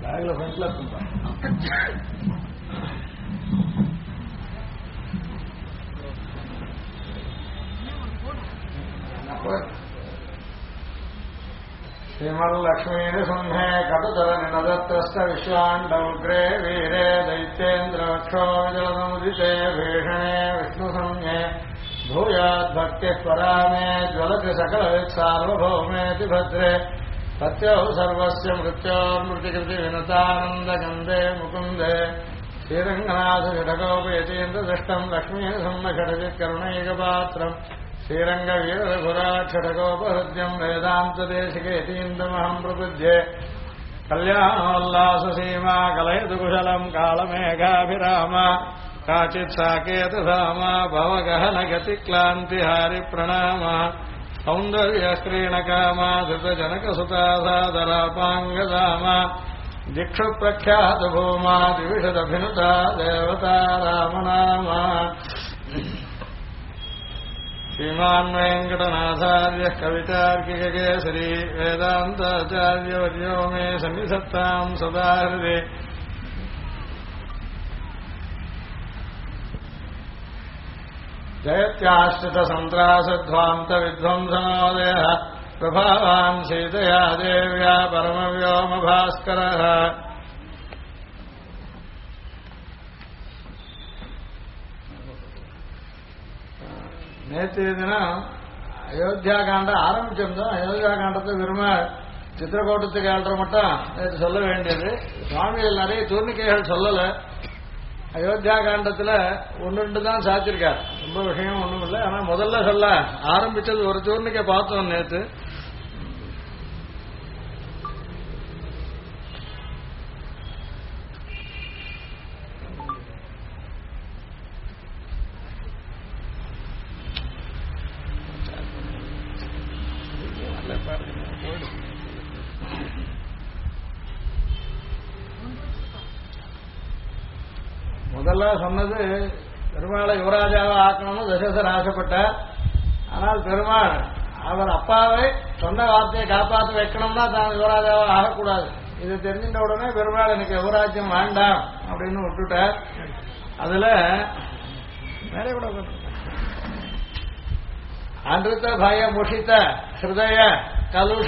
பேக்ல ஃப்ரண்ட்ல இருக்கும்பா. श्रीमल्लक्ष्मी सिंहे कटुतरनिनदत्रस्त विश्वाण्डौग्रे वीरे दैत्येन्द्रक्षोजलमुदिते भीषणे विष्णुसंज्ञे भूयाद्भक्तिः परामे ज्वलति सकलवित्सार्वभौमेति भद्रे सत्यौ सर्वस्य मृत्योर्मृतिकृतिविनतानन्दगन्धे मुकुन्दे श्रीरङ्गनाथजटकोपयतीन्द्रदृष्टम् लक्ष्मीनृसिंहषडजित्करुणैकपात्रम् श्रीरङ्गवीरघुराक्षटकोपहृद्यम् वेदान्तदेशिकेतीन्द्रमहम् प्रपद्ये कल्याणोल्लाससीमा कलयतु कुशलम् कालमेघाभिराम काचित् साकेतधामा भवगहनगतिक्लान्तिहारिप्रणाम सौन्दर्यस्त्रीणकामा धृतजनकसुतासादरापाङ्गदामा दिक्षुप्रख्यातभूमा दिविषदभिनुता देवता रामनामा श्रीमान् वेङ्कटनाथार्यः कवितार्किककेसरी वेदान्ताचार्यवर्यो मे सन्निधत्ताम् सदा हृदि जयत्याश्रितसन्त्रासध्वान्तविध्वंसनोदयः प्रभावान् सीतया देव्या परमव्योमभास्करः நேற்று தினம் அயோத்தியா காண்டம் ஆரம்பிச்சிருந்தோம். அயோத்தியா காண்டத்தை விரும்ப சித்திரக்கூட்டத்துக்கு ஏழ்ற மட்டும் நேற்று சொல்ல வேண்டியது. சுவாமிகள் நிறைய தூர்ணிக்கைகள் சொல்லல. அயோத்தியா காண்டத்துல ஒன்று ரெண்டு தான் சாத்திருக்கார். ரொம்ப விஷயம் ஒன்றும் இல்லை. ஆனா முதல்ல சொல்ல ஆரம்பிச்சது ஒரு தூர்ணிக்கை பார்த்தோம் நேற்று. முதல்ல சொன்னது பெருமாளை யுவராஜாவை ஆக்கணும்னு தசரதர் ஆசைப்பட்டார். ஆனால் பெருமாள் அவர் அப்பாவை சொன்ன வார்த்தையை காப்பாற்ற வைக்கணும்னா தான் யுவராஜாவை ஆகக்கூடாது. இது தெரிஞ்சின்ற உடனே பெருமாள் எனக்கு யுவராஜ்யம் வேண்டாம் அப்படின்னு விட்டுட்டார். அதுல வேற கூட அன்றுத்த பய முஷித்த ஹிருதய கலுஷ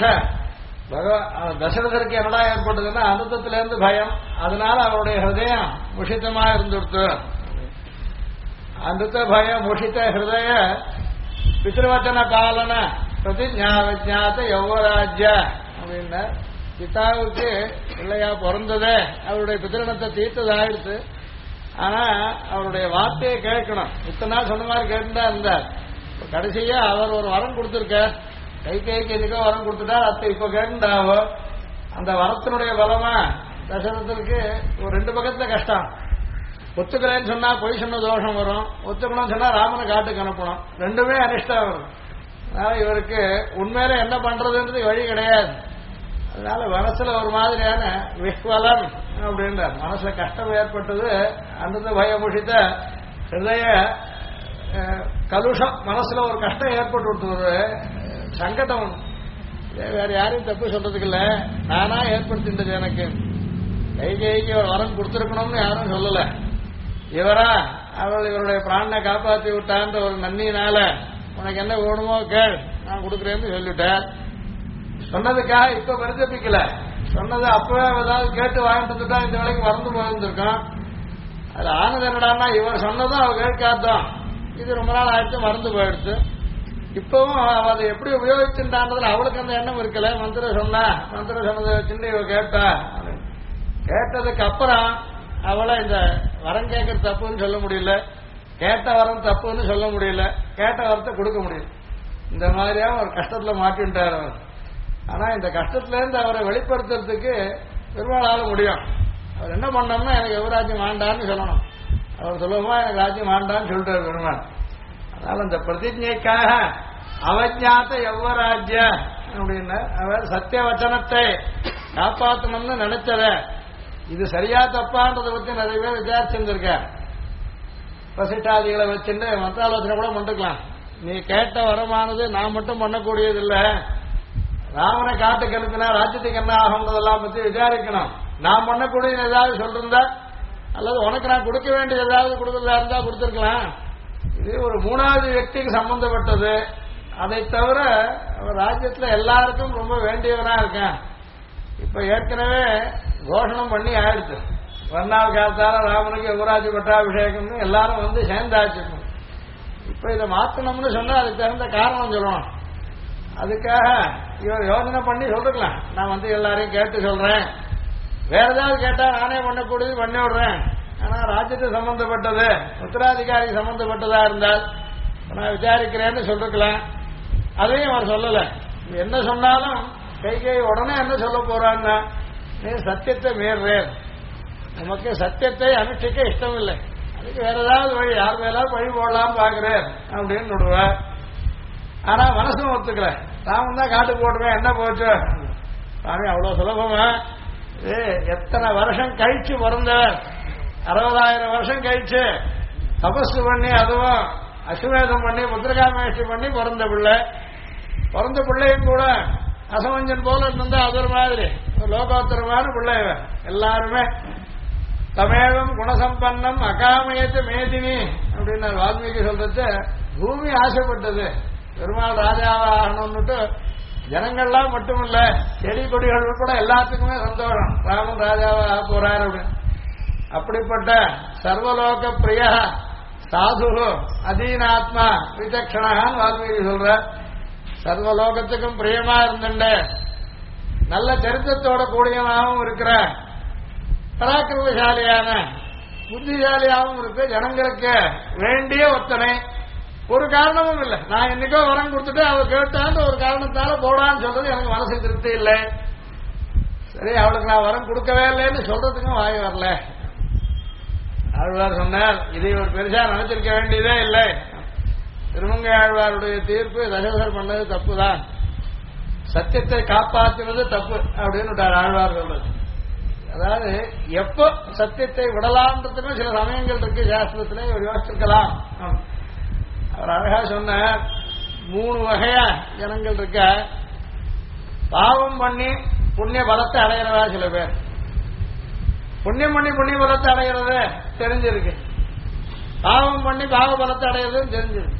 தசரதருக்கு என்னடா ஏற்பட்டதுன்னா அனுத்தத்திலிருந்து பயம். அதனால அவருடைய ஹிருதயம் முஷித்தமா இருந்துடுத்து. அனுத்த பய முஷித்த ஹிருதய பித்ருவச்சன பாலன பிரதிஜா விஜாத்த யௌவராஜ்ய அப்படின்னா பிதாவுக்கு இல்லையா பிறந்ததே அவருடைய பித்திருணத்தை தீர்த்ததாயிடுத்து. ஆனா அவருடைய வார்த்தையை கேட்கணும். இத்தனை நாள் சொன்ன மாதிரி கேட்டுதான் இருந்தார். கடைசியா அவர் ஒரு வரம் கொடுத்திருக்க. கைக்கு எதுக்கோ வரம் கொடுத்துட்டா அத்தை இப்ப கேட்டுண்டாவோ. அந்த வரத்தினுடைய பலமா தசரதற்கு ஒரு ரெண்டு பக்கத்துல கஷ்டம். ஒத்துக்கிறேன்னு சொன்னா பொய் சொன்ன தோஷம் வரும். ஒத்துக்கணும்னு சொன்னா ராமனை காட்டுக்கு அனுப்பணும். ரெண்டுமே அனிஷ்டா வரும். அதனால இவருக்கு உண்மையில என்ன பண்றதுன்றது வழி கிடையாது. அதனால மனசுல ஒரு மாதிரியான விஹ்வலம் அப்படின்றார். மனசுல கஷ்டம் ஏற்பட்டது. அந்த பயமுஷித்த ஹிருதய கலுஷம் மனசுல ஒரு கஷ்டம் ஏற்பட்டு ஒரு சங்கடம். வேற யாரையும் தப்பு சொல்றதுக்கு இல்ல, நானா ஏற்படுத்தின்றது. எனக்கு கைகைக்கு ஒரு வரம் கொடுத்திருக்கணும்னு யாரும் சொல்லல. இவரா அவள் இவருடைய பிராணனை காப்பாற்றி விட்டான்ற ஒரு நன்னினால உனக்கு என்ன வேணுமோ கேள் நான் கொடுக்குறேன்னு சொல்லிட்டேன். சொன்னதுக்காக இப்ப பரிதபிக்கல. சொன்னது அப்பவே ஏதாவது கேட்டு வாங்கிட்டு வந்துட்டா இந்த வேலைக்கு மறந்து போயிருந்திருக்கோம். அது ஆனது என்னடான்னா இவர் சொன்னதும் அவ கேட்காதான். இது ரொம்ப நாள் ஆயிடுச்சு, மறந்து போயிடுச்சு. இப்பவும் அதை எப்படி உபயோகிச்சுட்டான்றதுல அவளுக்கு அந்த எண்ணம் இருக்கல. மந்திரம் சொன்னதை வச்சுட்டு இவ கேட்டா. கேட்டதுக்கு அப்புறம் அவளை இந்த வரம் கேட்கறது தப்புன்னு சொல்ல முடியல, கேட்ட வரம் தப்புன்னு சொல்ல முடியல, கேட்ட வரத்தை கொடுக்க முடியல. இந்த மாதிரியா ஒரு கஷ்டத்துல மாட்டின்ட்டார் அவர். ஆனா இந்த கஷ்டத்துல இருந்து அவரை வெளிப்படுத்துறதுக்கு பெருமாளால முடியும். அவர் என்ன பண்ணோம்னா எனக்கு யுவராஜ்யம் வேண்டான்னு சொல்லணும். அவர் சொல்லுமா எனக்கு ராஜ்யம் வேண்டான்னு சொல்லிட்டார் பெருமாள். அதனால இந்த பிரதிஜைக்காக அவஜாத்த யௌவராஜ்ய அப்படின்னு அவர் சத்திய வச்சனத்தை காப்பாற்றணும்னு நினைச்சத. இது சரியா தப்பான்றதை பத்தி நிறைய பேர் விசாரிச்சிருந்திருக்க. வசிஷ்டாதிகளை வச்சுட்டு மந்திராலோசனை கூட பண்ணிக்கலாம். நீ கேட்ட வரமானது நான் மட்டும் பண்ணக்கூடியது இல்ல, ராமனை காட்டுக்கு அனுப்பினா ராஜ்யத்துக்கு என்ன ஆகுன்றதெல்லாம் பத்தி விசாரிக்கணும். நான் பண்ணக்கூடிய ஏதாவது சொல்லிருந்தா அல்லது உனக்கு நான் கொடுக்க வேண்டியது ஏதாவது கொடுக்கறதா இருந்தா கொடுத்துருக்கலாம். இது ஒரு மூணாவது వ్యక్తిக்கு சம்பந்தப்பட்டது. அதை தவிர ராஜ்யத்தில் எல்லாருக்கும் ரொம்ப வேண்டியவனா இருக்கேன். இப்ப ஏற்கனவே கோஷணம் பண்ணி ஆயிடுச்சு. மறுநாள் காலத்தால ராமனுக்கு யுவராஜ் பட்டாபிஷேகம்னு எல்லாரும் வந்து சேர்ந்தாச்சு. இப்ப இதை மாத்தணும்னு சொன்னா அதுக்கு தகுந்த காரணம் சொல்லணும். அதுக்காக இவர் யோசனை பண்ணி சொல்லிருக்கலாம். நான் வந்து எல்லாரையும் கேட்டு சொல்றேன், வேற ஏதாவது கேட்டா நானே பண்ணக்கூடியது பண்ணி விடுறேன். ஆனா ராஜ்யத்துக்கு சம்பந்தப்பட்டது உத்தராதிகாரி சம்பந்தப்பட்டதா இருந்தால் நான் விசாரிக்கிறேன்னு சொல்லிருக்கலாம். அதையும் அவர் சொல்லல. என்ன சொன்னாலும் கை உடனே என்ன சொல்ல போறான்னா, நீ சத்தியத்தை மீறுறேன், நமக்கு சத்தியத்தை அனுஷ்டிக்க இஷ்டம் இல்லை, அதுக்கு வேற ஏதாவது வழி யார் மேலாவது வழி போடலாம் பாக்குறேன் அப்படின்னு விடுவேன். ஆனா மனசும் ஒத்துக்கல. ராமன் தான் காட்டு போட்டுவேன், என்ன போச்சு சாமி அவ்வளவு சுலபமா? எத்தனை வருஷம் கழிச்சு பிறந்தவர், 60,000 வருஷம் கழிச்சு தபசு பண்ணி அதுவும் அசுவேதம் பண்ணி புத்திரகாமேஷ்டி பண்ணி பிறந்த பிள்ளை. பிறந்த பிள்ளையும் கூட அசமஞ்சன் போல இருந்தா அது ஒரு மாதிரி லோகோத்தரமான பிள்ளை. எல்லாருமே தமேவம் குணசம்பன்னம் அகாமயத்து மேதினி அப்படின்னு வால்மீகி சொல்றது. பூமி ஆசைப்பட்டது பெருமாள் ராஜாவா ஆகணும்னுட்டு. ஜனங்கள்லாம் மட்டும் இல்ல, செடி கொடிகள் கூட எல்லாத்துக்குமே சந்தோஷம், ராமன் ராஜாவா ஆக போறாரு அப்படின்னு. அப்படிப்பட்ட சர்வலோக பிரிய சாது அதீனாத்மா விசக்ஷணான்னு வால்மீகி சொல்ற. சர்வலோகத்துக்கும் பிரியமா இருந்துட்டு நல்ல சரித்திரத்தோட கூடியமாகவும் இருக்கிற பராக்கிரமசாலியான புத்திசாலியாகவும் இருக்கு. ஜனங்களுக்கு வேண்டிய ஒத்தனை, ஒரு காரணமும் இல்லை. நான் என்னைக்கோ வரம் கொடுத்துட்டு அவர் கேட்டான்னு ஒரு காரணத்தால போடான்னு சொல்றது எனக்கு மனசு திருப்தி இல்லை. சரி, அவளுக்கு நான் வரம் கொடுக்கவே இல்லைன்னு சொல்றதுக்கும் வாய் வரல. ஆழ்வார் சொன்னார், இதை ஒரு பெருசா நினைச்சிருக்க வேண்டியதே இல்லை. திருமங்கை ஆழ்வாருடைய தீர்ப்பு தசரதர் பண்ணது தப்புதான், சத்தியத்தை காப்பாற்றினது தப்பு அப்படின்னு ஆழ்வார் சொல்றது. அதாவது எப்போ சத்தியத்தை விடலாம்ன்றதுன்னு சில சமயங்கள் இருக்கு சாஸ்திரத்திலே ஒரு யோசிச்சிருக்கலாம். அவர் அழகா சொன்ன 3 வகையா ஜனங்கள் இருக்க. பாவம் பண்ணி புண்ணிய பலத்தை அடைகிறதா சில பேர், புண்ணியம் பண்ணி புண்ணிய பலத்தை அடைகிறது தெரிஞ்சிருக்கு, பாவம் பண்ணி பாவ பலத்தை அடைகிறது தெரிஞ்சிருக்கு.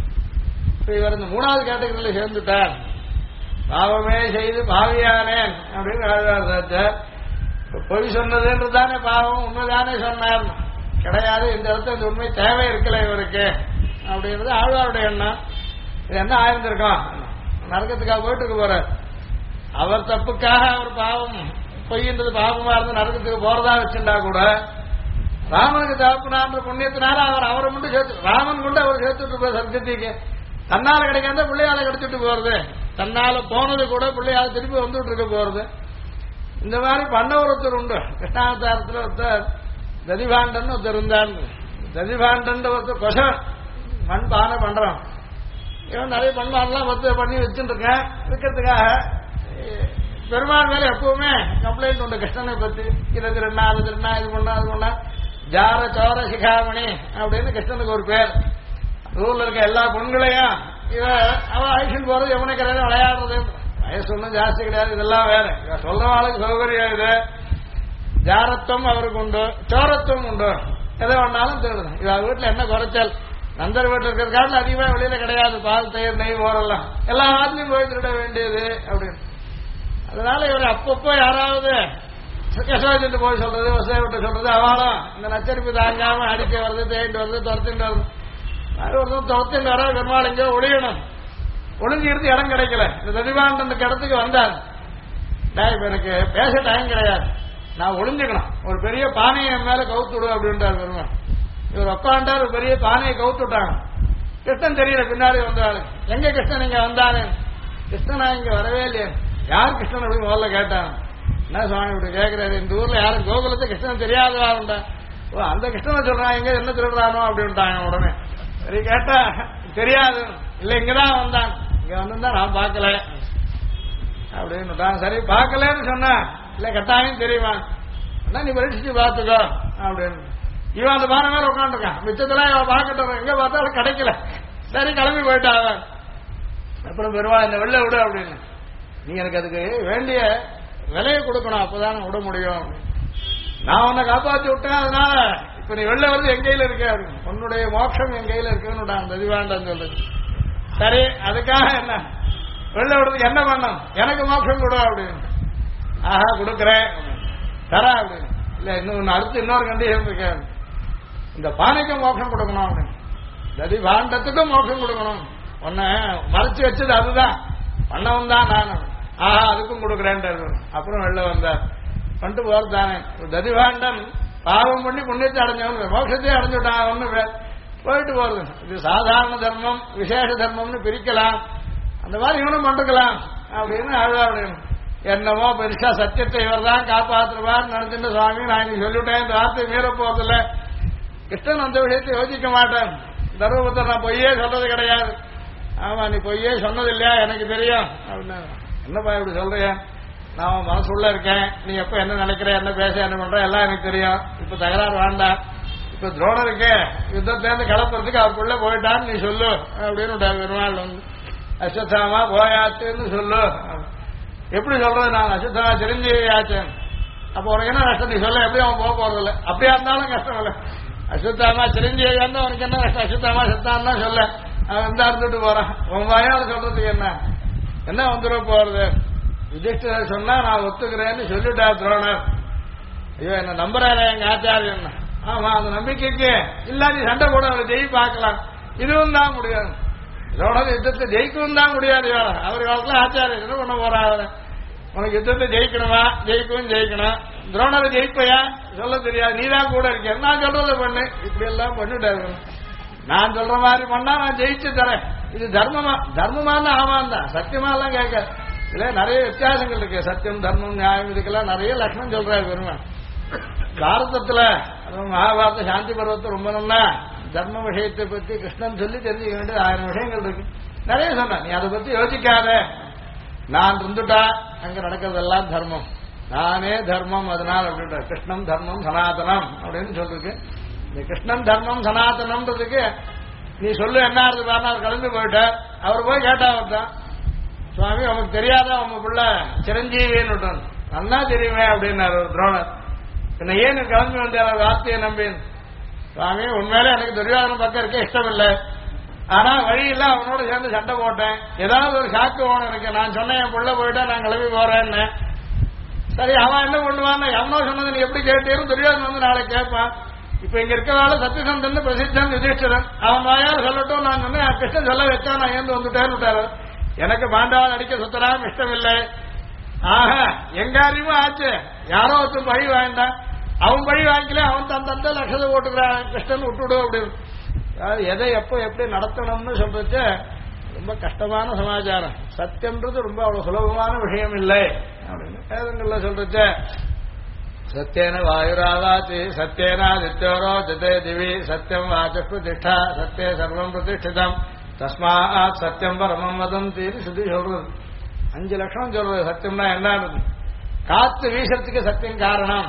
இப்ப இவர் இந்த 3வது கேட்டகரியில் சேர்ந்துட்டார். பாவமே செய்து பாவியானேன் அப்படின்னு பொய் சொன்னதுன்றதானே பாவம், உண்மைதானே சொன்னார் கிடையாது. இந்த இடத்துல இந்த உண்மை தேவை இருக்கல இவருக்கு அப்படின்றது ஆழ்வாருடைய எண்ணம். இது என்ன ஆயிருந்திருக்கோம், நரகத்துக்காக போயிட்டு இருக்க போற. அவர் தப்புக்காக அவர் பாவம் பொய்ன்றது பாவமா இருந்து நரகத்துக்கு போறதா வச்சுட்டா கூட ராமனுக்கு தப்புனான்ற புண்ணியத்தினால அவரை மட்டும் சேர்த்து ராமன் கொண்டு அவர் சேர்த்துட்டு போய் சர்க்கத்திக்கு தன்னால கிடைக்காத பிள்ளையால கிடைச்சிட்டு போறது, தன்னால போனது கூட பிள்ளையால திருப்பி வந்துட்டு இருக்க போறது. இந்த மாதிரி பண்ண ஒருத்தர் உண்டு. கிருஷ்ணாவதாரத்தில் ஒருத்தர் ததிபாண்டன் ஒருத்தர் இருந்தார். ததிபாண்டன் ஒருத்தர் கொசம் மண் பானை பண்றான். இவன் நிறைய பண்ணலாம் பண்ணி வச்சுட்டு இருக்கேன். இருக்கிறதுக்காக பெருமாள் மேல எப்பவுமே கம்ப்ளைண்ட் உண்டு கிருஷ்ணனை பத்தி. இது திருண்ணா அது திருண்ணா, இது பண்ணா அது பண்ணா, ஜார சோர சிகாமணி அப்படின்னு கிருஷ்ணனுக்கு ஒரு பேர். ஊர்ல இருக்க எல்லா பெண்களையும் அவன் ஐஷன் போறது எவனை கிடையாது விளையாடுறது. வயசு ஒன்றும் ஜாஸ்தி கிடையாது, இதெல்லாம் வேற. சொல்றவாளுக்கு சௌகரியம். இது ஜாரத்துவம் அவருக்கு உண்டு, சோரத்துவம் உண்டு. எதை வேணாலும் திருடுது. இவன் வீட்டுல என்ன குறைச்சல், நந்தர் வீட்டில் இருக்கிற காலத்துல அதிகமா வெளியில கிடையாது, பால் தயிர் நெய் ஓரெல்லாம் எல்லா வாரத்திலையும் போய் திருட வேண்டியது அப்படின்னு. அதனால இவர் அப்பப்போ யாராவது கசவச்சுட்டு போய் சொல்றது, வசதி விட்டு சொல்றது, அவளும் இந்த நச்சரிப்பு தாங்காம அடிக்க வருது, தேய்ட்டு வருது, துரத்திட்டு வருது. ஒருத்தர் துரத்திட்டு வர பெருமாள் எங்கேயோ ஒழியணும், ஒளிஞ்சு இருந்து இடம் கிடைக்கல. இந்த ததிபாண்டனுக்கு இடத்துக்கு வந்தார். இப்ப எனக்கு பேச டைம் கிடையாது, நான் ஒளிஞ்சுக்கணும், ஒரு பெரிய பானையை என் மேல கவுத்து விடு அப்படின்றார் பெருமாள். இவர் உட்காண்டார், ஒரு பெரிய பானையை கவுத்து விட்டாங்க. கிருஷ்ணன் தெரியல, பின்னாடி வந்தாரு. எங்க கிருஷ்ணன் இங்க வந்தாரு? கிருஷ்ணனா இங்க வரவே இல்லையே. யார் கிருஷ்ணன் அப்படின்னு முதல்ல கேட்டாங்க. என்ன சுவாமி இப்படி கேட்கிறாரு, இந்த ஊர்ல யாரும் கோகுலத்தை கிருஷ்ணன் தெரியாதவாருண்டா. ஓ, அந்த கிருஷ்ணனை சொல்றான், எங்க என்ன திருடுறானோ அப்படின்ட்டாங்க. உடனே சரி கேட்டா தெரியாது, இல்ல இங்கதான் வந்தான், இங்க வந்திருந்தா நான் பார்க்கல அப்படின்னு. சரி பார்க்கலன்னு சொன்னா இல்ல கட்டாயம் தெரியுமா, நீ பரீட்சிச்சு பார்த்துக்கோ அப்படின்னு. இவன் அந்த பானை மேல உட்காந்துருக்கான். மிச்சத்தெல்லாம் இவன் பார்க்கட்டும், எங்க பார்த்தாலும் கிடைக்கல. சரி கிளம்பி போயிட்டான். அப்புறம் பெருமாள் இந்த வெள்ளை விடு அப்படின்னு. நீ எனக்கு அதுக்கு வேண்டிய விலையை கொடுக்கணும், அப்பதானே விட முடியும். நான் உன்னை காப்பாற்றி விட்டேன், அதனால இப்ப நீ வெளில வந்து என் கையில இருக்க, உன்னுடைய மோட்சம் என் கையில இருக்குன்னு ததிவாண்டான்னு சொல்றது. சரி, அதுக்காக என்ன வெளில விடுறதுக்கு என்ன பண்ணும், எனக்கு மோட்சம் கொடு அப்படின்னு. ஆஹா கொடுக்குறேன் தர அப்படின்னு. இல்ல இன்னும் அடுத்து இன்னொரு கண்டிஷன் இருக்கு, இந்த பானைக்கு மோட்சம் கொடுக்கணும் அப்படின்னு. ததிவாண்டத்துக்கும் மோட்சம் கொடுக்கணும். உன்னை மறைச்சு வச்சது அதுதான், பண்ணவன் தான் நான். ஆஹா அதுக்கும் கொடுக்குறேன்ட்டு. அப்புறம் வெளில வந்தார். பண்ணிட்டு போறது தானே. ததிவாண்டன் பாவம் பண்ணி புண்ணியத்தை அடைஞ்சவன் மோட்சத்தையே அடைஞ்சுட்டான் ஒண்ணு போயிட்டு போறது. இது சாதாரண தர்மம் விசேஷ தர்மம்னு பிரிக்கலாம், அந்த மாதிரி இவனும் பண்ணிருக்கலாம் அப்படின்னு அப்படின்னு. என்னமோ பெருசா சத்தியத்தை இவர் தான் காப்பாற்றுவார் நினைச்சிட்டு சுவாமி நான் இன்னைக்கு சொல்லிவிட்டேன், இந்த வார்த்தை மீற போறதில்ல. கிருஷ்ணன் அந்த விஷயத்தை யோசிக்க மாட்டேன். தர்மபுத்தர் நான் பொய்யே சொல்றது கிடையாது. ஆமா நீ பொய்யே சொன்னது இல்லையா எனக்கு தெரியும் அப்படின்னு. என்னப்பா இப்படி சொல்றியா, நான் மனசுள்ள இருக்கேன், நீ எப்ப என்ன நினைக்கிற என்ன பேச என்ன பண்ற எல்லாம் எனக்கு தெரியும். இப்ப தகராறு வேண்டாம், இப்ப துரோணருக்கு யுத்தத்திலேருந்து கலப்புறதுக்கு அவருக்குள்ள போயிட்டான்னு நீ சொல்லு அப்படின்னு பெருமாள் வந்து அஸ்வத்தாமா போயாச்சுன்னு சொல்லு. எப்படி சொல்றது, நான் அஸ்வத்தாமா சிரஞ்சீவி ஆச்சேன், அப்ப உனக்கு என்ன கஷ்டம் நீ சொல்ல, எப்படி அவன் போக போறதில்ல, அப்படியா இருந்தாலும் கஷ்டம் இல்லை. அஸ்வத்தாமா சிரஞ்சீவி இருந்தா உனக்கு என்ன கஷ்டம், அஸ்வத்தாமா செத்தான் தான் சொல்ல, அவன் இருந்தா இருந்துட்டு போறான், உன் வாயால் சொல்றதுக்கு என்ன வந்துட போறது. யுதிஷ்டிரர் சொன்னா நான் ஒத்துக்கிறேன்னு சொல்லிட்டா துரோணர். ஐயோ என்ன நம்புறாரு எங்க ஆச்சாரியன். ஆமா அந்த நம்பிக்கைக்கு இல்லாத சண்டை கூட அவரை ஜெயி பார்க்கலாம், இதுவும் தான் முடியாது. துரோணர் யுத்தத்தை ஜெயிக்கவும் தான் முடியாது. அவர் காலத்துல ஆச்சாரியன் என்ன பண்ண போறாரு, உனக்கு யுத்தத்தை ஜெயிக்கணுமா, ஜெயிக்கணும். துரோணரை ஜெயிப்பையா சொல்ல தெரியாது, நீதான் கூட இருக்க, நான் சொல்றதை பண்ணு, இப்படி எல்லாம் பண்ணிட்டாரு. நான் சொல்ற மாதிரி பண்ணா நான் ஜெயிச்சு தரேன். இது தர்மமான ஆமான் தான், சத்தியமா எல்லாம் கேட்க. இதுல நிறைய வித்தியாசங்கள் இருக்கு, சத்தியம் தர்மம் நியாயம் இதுக்கெல்லாம் நிறைய லட்சணம் சொல்றாரு பெருமாள். பாரதத்துல மகாபாரத சாந்தி பருவத்தை ரொம்ப நல்லா தர்ம விஷயத்தை பத்தி கிருஷ்ணன் சொல்லி தெரிஞ்சுக்க வேண்டியது 1000 விஷயங்கள் இருக்கு. நிறைய சொன்ன நீ அதை பத்தி யோசிக்காத, நான் இருந்துட்டா அங்க நடக்கிறதெல்லாம் தர்மம், நானே தர்மம், அதனால அப்படின்ற கிருஷ்ணம் தர்மம் சனாதனம் அப்படின்னு சொல்லிருக்கு. இந்த கிருஷ்ணன் தர்மம் சனாதனம்ன்றதுக்கு நீ சொல்லு என்ன இருக்கு பாருங்க. அவர் கலந்து போயிட்டார், அவர் போய் கேட்டா அவர்தான் சுவாமி அவனுக்கு தெரியாத அவங்க பிள்ளை சிரஞ்சீவின்னு விட்டான், நல்லா தெரியுமே அப்படின்னாரு ஒரு துரோணர். என்ன ஏன்னு கிளம்பி வந்தார் வார்த்தையை நம்பின். சுவாமி உண்மையிலே எனக்கு துரியோதனம் பக்கம் இருக்க இஷ்டம் இல்லை, ஆனா வழியில அவனோட சேர்ந்து சண்டை போட்டேன், ஏதாவது ஒரு சாக்கு ஓனம் இருக்கு, நான் சொன்னேன் என் பிள்ளை போயிட்டா நான் கிளம்பி போறேன்னு. சரி அவன் என்ன பண்ணுவான்னு எவனோ சொன்னது நீ எப்படி கேட்டேன்னு துரியோதனன் வந்து நாளை கேட்பான். இப்ப இங்க இருக்கிறதால சத்தியசந்தன் பிரசித்தன் யுதிஷ்டிரன், அவன் வாயால் சொல்லட்டும், நான் சொன்னேன் கிருஷ்ணன் சொல்ல வச்சா நான் ஏந்து வந்துட்டேன்னு விட்டாரு. எனக்கு பாண்டாவது அடிக்க சுத்தராம இஷ்டம் இல்லை. ஆக எங்க அறிவும் ஆச்சு, யாரோ ஒருத்தன் பழி வாங்கிட்டான், அவன் பழி வாங்கிக்கல, அவன் தந்த லட்சத்தை போட்டுக்கிறான், கிருஷ்ணன் விட்டுடு அப்படின்னு. அதாவது எதை எப்போ எப்படி நடத்தணும்னு சொல்றது ரொம்ப கஷ்டமான சமாச்சாரம். சத்தியம்ன்றது ரொம்ப அவ்வளவு சுலபமான விஷயம் இல்லை அப்படின்னு வேதங்கள்ல சொல்றது. சத்தியன வாயுராவாதி சத்தியனாதித்யோரோ ஜதே திவி சத்தியம் வாச்ச பிரதிஷ்டா சத்திய சர்வம் பிரதிஷ்டிதம் தஸ்மாத் சத்தியம் பரமம் வதந்தி சுத்தி சொல்றது. 5 லட்சம் சொல்றது. சத்தியம்னா என்ன, காத்து வீசறதுக்கு சத்தியம் காரணம்.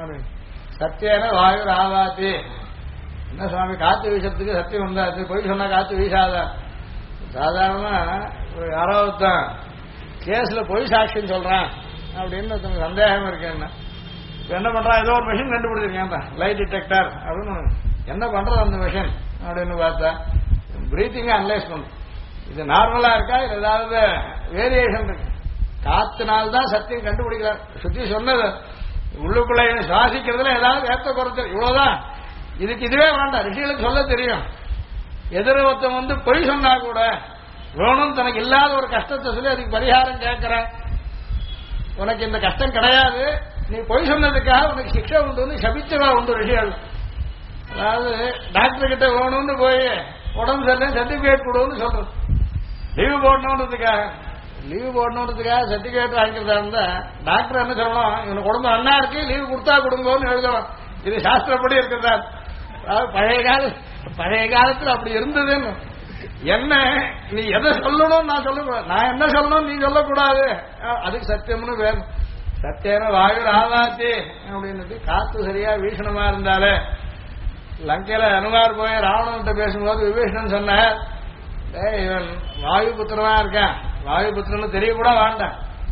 சத்தியன வாயுராவாதி, என்ன சுவாமி காத்து வீசறதுக்கு சத்தியம் வந்தாது, போய் சொன்னா காத்து வீசாத. சாதாரணமா யாரோ தான் கேஸ்ல பொய் சாட்சின்னு சொல்றான் அப்படின்னு சந்தேகம் இருக்கு. என்ன பண்றான், ஏதோ ஒரு மிஷின் கண்டுபிடிச்சிருக்கேன் லைட் டிடெக்டர் அப்படின்னு. என்ன பண்றது அந்த மிஷின் அப்படின்னு பார்த்தா பிரீத்திங்க அனலைஸ் பண்ணும், இது நார்மலா இருக்கா இது ஏதாவது வேரியேஷன் இருக்கு. காத்துனால்தான் சத்தியம் கண்டுபிடிக்கிறார். சுத்தி சொன்னது உள்ளுக்குள்ள சுவாசிக்கிறதுல ஏதாவது ஏற்ற குறைச்சல் இவ்வளவுதான். இதுக்கு இதுவே வேண்டாம், ரிஷிகளுக்கு சொல்ல தெரியும். எதிர்வத்தம் வந்து பொய் சொன்னா கூட வேணும், தனக்கு இல்லாத ஒரு கஷ்டத்தை சொல்லி அதுக்கு பரிகாரம் கேட்கிற, உனக்கு இந்த கஷ்டம் கிடையாது, நீ பொய் சொன்னதுக்காக உனக்கு சிக்ஷை உண்டு சபிச்சவா உண்டு ரிஷிகள். அதாவது டாக்டர் கிட்ட வேணும்னு போய் உடம்பு சரியில்லை சர்டிபிகேட் கொடுன்னு சொல்றது, லீவு போடணுன்றதுக்காக சர்டிபிகேட் வாங்கிக்கிறதா இருந்தா டாக்டர் என்ன சொல்லணும், இவனுக்கு உடம்பு நல்லா இருக்கு லீவு கொடுத்தா கொடுங்கன்னு எழுதணும். இது சாஸ்திரப்படி இருக்கிறதா. அதாவது பழைய காலத்தில் அப்படி இருந்ததுன்னு. என்ன நீ எதை சொல்லணும் நான் சொல்லக்கூடாது, நான் என்ன சொல்லணும் நீ சொல்லக்கூடாது, அதுக்கு சத்தியம்னு வேணும். சத்தியன வாயு ஆவாத்தி அப்படின்னு காத்து சரியா வீஷணமா இருந்தாலே. லங்கையில அனுமார் போய் ராவணன்கிட்ட பேசும்போது விபீஷணன் சொன்னார், இவன் வாயு புத்திரனா இருக்கான், வாயு புத்திரன்னு தெரியக்கூட வேண்டாம்,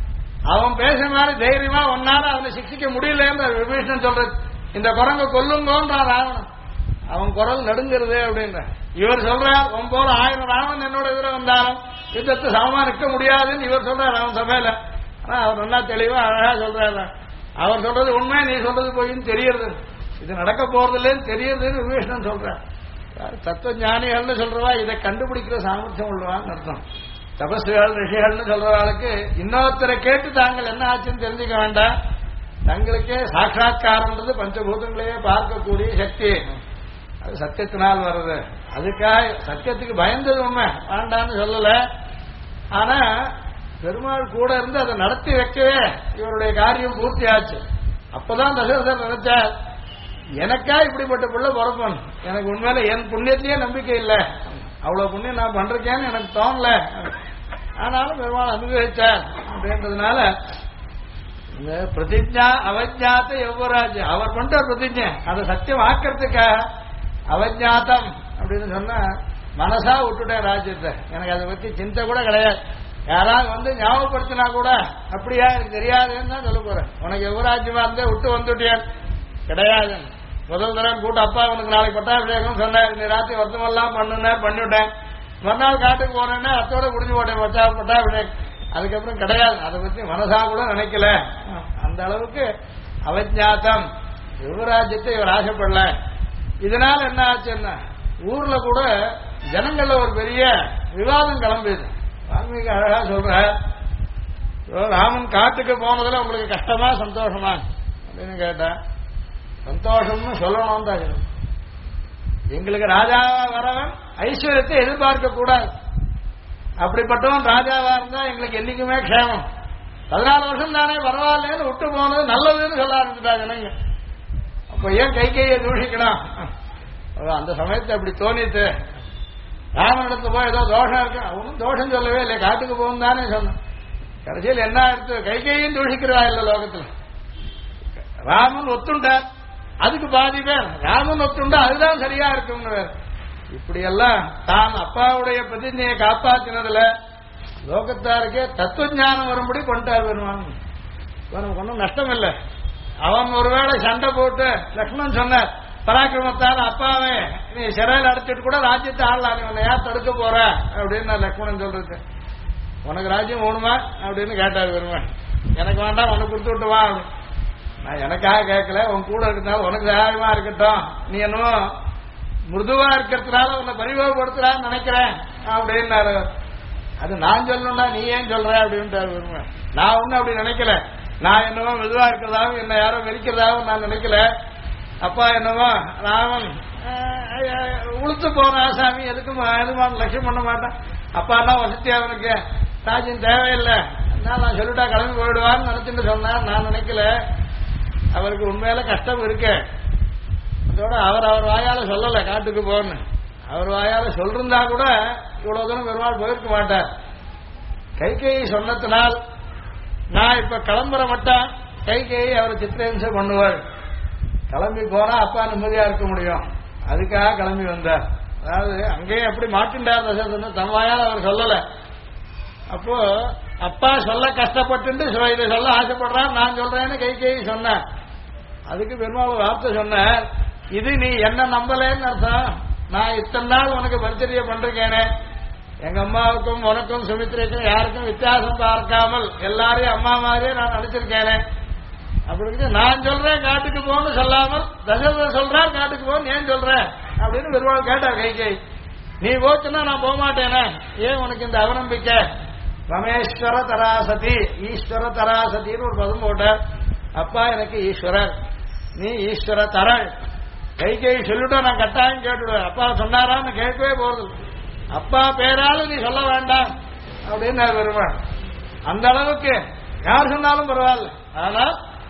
அவன் பேச மாதிரி தைரியமா ஒன்னால அவனை சிக்ஷிக்க முடியலன்னு விபீஷணன் சொல்றது. இந்த குரங்க கொல்லுங்கோன்றான் ராவணன். அவன் குரல் நடுங்கிறது அப்படின்ற. இவர் சொல்றார், உன் போல 1000 ராவன் என்னோட எதிர வந்தாலும் யுத்தத்தை சமமா நிற்க முடியாதுன்னு இவர் சொல்றாரு அவன் சபையில. ஆனா அவர் நல்லா தெளிவா அழகா சொல்றாரு. அவர் சொல்றது உண்மை, நீ சொல்றது போயின்னு தெரியுது, இது நடக்க போறது இல்லைன்னு தெரியுதுன்னு விபீஷணன் சொல்றார். தத்துவ ஞானிகள்னு சொல்றவா இதை கண்டுபிடிக்கிற சாமர்த்தியம் உள்ளவான்னு அர்த்தம். தபஸ்விகள் ரிஷிகள்னு சொல்றவாளுக்கு இன்னொருத்தரை கேட்டு தாங்கள் என்ன ஆச்சுன்னு தெரிஞ்சுக்க வேண்டாம். தங்களுக்கே சாட்சா்காரம்ன்றது பஞ்சபூதங்களையே பார்க்கக்கூடிய சக்தி, அது சத்தியத்தினால் வருது. அதுக்காக சத்தியத்துக்கு பயந்தது உண்மை, வேண்டான்னு சொல்லல. ஆனா பெருமாள் கூட இருந்து அதை நடத்தி வைக்கவே இவருடைய காரியம் பூர்த்தி ஆச்சு. அப்பதான் தசரதர் நினைச்சார், எனக்கா இப்படிப்பட்ட பிள்ளை பிறப்பன், எனக்கு உண்மையில என் புண்ணியத்திலேயே நம்பிக்கை இல்லை, அவ்வளவு புண்ணியம் நான் பண்றேன்னு எனக்கு தோணல. ஆனாலும் பெருமாள் அனுபவிச்சார் அப்படின்றதுனால இந்த பிரதிஜா அவஜாத்த எவ்வராஜ் அவர் பண்ற பிரதிஜை அதை சத்தியம் ஆக்கிறதுக்காக அவஜாத்தம் அப்படின்னு சொன்னா மனசா விட்டுட்டேன் ராஜ்யத்தை, எனக்கு அதை பத்தி சிந்தை கூட கிடையாது. யாராவது வந்து ஞாபகப்படுத்தினா கூட அப்படியா எனக்கு தெரியாதுன்னு தான் சொல்ல போறேன். உனக்கு எவ்வராஜ்யமா இருந்தே விட்டு வந்துட்டேன் கிடையாது. முதல் தரம் கூட்ட அப்பா உனக்கு நாளைக்கு பட்டாபிஷேகம் சொன்னார், நீ ராத்திரி வருத்தமெல்லாம் பண்ணிவிட்டேன், மறுநாள் காட்டுக்கு போனேன்னா அத்தோட முடிஞ்சு போட்டேன் பட்டாபிஷேகம். அதுக்கப்புறம் கிடையாது, அதை பத்தி மனசா கூட நினைக்கல. அந்த அளவுக்கு அவஜாத்தம் யுவராஜ்யத்தை இவர் ஆசைப்படல. இதனால என்ன ஆச்சுன்னா ஊர்ல கூட ஜனங்கள்ல ஒரு பெரிய விவாதம் கிளம்பிது. வால்மீகி அழகா சொல்ற, ராமன் காட்டுக்கு போனதுல உங்களுக்கு கஷ்டமா சந்தோஷமா அப்படின்னு கேட்டா, சந்தோஷம்னு சொல்லணும் தான். எங்களுக்கு ராஜாவா வரவன் ஐஸ்வர்யத்தை எதிர்பார்க்க கூடாது, அப்படிப்பட்டவன் ராஜாவா இருந்தா எங்களுக்கு என்னைக்குமே க்ஷேமம். 14 வருஷம் தானே பரவாயில்லன்னு விட்டு போனது நல்லதுன்னு சொல்ல ஆரம்பிச்சுட்டா ஜனங்க. அப்ப ஏன் கைகையை தூஷிக்கணும்? அந்த சமயத்தை அப்படி தோணிட்டு ராமனிடத்து போய் ஏதோ தோஷம் இருக்கு, அவனும் தோஷம் சொல்லவே இல்லை, காட்டுக்கு போகும் தானே சொன்னான். கடைசியில் என்ன எடுத்து கைகையும் தூஷிக்கிறதா இல்லை லோகத்துல. ராமன் ஒத்துண்டார், அதுக்கு பாதி பேர் ராமன் ஒத்துண்டா அதுதான் சரியா இருக்கும்னு. இப்படியெல்லாம் தான் அப்பாவுடைய பிரதிஜையை காப்பாற்றினதுல லோகத்தாருக்கே தத்துவ ஞானம் வரும்படி கொண்டார் வருவான். நமக்கு ஒன்றும் நஷ்டம் இல்லை. அவன் ஒருவேளை சண்டை போட்டு லக்ஷ்மணன் சொன்னார், பராக்கிரமத்தால் அப்பாவே நீ சிறையில் அடைச்சிட்டு கூட ராஜ்யத்தை ஆளலாம், நீ உன்னை யார் தடுக்க போற அப்படின்னு நான் லக்ஷ்மணன் சொல்றது. உனக்கு ராஜ்யம் வேணுமா அப்படின்னு கேட்டார் பெருமாள். எனக்கு வேண்டாம், உனக்கு கொடுத்து விட்டு வா. நான் எனக்காக கேட்கல, உன் கூட இருக்கிறதுனால உனக்கு சகாயமா இருக்கட்டும், நீ என்னமோ மிருதுவா இருக்கிறதுனால உன்னை பரிபவப்படுத்துறான்னு நினைக்கிறேன் அப்படின்னாரு. அது நான் சொல்லணும்னா நீ ஏன் சொல்ற அப்படின்ட்டாரு பெருமாள். நான் ஒன்னும் அப்படி நினைக்கல, நான் என்னவோ மெதுவா இருக்கிறதாவும் என்ன யாரோ வெறிக்கிறதாவும் நான் நினைக்கல. அப்பா என்னவோ ராமன் உளுத்து போன ஆசாமி எதுக்கும் எதுவும் லட்சியம் பண்ண மாட்டான். அப்பான்னா வசதி அவனுக்கு ராஜ்யம் தேவையில்லை, நான் சொல்லிட்டா கிளம்பி போயிடுவான்னு நினைச்சுட்டு சொன்னார். நான் நினைக்கல, அவருக்கு உண்மையில கஷ்டம் இருக்கு. அதோட அவர் வாயால சொல்லல காட்டுக்கு போன்னு. அவர் வாயால சொல்லிருந்தா கூட இவ்வளவு தூரம் பெருமாள் போயிருக்க மாட்டார். கைகையை சொன்னதுனால் நான் இப்ப கிளம்புற மட்டும் கைகையை அவரை சித்திரஹிம்சை பண்ணுவாள். கிளம்பி போனா அப்பா நிம்மதியா இருக்க முடியும், அதுக்காக கிளம்பி வந்தார். அதாவது அங்கேயே எப்படி மாட்டின்றார் தசரதன், தன் வாயால் அவர் சொல்லல. அப்போ அப்பா சொல்ல கஷ்டப்பட்டு இதை சொல்ல ஆசைப்படுறார், நான் சொல்றேன்னு கைகையை சொன்னேன். அதுக்கு பெருமாள் வார்த்தை சொன்னார், இது நீ என்ன நம்பலன்னு அர்த்தம். நான் இத்தனை நாள் உனக்கு பரிச்சரிய பண்றேனே, எங்க அம்மாவுக்கும் உனக்கும் சுமித்திரைக்கும் யாருக்கும் வித்தியாசம் பார்க்காமல் எல்லாரையும் அம்மா மாதிரியே நான் நினைச்சிருக்கேனே. அப்படி நான் சொல்றேன் காட்டுக்கு போன்னு சொல்லாமல் தசரதர் சொல்றார் காட்டுக்கு போன்னு ஏன் சொல்றேன் அப்படின்னு பெருமாள் கேட்டார் கைகை. நீ போச்சுன்னா நான் போக மாட்டேனே, ஏன் உனக்கு இந்த அவநம்பிக்கை? ரமேஸ்வர தராசதி, ஈஸ்வர தராசதின்னு ஒரு பதம் போட்டார். அப்பா எனக்கு ஈஸ்வரர், நீ ஈஸ்வர தரள். கைகை சொல்லிட்டோம், நான் கட்டாயம் கேட்டுடுவேன். அப்பா சொன்னாரான்னு கேட்கவே போறது, அப்பா பேராலும் நீ சொல்ல வேண்டாம் அப்படின்னு பெருமாள். அந்த அளவுக்கு யார் சொன்னாலும் பரவாயில்ல. ஆனா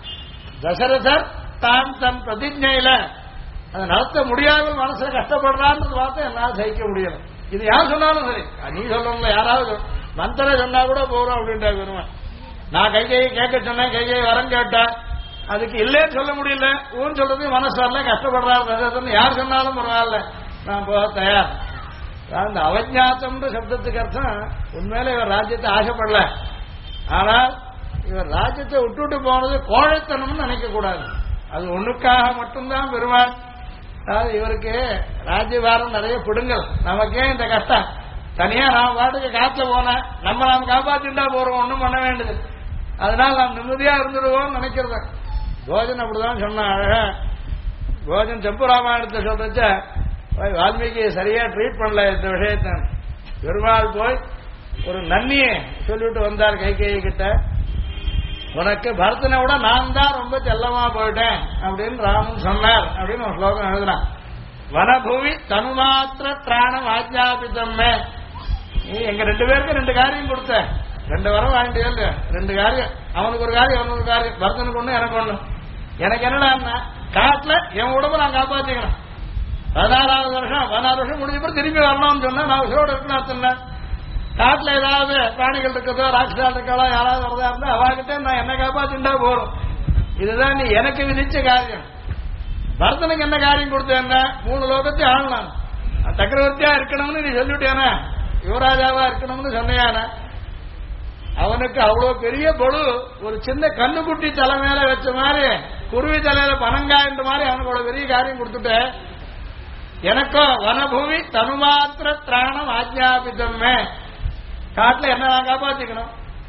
தசரதர் தான் தன் பிரதிஜையில அதை நடத்த முடியாமல் மனசுல கஷ்டப்படுறான்னு பார்த்து என்னால சகிக்க முடியல. இது யார் சொன்னாலும் சரி, நீ சொல்லணும்ல, யாராவது மந்திர சொன்னா கூட போறோம் அப்படின்ற பெருமாள். நான் கைகையை கேட்க சொன்னேன், கைகையை வரம் கேட்டேன், அதுக்கு இல்லைன்னு சொல்ல முடியல, ஊன்னு சொல்றது மனசு வரல, கஷ்டப்படுறாரு தசரதன், யார் சொன்னாலும் பரவாயில்ல நான் போக தயார். அந்த அவஜாத்தம்ன்ற சப்தத்துக்கு அர்த்தம் உண்மையில இவர் ராஜ்யத்தை ஆசைப்படல, ஆனால் இவர் ராஜ்யத்தை விட்டுட்டு போனது கோழைத்தனம்னு நினைக்க கூடாது. அது ஒண்ணுக்காக மட்டும்தான் பெருமாள். அதாவது இவருக்கு ராஜ்யபாரம் நிறைய பிடுங்கள், நமக்கே இந்த கஷ்டம். தனியா நாம் பாட்டுக்கு காட்டுல போனேன், நாம் காப்பாத்திட்டா போறோம், ஒண்ணும் பண்ண வேண்டியது. அதனால நாம் நிம்மதியா இருந்துடுவோம் நினைக்கிறத. போஜன் அப்படிதான் சொன்ன அழகா. போஜன் செம்பு ராமாயணத்தை சொல்றச்ச வால்மீகி சரியா ட்ரீட் பண்ணல இந்த விஷயத்த. பெருமாள் போய் ஒரு நன்னியை சொல்லிவிட்டு வந்தார் கைகேயி கிட்ட. உனக்கு பரதனை விட நான் தான் ரொம்ப செல்லமா போயிட்டேன் அப்படின்னு ராமன் சொன்னார் அப்படின்னு ஒரு ஸ்லோகம் எழுதுறான். வனபூவி தனுமாத்திர திராணம் ஆஜ்ஞாபித்தம்மே. நீ எங்க 2 பேருக்கு 2 காரியம் கொடுத்த, 2 வரம் வாங்கிட்டு 2 காரியம். அவனுக்கு ஒரு காரியம், அவனுக்கு ஒரு காரியம். பரதனுக்கு ஒண்ணு, எனக்கு ஒண்ணு. எனக்கு என்னடா காட்டுல என் உடம்பு நான் காப்பாத்திக்கணும். 16வது வருஷம் 16 வருஷம் முடிஞ்சப்பறம் திரும்பி வரணும்னு சொன்னா நான் உயிரோடு இருக்கணும் சொன்னேன். காட்டுல ஏதாவது பிராணிகள் இருக்கிறதோ ராட்சசால் இருக்காளோ யாராவது வரதா இருந்தா அவாகிட்ட நான் என்ன காப்பாத்திட்டா போறோம். இதுதான் நீ எனக்கு விதிச்ச காரியம். பரதனுக்கு என்ன காரியம் கொடுத்தேன்னா 3 லோகத்தையும் ஆளலாம், சக்கரவர்த்தியா இருக்கணும்னு நீ சொல்லிவிட்டேனா, யுவராஜாவா இருக்கணும்னு சொன்னையான. அவனுக்கு அவ்வளவு பெரிய பொழு ஒரு சின்ன கண்ணுக்குட்டி தலை மேல வச்ச மாதிரி, குருவி தலையில பனங்காய்ன்ற மாதிரி அவனுக்கு அவ்வளவு பெரிய காரியம் கொடுத்துட்டு, எனக்கோ வனபூமி தனுமாத்திர திராணம் ஆஜ்ஞாபித்தமே. காட்டுல என்ன நான் காப்பாத்திக்கணும்.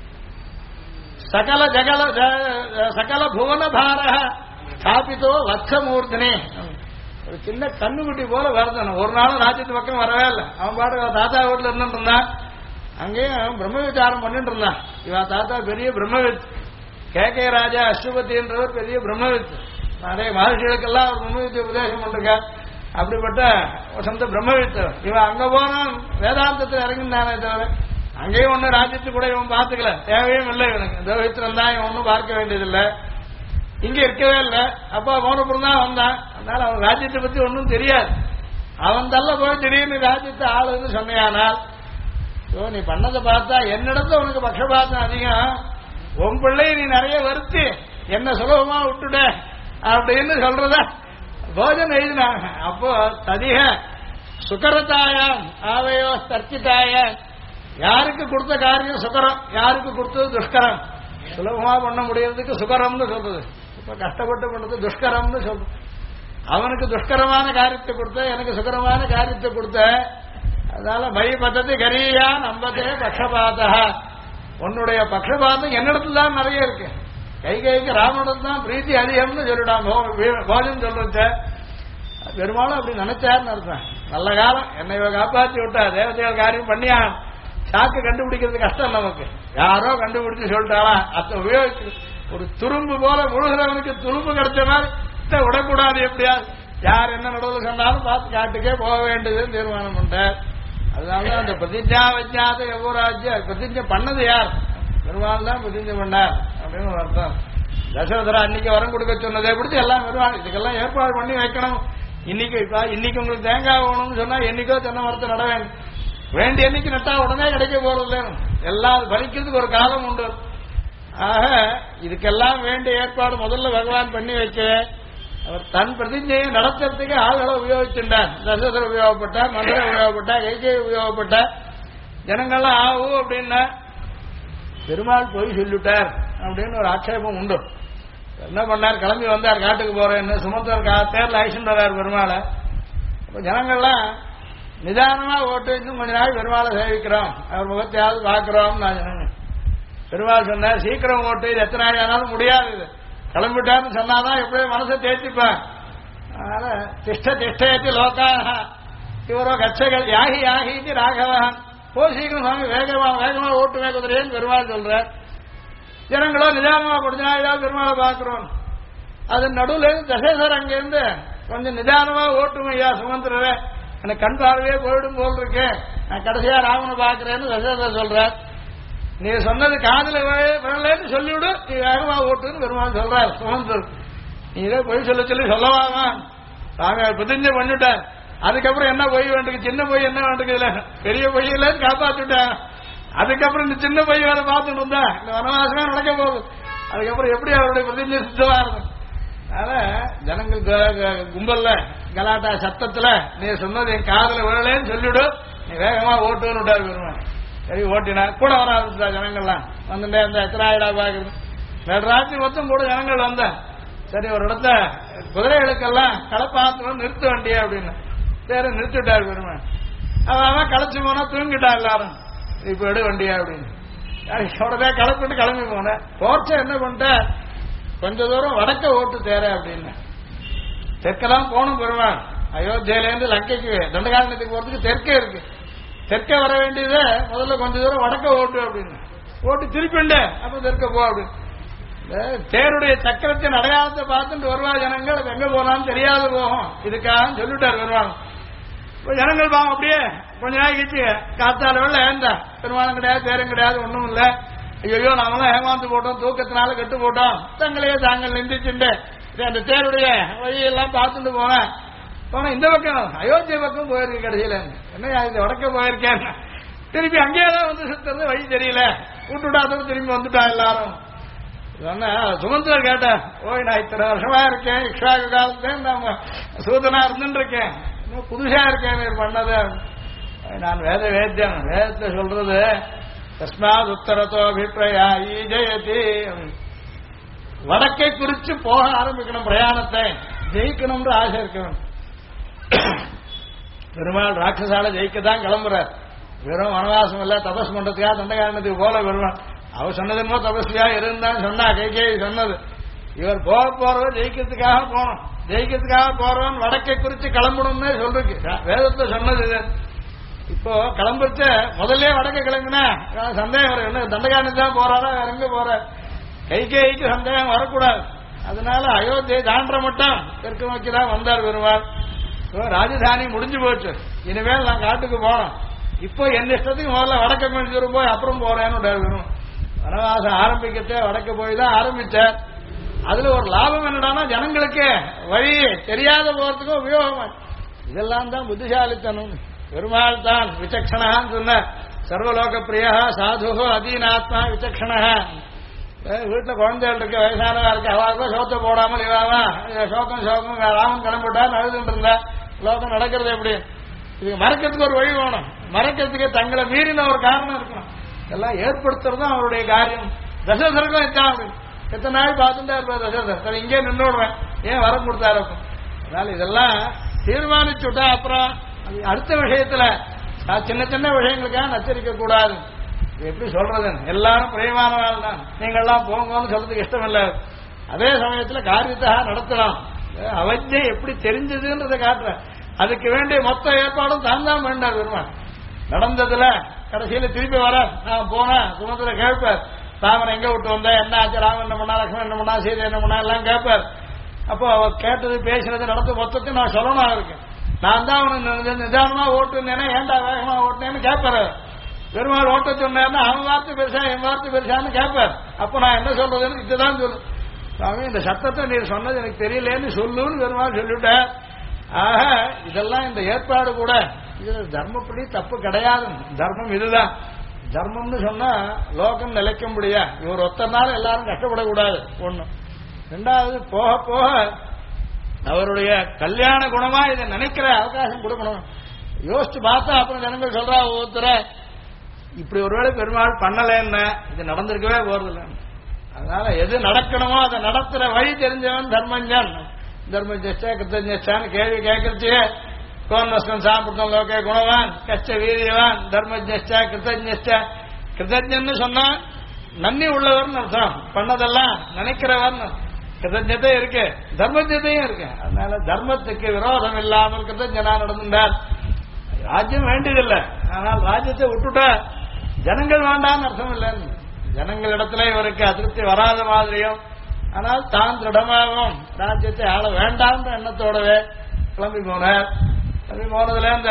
சகல புவன பார ஸ்தாபித்தோ வத்சமூர்த்தனே. ஒரு சின்ன கண்ணுக்குட்டி போல வரதணும். ஒரு நாளும் ராஜ்யத்து பக்கம் வரவே இல்லை. அவன் பாட்டு தாத்தா வீட்டுல இருந்துட்டு இருந்தான். அங்கேயும் பிரம்ம விசாரம் பண்ணிட்டு இருந்தான். இவா தாத்தா பெரிய பிரம்மவித். கே ராஜா அஸ்வபதின்றவர் பெரிய பிரம்மவித். நிறைய மகர்ஷிகளுக்கெல்லாம் ஒரு பிரம்மவித்தை உபதேசம் பண்ணிருக்க. அப்படிப்பட்ட சொந்த பிரம்மவித். இவன் அங்க போனா வேதாந்தத்தில் இறங்கினானே தவிர அங்கேயும் ஒண்ணு ராஜ்யத்து கூட இவன் பார்த்துக்கல, தேவையும் இல்லை இவனுக்கு. தேவத்திரம் தான் இவன் ஒன்னும் பார்க்க வேண்டியதில்லை, இங்க இருக்கவே இல்லை. அப்பா போனப்புறம் தான் வந்தான். அதனால அவன் ராஜ்யத்தை பத்தி ஒன்னும் தெரியாது. அவன் தள்ள போய் திடீர்னு ராஜ்யத்தை ஆளுன்னு சொன்னையானால், நீ பண்ணதை பார்த்தா என்னிடத்துல உனக்கு பக்ஷபாதம் அதிகம். உன் பிள்ளை நீ நிறைய வருத்தி என்ன சுலபமா விட்டுட அப்படின்னு சொல்றத போஜன் எழுதினாங்க. அப்போ ததிக சுகரத்தாயம் ஆவையோ தர்க்கித்தாய. யாருக்கு கொடுத்த காரியம் சுகரம், யாருக்கு கொடுத்தது துஷ்கரம். சுலபமா பண்ண முடியறதுக்கு சுகரம்னு சொல்றது, இப்ப கஷ்டப்பட்டு பண்றது துஷ்கரம்னு சொல்றது. அவனுக்கு துஷ்கரமான காரியத்தை கொடுத்த, எனக்கு சுகரமான காரியத்தை கொடுத்த. அதனால மை பத்தது கரியா நம்பதே பக்ஷபாதா. உன்னுடைய பக்ஷபாதம் என்னிடத்துல தான் நிறைய இருக்கு. கைகைக்கு ராமனிடத்துல தான் பிரீத்தி அதிகம்னு சொல்லிடான் போஜன் சொல்றச்ச. பெரும்பாலும் அப்படி நினைச்சாருன்னு அர்த்தம். நல்ல காலம் என்னை காப்பாற்றி விட்டா, தேவதைகள் காரியம் பண்ணியா. சாக்கு கண்டுபிடிக்கிறது கஷ்டம் நமக்கு. யாரோ கண்டுபிடிச்சு சொல்லிட்டாலாம் அத்தை உபயோகிச்சு. ஒரு துரும்பு போல முழுகிறவனுக்கு துரும்பு கிடைச்ச மாதிரி விடக்கூடாது. எப்படியா யார் என்ன நடுவில் சொன்னாலும் பார்த்து காட்டுக்கே போக வேண்டியதுன்னு தீர்மானம் பண்ணிட்டார். அதனாலதான் அந்த பிரதிஜா வச்சாத எவ்வளவு பிரதிஜை பண்ணது யார்? பெருமாள் தான் பிரதிஜை பண்ணார் அப்படின்னு ஒரு அர்த்தம். தசரதரா அன்னைக்கு வரம் கொடுக்க சொன்னதை பிடிச்சி எல்லாம் பெருமாள் இதுக்கெல்லாம் ஏற்பாடு பண்ணி வைக்கணும். இன்னைக்கு உங்களுக்கு தேங்காய் வேணும்னு சொன்னா என்னைக்கோ தென்னை மரத்தை நட வேண்டும். வேண்டிய என்னைக்கு நட்டா உடனே கிடைக்க போறது எல்லாம் பறிக்கிறதுக்கு ஒரு காலம் உண்டு. ஆக இதுக்கெல்லாம் வேண்டிய ஏற்பாடு முதல்ல பகவான் பண்ணி வைக்க அவர் தன் பிரதிஜையை நடத்துறதுக்கு ஆள்களை உபயோகிச்சுட்டார். தசரதர் உபயோகப்பட்டார், மதுரை உபயோகப்பட்டார், கைகேயி உபயோகப்பட்டார். ஜனங்கள்லாம் ஆகும் அப்படின்னா பெருமாள் போய் சொல்லிட்டார் அப்படின்னு ஒரு ஆட்சேபம் உண்டு. என்ன பண்ணார், கிளம்பி வந்தார் காட்டுக்கு போறேன்னு. சுமந்தர் தேர்ல அழிச்சுட்டு வர்றார் பெருமாளை. அப்ப ஜனங்கள்லாம் நிதானமா ஓட்டு இன்னும் கொஞ்ச நாள் பெருமாளை சேவிக்கிறோம், அவர் முகத்தையாவது பாக்குறோம். நான் சொன்னேன். பெருமாள் சொன்னார் சீக்கிரம் ஓட்டு, இது எத்தனை நாள் ஆனாலும் முடியாது, கிளம்பிட்டாருன்னு சொன்னாதான் எப்படியும் மனசை தேய்ச்சிப்பேன். அதனால திஷ்டேத்தி லோக்காக இவரோ கட்சைகள் யாகி யாகி ராகவன் போய் சீக்கிரம் சுவாமி வேகமா ஓட்டு வேகுதிரேன்னு பெருமாள் சொல்றார். ஜனங்களோ நிதானமா கொஞ்ச நாள் பெருமாளை பாக்குறோம். அது நடுவுல இருந்து தசேசர் அங்கிருந்து கொஞ்சம் நிதானமா ஓட்டும் ஐயா சுமந்திரவே, எனக்கு கண் பார்வையே போயிடும் போல் இருக்கு, நான் கடைசியா ராமனை பாக்குறேன்னு தசேசர் சொல்றார். நீ சொன்னது காதல விரலன்னு சொல்லிவிடு, நீ வேகமா ஓட்டுன்னு பெருமாள் சொல்றார் சுமந்தர். நீ இதே பொய் சொல்லி சொல்லவாங்க நாங்க பிரதிஞ்சை பண்ணிட்டேன். அதுக்கப்புறம் என்ன பொய் வேண்டுக்கு, சின்ன பொய் என்ன வேண்டுக்கு, இல்ல பெரிய பொய்யில காப்பாத்துட்டேன். அதுக்கப்புறம் இந்த சின்ன பொய் வேற பார்த்துட்டு இருந்தா இந்த வனவாசமே நடக்க போகுது. அதுக்கப்புறம் எப்படி அவருடைய பிரதிஞ்சை சித்தமா இருக்கும். அதனால ஜனங்கள் கும்பல்ல கலாட்டா சத்தத்துல நீ சொன்னது என் காதல விழலேன்னு சொல்லிவிடு, நீ வேகமா ஓட்டுன்னு விட்டாரு பெருமாள். சரி ஓட்டினா கூட வர ஆரம்பிச்சா ஜனங்கள்லாம் வந்துட்டே அந்த எத்தனாயிடா பாக்குறது. நடராத்திரி மொத்தம் கூட ஜனங்கள் வந்த சரி ஒரு இடத்த குதிரைகளுக்கெல்லாம் களைப்பாத்திரம் நிறுத்த வண்டியா அப்படின்னு சரி நிறுத்திட்டாரு பெருமாள். அவன் களைச்சு போனா தூங்கிட்டா எல்லாரும் இப்ப எடு வண்டியா அப்படின்னு உடனே களைப்பிட்டு கிளம்பி போனேன். போர்ச்ச என்ன பண்ணிட்ட கொஞ்ச தூரம் வடக்க ஓட்டு தேர அப்படின்னு தெற்கெல்லாம் போகணும் பெருமாள். அயோத்தியிலேருந்து லங்கைக்கு தண்டகாரண்யத்துக்கு போறதுக்கு தெற்கே இருக்கு. தெற்கே வர வேண்டியது முதல்ல கொஞ்ச தூரம் வடக்க ஓட்டு அப்படின்னு ஓட்டு திருப்பிண்டு அப்ப தெற்க போ அப்படின்னு தேருடைய சக்கரத்தின் அடையாளத்தை பார்த்துட்டு வருவா ஜனங்கள். அது எங்க போனாலும் தெரியாது போகும். இதுக்காக சொல்லிட்டாரு வருவாங்க. ஜனங்கள் பாவம் அப்படியே கொஞ்ச நாள் கழிச்சு காத்தால வெள்ள ஏந்தா பெருமானம் கிடையாது தேரம் கிடையாது ஒண்ணும் இல்ல. ஐயோ நாமெல்லாம் ஏமாந்து போட்டோம் தூக்கத்தினால கெட்டு போட்டோம் தங்களையே தாங்கள் நிந்திச்சுண்டு அந்த தேருடைய வழியெல்லாம் பார்த்துட்டு போனேன். போனா இந்த பக்கம் அயோத்திய பக்கம் போயிருக்கு. கடைசியில என்ன இது வடக்க போயிருக்கேன் திருப்பி அங்கேயேதான் வந்து சுத்துறது வழி தெரியல விட்டுவிடாதவங்க திரும்பி வந்துட்டா எல்லாரும். சுமந்திரர் கேட்டேன் ஓய் நான் இத்தனை வருஷமா இருக்கேன் இக்ஷாக்கு காலத்துல நம்ம சூதனா இருந்துட்டு இருக்கேன் புதுசா இருக்கேன் பண்ணது. நான் வேத்தியம் வேதத்தை சொல்றது தஸ்மாத் உத்தரத்தோ அபிப்பிராயா ஜெயதி வடக்கை குறிச்சு போக ஆரம்பிக்கணும். பிரயாணத்தை ஜெயிக்கணும்ன்ற ஆசை இருக்கணும். பெருமாள் ராட்சசால ஜெயிக்கத்தான் கிளம்புறார். வெறும் வனவாசம் இல்ல தபஸ் பண்றதுக்காக தண்டகாரணத்துக்கு போல வருவான். அவர் சொன்னதுமோ தபஸ்வியா இருந்தான்னு சொன்னா கைகேயி சொன்னது. இவர் போறது ஜெயிக்கிறதுக்காக போனோம். ஜெயிக்கிறதுக்காக போறோம் வடக்கை குறிச்சு கிளம்பணும்னு சொல்றீங்க வேதத்துல சொன்னது. இப்போ கிளம்புச்ச முதல்ல வடக்கை கிளம்பினா சந்தேகம் வரும். என்ன தண்டகாரணத்துக்கு தான் போறாரா வேற எங்க போற கைகேயிக்கு சந்தேகம் வரக்கூடாது. அதனால அயோத்தியை தாண்ட மட்டும் தெற்கு நோக்கிதான் வந்தார் பெருமாள். ராஜதானி முடிஞ்சு போச்சு. இனிமேல் நான் காட்டுக்கு போனோம். இப்போ எந்த இஷ்டத்துக்கு முதல்ல வடக்க கொஞ்சம் தூரம் போய் அப்புறம் போறேன்னு வரும். வனவாசம் ஆரம்பிக்கத்தே வடக்க போய் தான் ஆரம்பிச்சார். அதுல ஒரு லாபம் என்னடானா ஜனங்களுக்கு வழி தெரியாத போறதுக்கும் உபயோகம். இதெல்லாம் தான் புத்திசாலித்தனம். பெருமாள் தான் விசக்ஷணான்னு சொன்ன சர்வலோக பிரியா சாது அதீனாத்மா விசக்ஷணா. வீட்டுல குழந்தைகள் இருக்க வயசானவா இருக்கு அவளுக்கும் சோத்தை போடாமல் இவாவா சோகம் ராமன் கிளம்பிட்டா அழுதுட்டு இருந்தா லோகம் நடக்கிறது எப்படி? இதுக்கு மறக்கிறதுக்கு ஒரு வழி வேணும். மறக்கிறதுக்கு தங்களை மீறின ஒரு காரணம் இருக்கணும். இதெல்லாம் ஏற்படுத்துறதும் அவருடைய காரியம். தசரதருக்கும் இதான் எத்தனை நாள் பார்த்துட்டா இருப்பார் தசரதர். இங்கே நின்றுடுவேன் ஏன் வர கொடுத்தாரு. அதனால இதெல்லாம் தீர்மானிச்சுட்டா அப்புறம் அடுத்த விஷயத்துல சின்ன சின்ன விஷயங்களுக்காக நச்சரிக்க கூடாது. எப்படி சொல்றது எல்லாரும் பிரியமானவாள் தான் நீங்கள்லாம் போங்கன்னு சொல்றதுக்கு இஷ்டம் இல்லை. அதே சமயத்துல காரியத்தை நடத்தலாம். அவஜ்ஜை எப்படி தெரிஞ்சதுன்றதை காட்டுற அதுக்கு வேண்டிய மொத்த ஏற்பாடும் தான் தான் வேண்டாம். பெருமாள் நடந்ததுல கடைசியில திருப்பி வர நான் போனேன் சுமந்திர கேட்பார் ராமன் எங்க விட்டு வந்தேன் என்ன ஆச்சு ராமன் என்ன பண்ணா லக்ஷ்மணன் என்ன பண்ணா சீதை என்ன பண்ணா எல்லாம் கேட்பார். அப்போ அவர் கேட்டது பேசினது நடந்து மொத்தத்தையும் நான் சொல்லணும் இருக்கேன். நான் தான் அவனுக்கு நிதானமா ஓட்டுனேன்னா ஏன்டா வேகமா ஓட்டுனேன்னு கேட்பாரு. பெருமாள் ஓட்ட சொன்னார்னா அவன் வார்த்தை பெருசா என் வார்த்தை பெருசான்னு கேட்பார். அப்ப நான் என்ன சொல்றதுன்னு இதுதான் சொல்லு சாமி இந்த சத்தத்தை நீர் சொன்னது எனக்கு தெரியலேன்னு சொல்லுன்னு பெருமாள் சொல்லிவிட்டார். ஆக இதெல்லாம் இந்த ஏற்பாடு கூட இது தர்மப்படி தப்பு கிடையாது. தர்மம் இதுதான். தர்மம்னு சொன்னா லோகம் நிலைக்க முடியா. இவர் ஒத்தனால எல்லாரும் கஷ்டப்படக்கூடாது. ஒண்ணு. ரெண்டாவது போக போக அவருடைய கல்யாண குணமா இதை நினைக்கிற அவகாசம் கொடுக்கணும். யோசிச்சு பார்த்தா அப்புறம் ஜனங்கள் சொல்றா ஒவ்வொருத்தர இப்படி ஒருவேளை பெருமாள் பண்ணலன்னு இது நடந்திருக்கவே போறதில்லை. அதனால எது நடக்கணுமோ அதை நடத்துற வழி தெரிஞ்சவன் தர்மஞ்சன். தர்மஜா கிருத்தஜான்னு கேள்வி கேட்கறச்சு கோன்வஸ்தன் சாப்பிடுத்தம் லோகே குணவான் கஷ்ட வீரியவான் தர்மஜா கிருத்தஜா. கிருத்தஜன்னு சொன்னா நன்னி உள்ளவர்னு அர்த்தம். பண்ணதெல்லாம் நினைக்கிறவன் கிருத்தஜத்தை இருக்கு தர்மஜத்தையும் இருக்கு. அதனால தர்மத்துக்கு விரோதம் இல்லாமல் கிருத்தஜனா நடந்தார். ராஜ்யம் வேண்டியதில்லை. ஆனால் ராஜ்யத்தை விட்டுட்டா ஜனங்கள் வேண்டான்னு அர்த்தம் இல்லைன்னு. ஜனங்களிடத்துல இவருக்கு அதிருப்தி வராத மாதிரியும் ஆனால் தான் திடமாகவும் ராஜ்யத்தை ஆள வேண்டாம்ன்ற எண்ணத்தோடவே கிளம்பி போனார். கிளம்பி போனதுல இந்த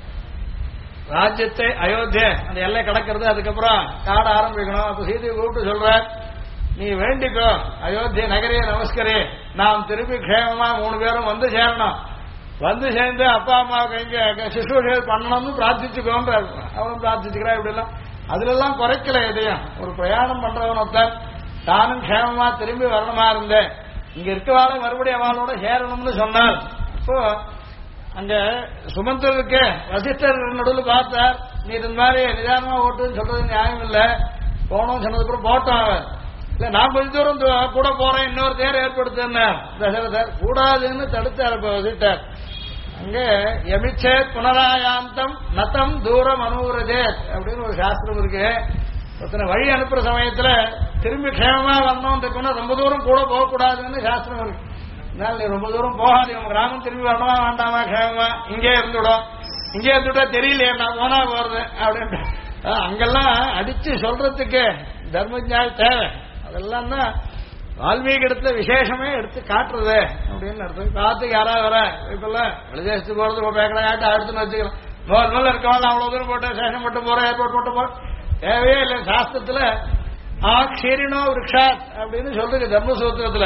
ராஜ்யத்தை அயோத்தியை அந்த எல்லை கடக்கிறது. அதுக்கப்புறம் காட ஆரம்பிக்கணும். அப்ப சீதையை கூப்பிட்டு சொல்ற நீ வேண்டிக்கோ அயோத்தியை நகரே நமஸ்கரே நாம் திருப்பி க்ஷேமமா 3 பேரும் வந்து சேரணும். வந்து சேர்ந்து அப்பா அம்மாவுக்கு எங்க சிசுகள் பண்ணணும்னு பிரார்த்திச்சுக்கோன்ற அவனும் பிரார்த்திச்சுக்கிறா. இப்படி எல்லாம் அதுல எல்லாம் குறைக்கல எதையும். ஒரு பிரயாணம் பண்றவனொத்தன் தானும் க்ஷேமமா திரும்பி வரணுமா இருந்தேன் இங்க இருக்கவாள மறுபடியும் அவளோட சேரணும்னு சொன்னார். அப்போ அங்க சுமந்தருக்கு வசிஷ்டர் நடுவில் பார்த்தார். நீ இந்த மாதிரி நிதானமா ஓட்டுன்னு சொல்றது நியாயம் இல்லை. போனோம் சொன்னதுக்கப்புறம் போட்டோம். அவன் இல்ல நான் கொஞ்ச தூரம் கூட போறேன், இன்னொரு தேர் ஏற்படுத்துன்னு தசரதர் கூடாதுன்னு தடுத்தார் வசிட்டார். அங்க எமிச்சே புனராயாந்தம் நத்தம் தூரம் அனுவுறதே அப்படின்னு ஒரு சாஸ்திரம் இருக்கு. ஒருத்தனை வழி அனுப்புற சமயத்துல திரும்பி க்ஷேமமா வரணும் இருக்கணும், ரொம்ப தூரம் கூட போகக்கூடாதுன்னு சாஸ்திரம் இருக்கு. அதனால நீ ரொம்ப தூரம் போகாது, உங்க கிராமம் திரும்பி வரணுமா வேண்டாமா, க்ஷேமமா இங்கே இருந்துடும், இங்கே இருந்துட்டா தெரியலையே நான் போனா போறது அப்படின்ட்டு அங்கெல்லாம் அடிச்சு சொல்றதுக்கு தர்மஜால் தேவை. அதெல்லாம் தான் வால்மீகி இடத்துல விசேஷமே எடுத்து காட்டுறது அப்படின்னு அர்த்தம். காத்துக்கு யாராவது வர இப்பெல்லாம் வெளிதேசத்துக்கு போறது பேக்கடாட்டு அடுத்துன்னு வச்சுக்கலாம். நோல் இருக்கவாள் அவ்வளவு தூரம் போட்டு சேஷம் போட்டு போற ஏர்போர்ட் போட்டு போற தேவையே இல்லை. சாஸ்திரத்துல க்ஷீரினோ விரக்ஷாத் அப்படின்னு சொல்றது தர்மசூத்திரத்துல.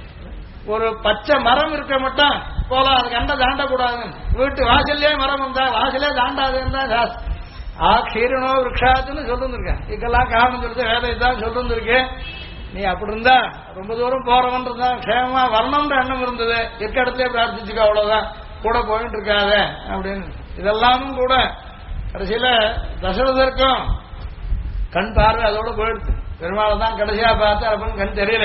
ஒரு பச்சை மரம் இருக்க மட்டும் போலாம், அதுக்கு அண்டை தாண்டக்கூடாது. வீட்டு வாசல்லே மரம் வந்தா வாசலே தாண்டாதுன்னு தான் சாஸ்திரம். க்ஷீரினோ விரக்ஷாத்துன்னு சொல்லிருக்கேன். இதுக்கெல்லாம் காரணம் சொல்லிட்டு வேலை இதான் சொல்லிருக்கேன். நீ அப்படி இருந்தா ரொம்ப தூரம் போறவன் இருந்தா க்ஷேமமா வரணும்ன்ற எண்ணம் இருந்தது, இருக்க இடத்துல பிரார்த்திச்சுக்க, அவ்வளவுதான், கூட போயிட்டு இருக்காத அப்படின்னு. இதெல்லாமும் கூட கடைசியில தசரதற்கும் கண் பார்வை அதோட போயிடுச்சு. பெருமாளை தான் கடைசியா பார்த்தா அப்படின்னு கண் தெரியல.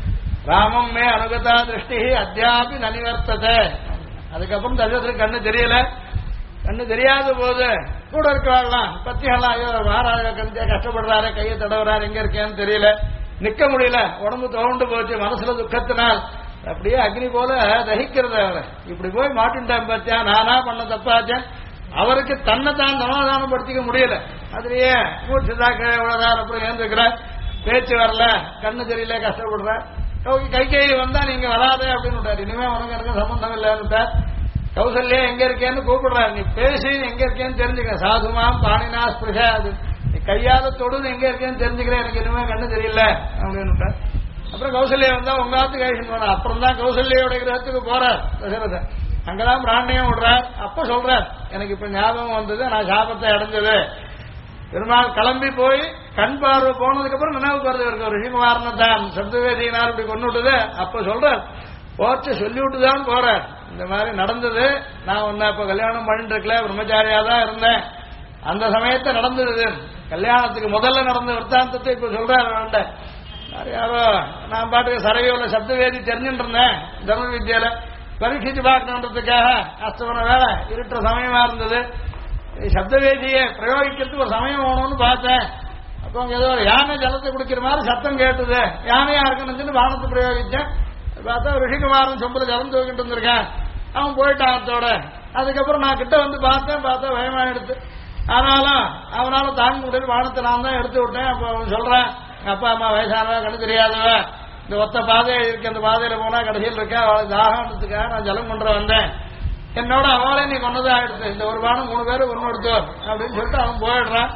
ராமம் மே அனுகதா திருஷ்டி அத்தியாபி நனிவர்த்தத்தை. அதுக்கப்புறம் தசரதற்கு கண்ணு தெரியல. கண்ணு தெரியாத போது கூட இருக்கிறாங்களாம் பத்தியெல்லாம், ஐயோ மகாராஜா கண்ணு கஷ்டப்படுறாரு, கையை தடவுறாரு, எங்க இருக்கேன்னு தெரியல, நிக்க முடியல, உடம்பு தோண்டு போச்சு, மனசுல துக்கத்தினால் அப்படியே அக்னி போல தகிக்கிறது. அவரை இப்படி போய் மாட்டின்ட்டான் பார்த்தியா, நானா பண்ண தப்பாச்சேன். அவருக்கு தன்னை தான் சமாதானம் படுத்திக்க முடியல. அதுலயே மூச்சுதான் விழறார். அப்புறம் ஏந்திருக்கிறார், பேச்சு வரல, கண்ணு தெரியல, கஷ்டப்படுற. கை வந்தா நீங்க வராதே அப்படின்னு விட்டார். இனிமே உனக்கு எனக்கு சம்பந்தம் இல்லைன்னு கௌசல்யா எங்க இருக்கேன்னு கூப்பிடுறாரு. நீ பேசி எங்க இருக்கேன்னு தெரிஞ்சுக்க, சாதுமாம் பாணினா ஸ்பிருஷா, அது நீ கையால தொடுது எங்க இருக்கேன்னு தெரிஞ்சுக்கிறேன், எனக்கு இனிமே கண்ணு தெரியல அப்படின்னு. அப்புறம் கௌசல்யா வந்தா உங்க ஆத்துக்கு ஆயிடுச்சு போன. அப்புறம் தான் கௌசல்யோட கிரகத்துக்கு போறார் தசரதன். அங்கதான் பிராண்டியம் விடுறார். அப்ப சொல்றார், எனக்கு இப்ப ஞாபகம் வந்தது, நான் சாபத்தை அடைஞ்சது. பெருமாள் கிளம்பி போய் கண் பார்வை போனதுக்கு அப்புறம் நினைவுக்கு வருது இருக்கு ரிஷிகுமாரனை தான் சப்தவேதியினார் இப்படி கொண்டு விட்டுது. அப்ப சொல்றார், போச்சு சொல்லி விட்டுதான் போறார், இந்த மாதிரி நடந்தது. நான் ஒன்ன இப்ப கல்யாணம் பண்ணிட்டு இருக்கல, பிரம்மச்சாரியா தான் இருந்தேன். அந்த சமயத்தை நடந்தது, கல்யாணத்துக்கு முதல்ல நடந்த விற்த்தாந்தத்தை இப்ப சொல்றாரு. யாரோ நான் பாட்டுக்கு சரவியோல சப்தவேதி தெரிஞ்சுட்டு இருந்தேன், தர்ம வித்யால பரீட்சிச்சு பார்க்கணுன்றதுக்காக அஸ்தவன வேலை இருட்டுற சமயமா இருந்தது. சப்தவேதியை பிரயோகிக்கிறதுக்கு ஒரு சமயம் வேணும்னு பார்த்தேன். அப்போ ஏதோ யானை ஜலத்தை குடிக்கிற மாதிரி சத்தம் கேட்டுது, யானையா இருக்கணும்னு வானத்தை பிரயோகிச்சேன். பார்த்தா ரிஷிகுமாரன் சொம்புல ஜலம் தூக்கிட்டு இருந்திருக்கேன். அவன் போயிட்டான் அத்தோட. அதுக்கப்புறம் நான் கிட்ட வந்து பார்த்தா பயமா எடுத்து. ஆனாலும் அவனால தாங்க முடியல, வானத்தை நான் தான் எடுத்து விட்டேன். அப்ப அவன் சொல்றான், அப்பா அம்மா வயசானவ, கண்ணு தெரியாதவ, இந்த ஒத்த பாதை இருக்கு, அந்த பாதையில போனா கடைசியில் இருக்க, அவளுக்கு தாகன்றதுக்காக நான் ஜலம் பண்ற வந்தேன். என்னோட அவளே நீ கொண்டதா எடுத்து, இந்த ஒரு பானம் 3 பேரு ஒன்னு எடுத்தோ அப்படின்னு சொல்லிட்டு அவன் போயிடுறான்.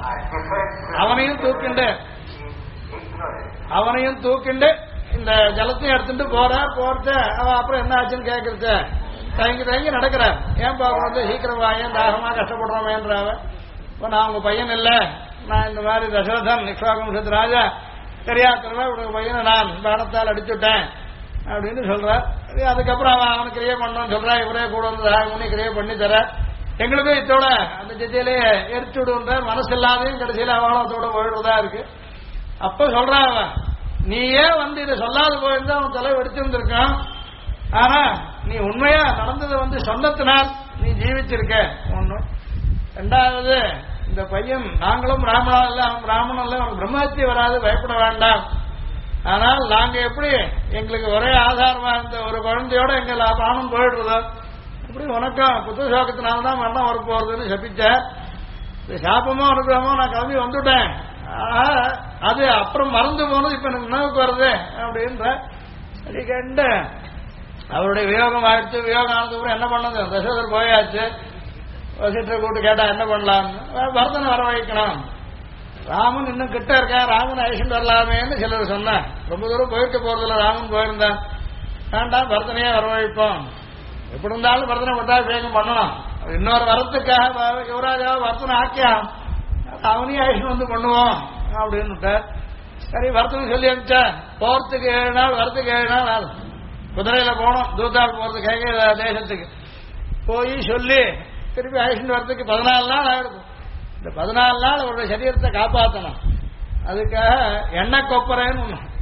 அவனையும் தூக்கிண்டு இந்த ஜலத்தையும் எடுத்துட்டு போறது. அவன் அப்புறம் என்ன ஆச்சுன்னு கேட்கறது, தயங்கி நடக்கிற. ஏன் பாக்குறது, சீக்கிரமா ஏன் தாகமா கஷ்டப்படுறோமேன்றாவ. இப்ப நான் உங்க பையன் இல்ல, நான் இந்த மாதிரி தசரதன் நிக்ஷாகம் ராஜா தெரியாதவ உனக்கு பையனை நான் பானத்தால் அடிச்சுட்டேன் அப்படின்னு சொல்ற. அதுக்கப்புறம் அவனுக்கு கிரியை பண்ணணும்னு சொல்றா. இவரே கூட வந்து ராகவனி கிரியை பண்ணி தர, எங்களுக்கும் இதோட அந்த ஜெத்தியிலேயே எரிச்சு விடுன்ற மனசு இல்லாதையும் கடைசியில் அவனத்தோட போயிடுறதா இருக்கு. அப்ப சொல்றா அவன், நீயே வந்து இதை சொல்லாது போயிருந்தா அவன் தலை வெடிச்சிருந்திருக்கான். ஆனா நீ உண்மையா நடந்ததை சொன்னத்தினால் நீ ஜீவிச்சிருக்க ஒண்ணு. ரெண்டாவது, இந்த பையன் நாங்களும் பிராமணா இல்ல, அவன் பிராமணன் இல்ல, அவனுக்கு பிரம்மஹத்தியை வராது, பயப்பட வேண்டாம். ஆனால் நாங்க எப்படி எங்களுக்கு ஒரே ஆதாரமா இருந்த ஒரு குழந்தையோட எங்க பானம் போயிடுறதோ அப்படி உனக்கும் புத்தசோகத்தினால்தான் மரணம் வரப்போறதுன்னு சபிச்ச. சாபமோ அனுகிரகமோ நான் கிளம்பி வந்துட்டேன். அது அப்புறம் மறந்து போனது இப்ப எனக்கு நினைவுக்கு வருது அப்படின்ற. அது கேட்டு அவருடைய வியோகம் ஆயிடுச்சு. வியோகம் ஆனதுக்கு என்ன பண்ணது, தசரதர் போயாச்சு. வசிட்டரை கூட்டு கேட்டா என்ன பண்ணலாம்னு, பரதனை வரவழைக்கணும். ராமன் இன்னும் கிட்ட இருக்கேன், ராமன் அழிச்சுட்டு வரலாமேன்னு சிலர் சொன்ன. ரொம்ப தூரம் போயிட்டு போறதுல ராமன் போயிருந்தான். வேண்டாம், பரதனையே வரவழைப்போம். எப்படி இருந்தாலும் பரதனை விட்டா வேகம் பண்ணணும். இன்னொரு வரத்துக்காக யுவராஜாவை பரதனை ஆக்கியாம், அவனையும் அழிச்சு பண்ணுவோம் அப்படின்னு. சரி, வரத்துக்கு சொல்லி அனுப்பிச்சா போறதுக்கு 7 நாள், வரத்துக்கு 7 நாள். குதிரையில போனோம் தூத்தாள் போறதுக்கு, தேசத்துக்கு போய் சொல்லி திருப்பி அழிச்சுட்டு வரதுக்கு 14 நாள் ஆயிடுது. இந்த 14 நாள் அவருடைய சரீரத்தை காப்பாற்றணும். அதுக்காக எண்ணெய் கொப்பரைன்னு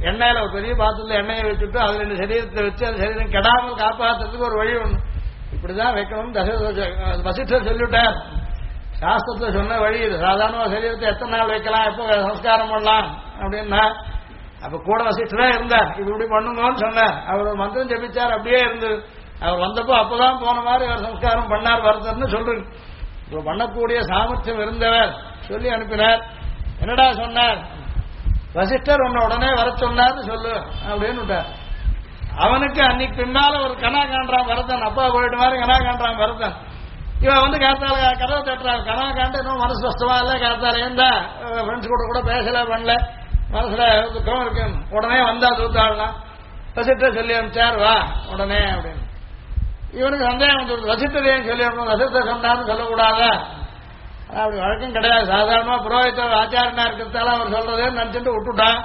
எண்ணெயில ஒரு பெரிய பாத்திரத்துல எண்ணெயை வச்சுட்டு அதுல இந்த சரீரத்தை வச்சு அந்த சரீரம் கெடாமல் காப்பாற்றுறதுக்கு ஒரு வழி ஒண்ணு இப்படிதான் வைக்கணும் வசிஷ்டர் சொல்லிவிட்டார். சாஸ்திரத்துல சொன்ன வழி இது. சாதாரண சரீரத்தை எத்தனை நாள் வைக்கலாம், எப்போ சம்ஸ்காரம் பண்ணலாம் அப்படின்னா அப்ப கூட வசிஷ்டரே இருந்தார். இப்படி பண்ணுங்கன்னு சொன்னார். அவர் ஒரு மந்திரம் ஜபிச்சார், அப்படியே இருந்தது. அவர் வந்தப்போ அப்பதான் போன மாதிரி அவர் சம்ஸ்காரம் பண்ணார் பரதர்னு சொல்றேன். இப்போ பண்ணக்கூடிய சாமர்த்தியம் இருந்தவர் சொல்லி அனுப்பினார். என்னடா சொன்னார்? வசிஷ்டர் உன்னை உடனே வர சொன்னார்னு சொல்லு அப்படின்னு விட்டார். அவனுக்கு அன்னைக்கு பின்னால ஒரு கனா காண்றான் பரதன். அப்பா போயிட்டு மாதிரி கனா காண்றான் பரதன். இவன் வந்து காத்தால கதவை தட்டுறான். கனா காண்டு இன்னும் மனசு கஷ்டமா இல்ல, காத்தால ஏந்தா ஃப்ரெண்ட்ஸ் கூட பேசல பண்ணல, மனசுல துக்கம் இருக்கு. உடனே வந்தா தூத்தாடலாம். வசிஷ்டர் சொல்லி அனுப்பிச்சார் வா உடனே அப்படின்னு. இவனுக்கு சந்தேகம் வந்து வசிஷ்டரையும் சொல்லி அனுப்பணும், வசிஷ்டர் சொன்னார்னு சொல்லக்கூடாதா? அப்படி வழக்கம் கிடையாது. சாதாரணமா புரோஹிதர் ஆச்சாரனா இருக்கிறதால அவர் சொல்றதேன்னு நினைச்சிட்டு விட்டுட்டான்.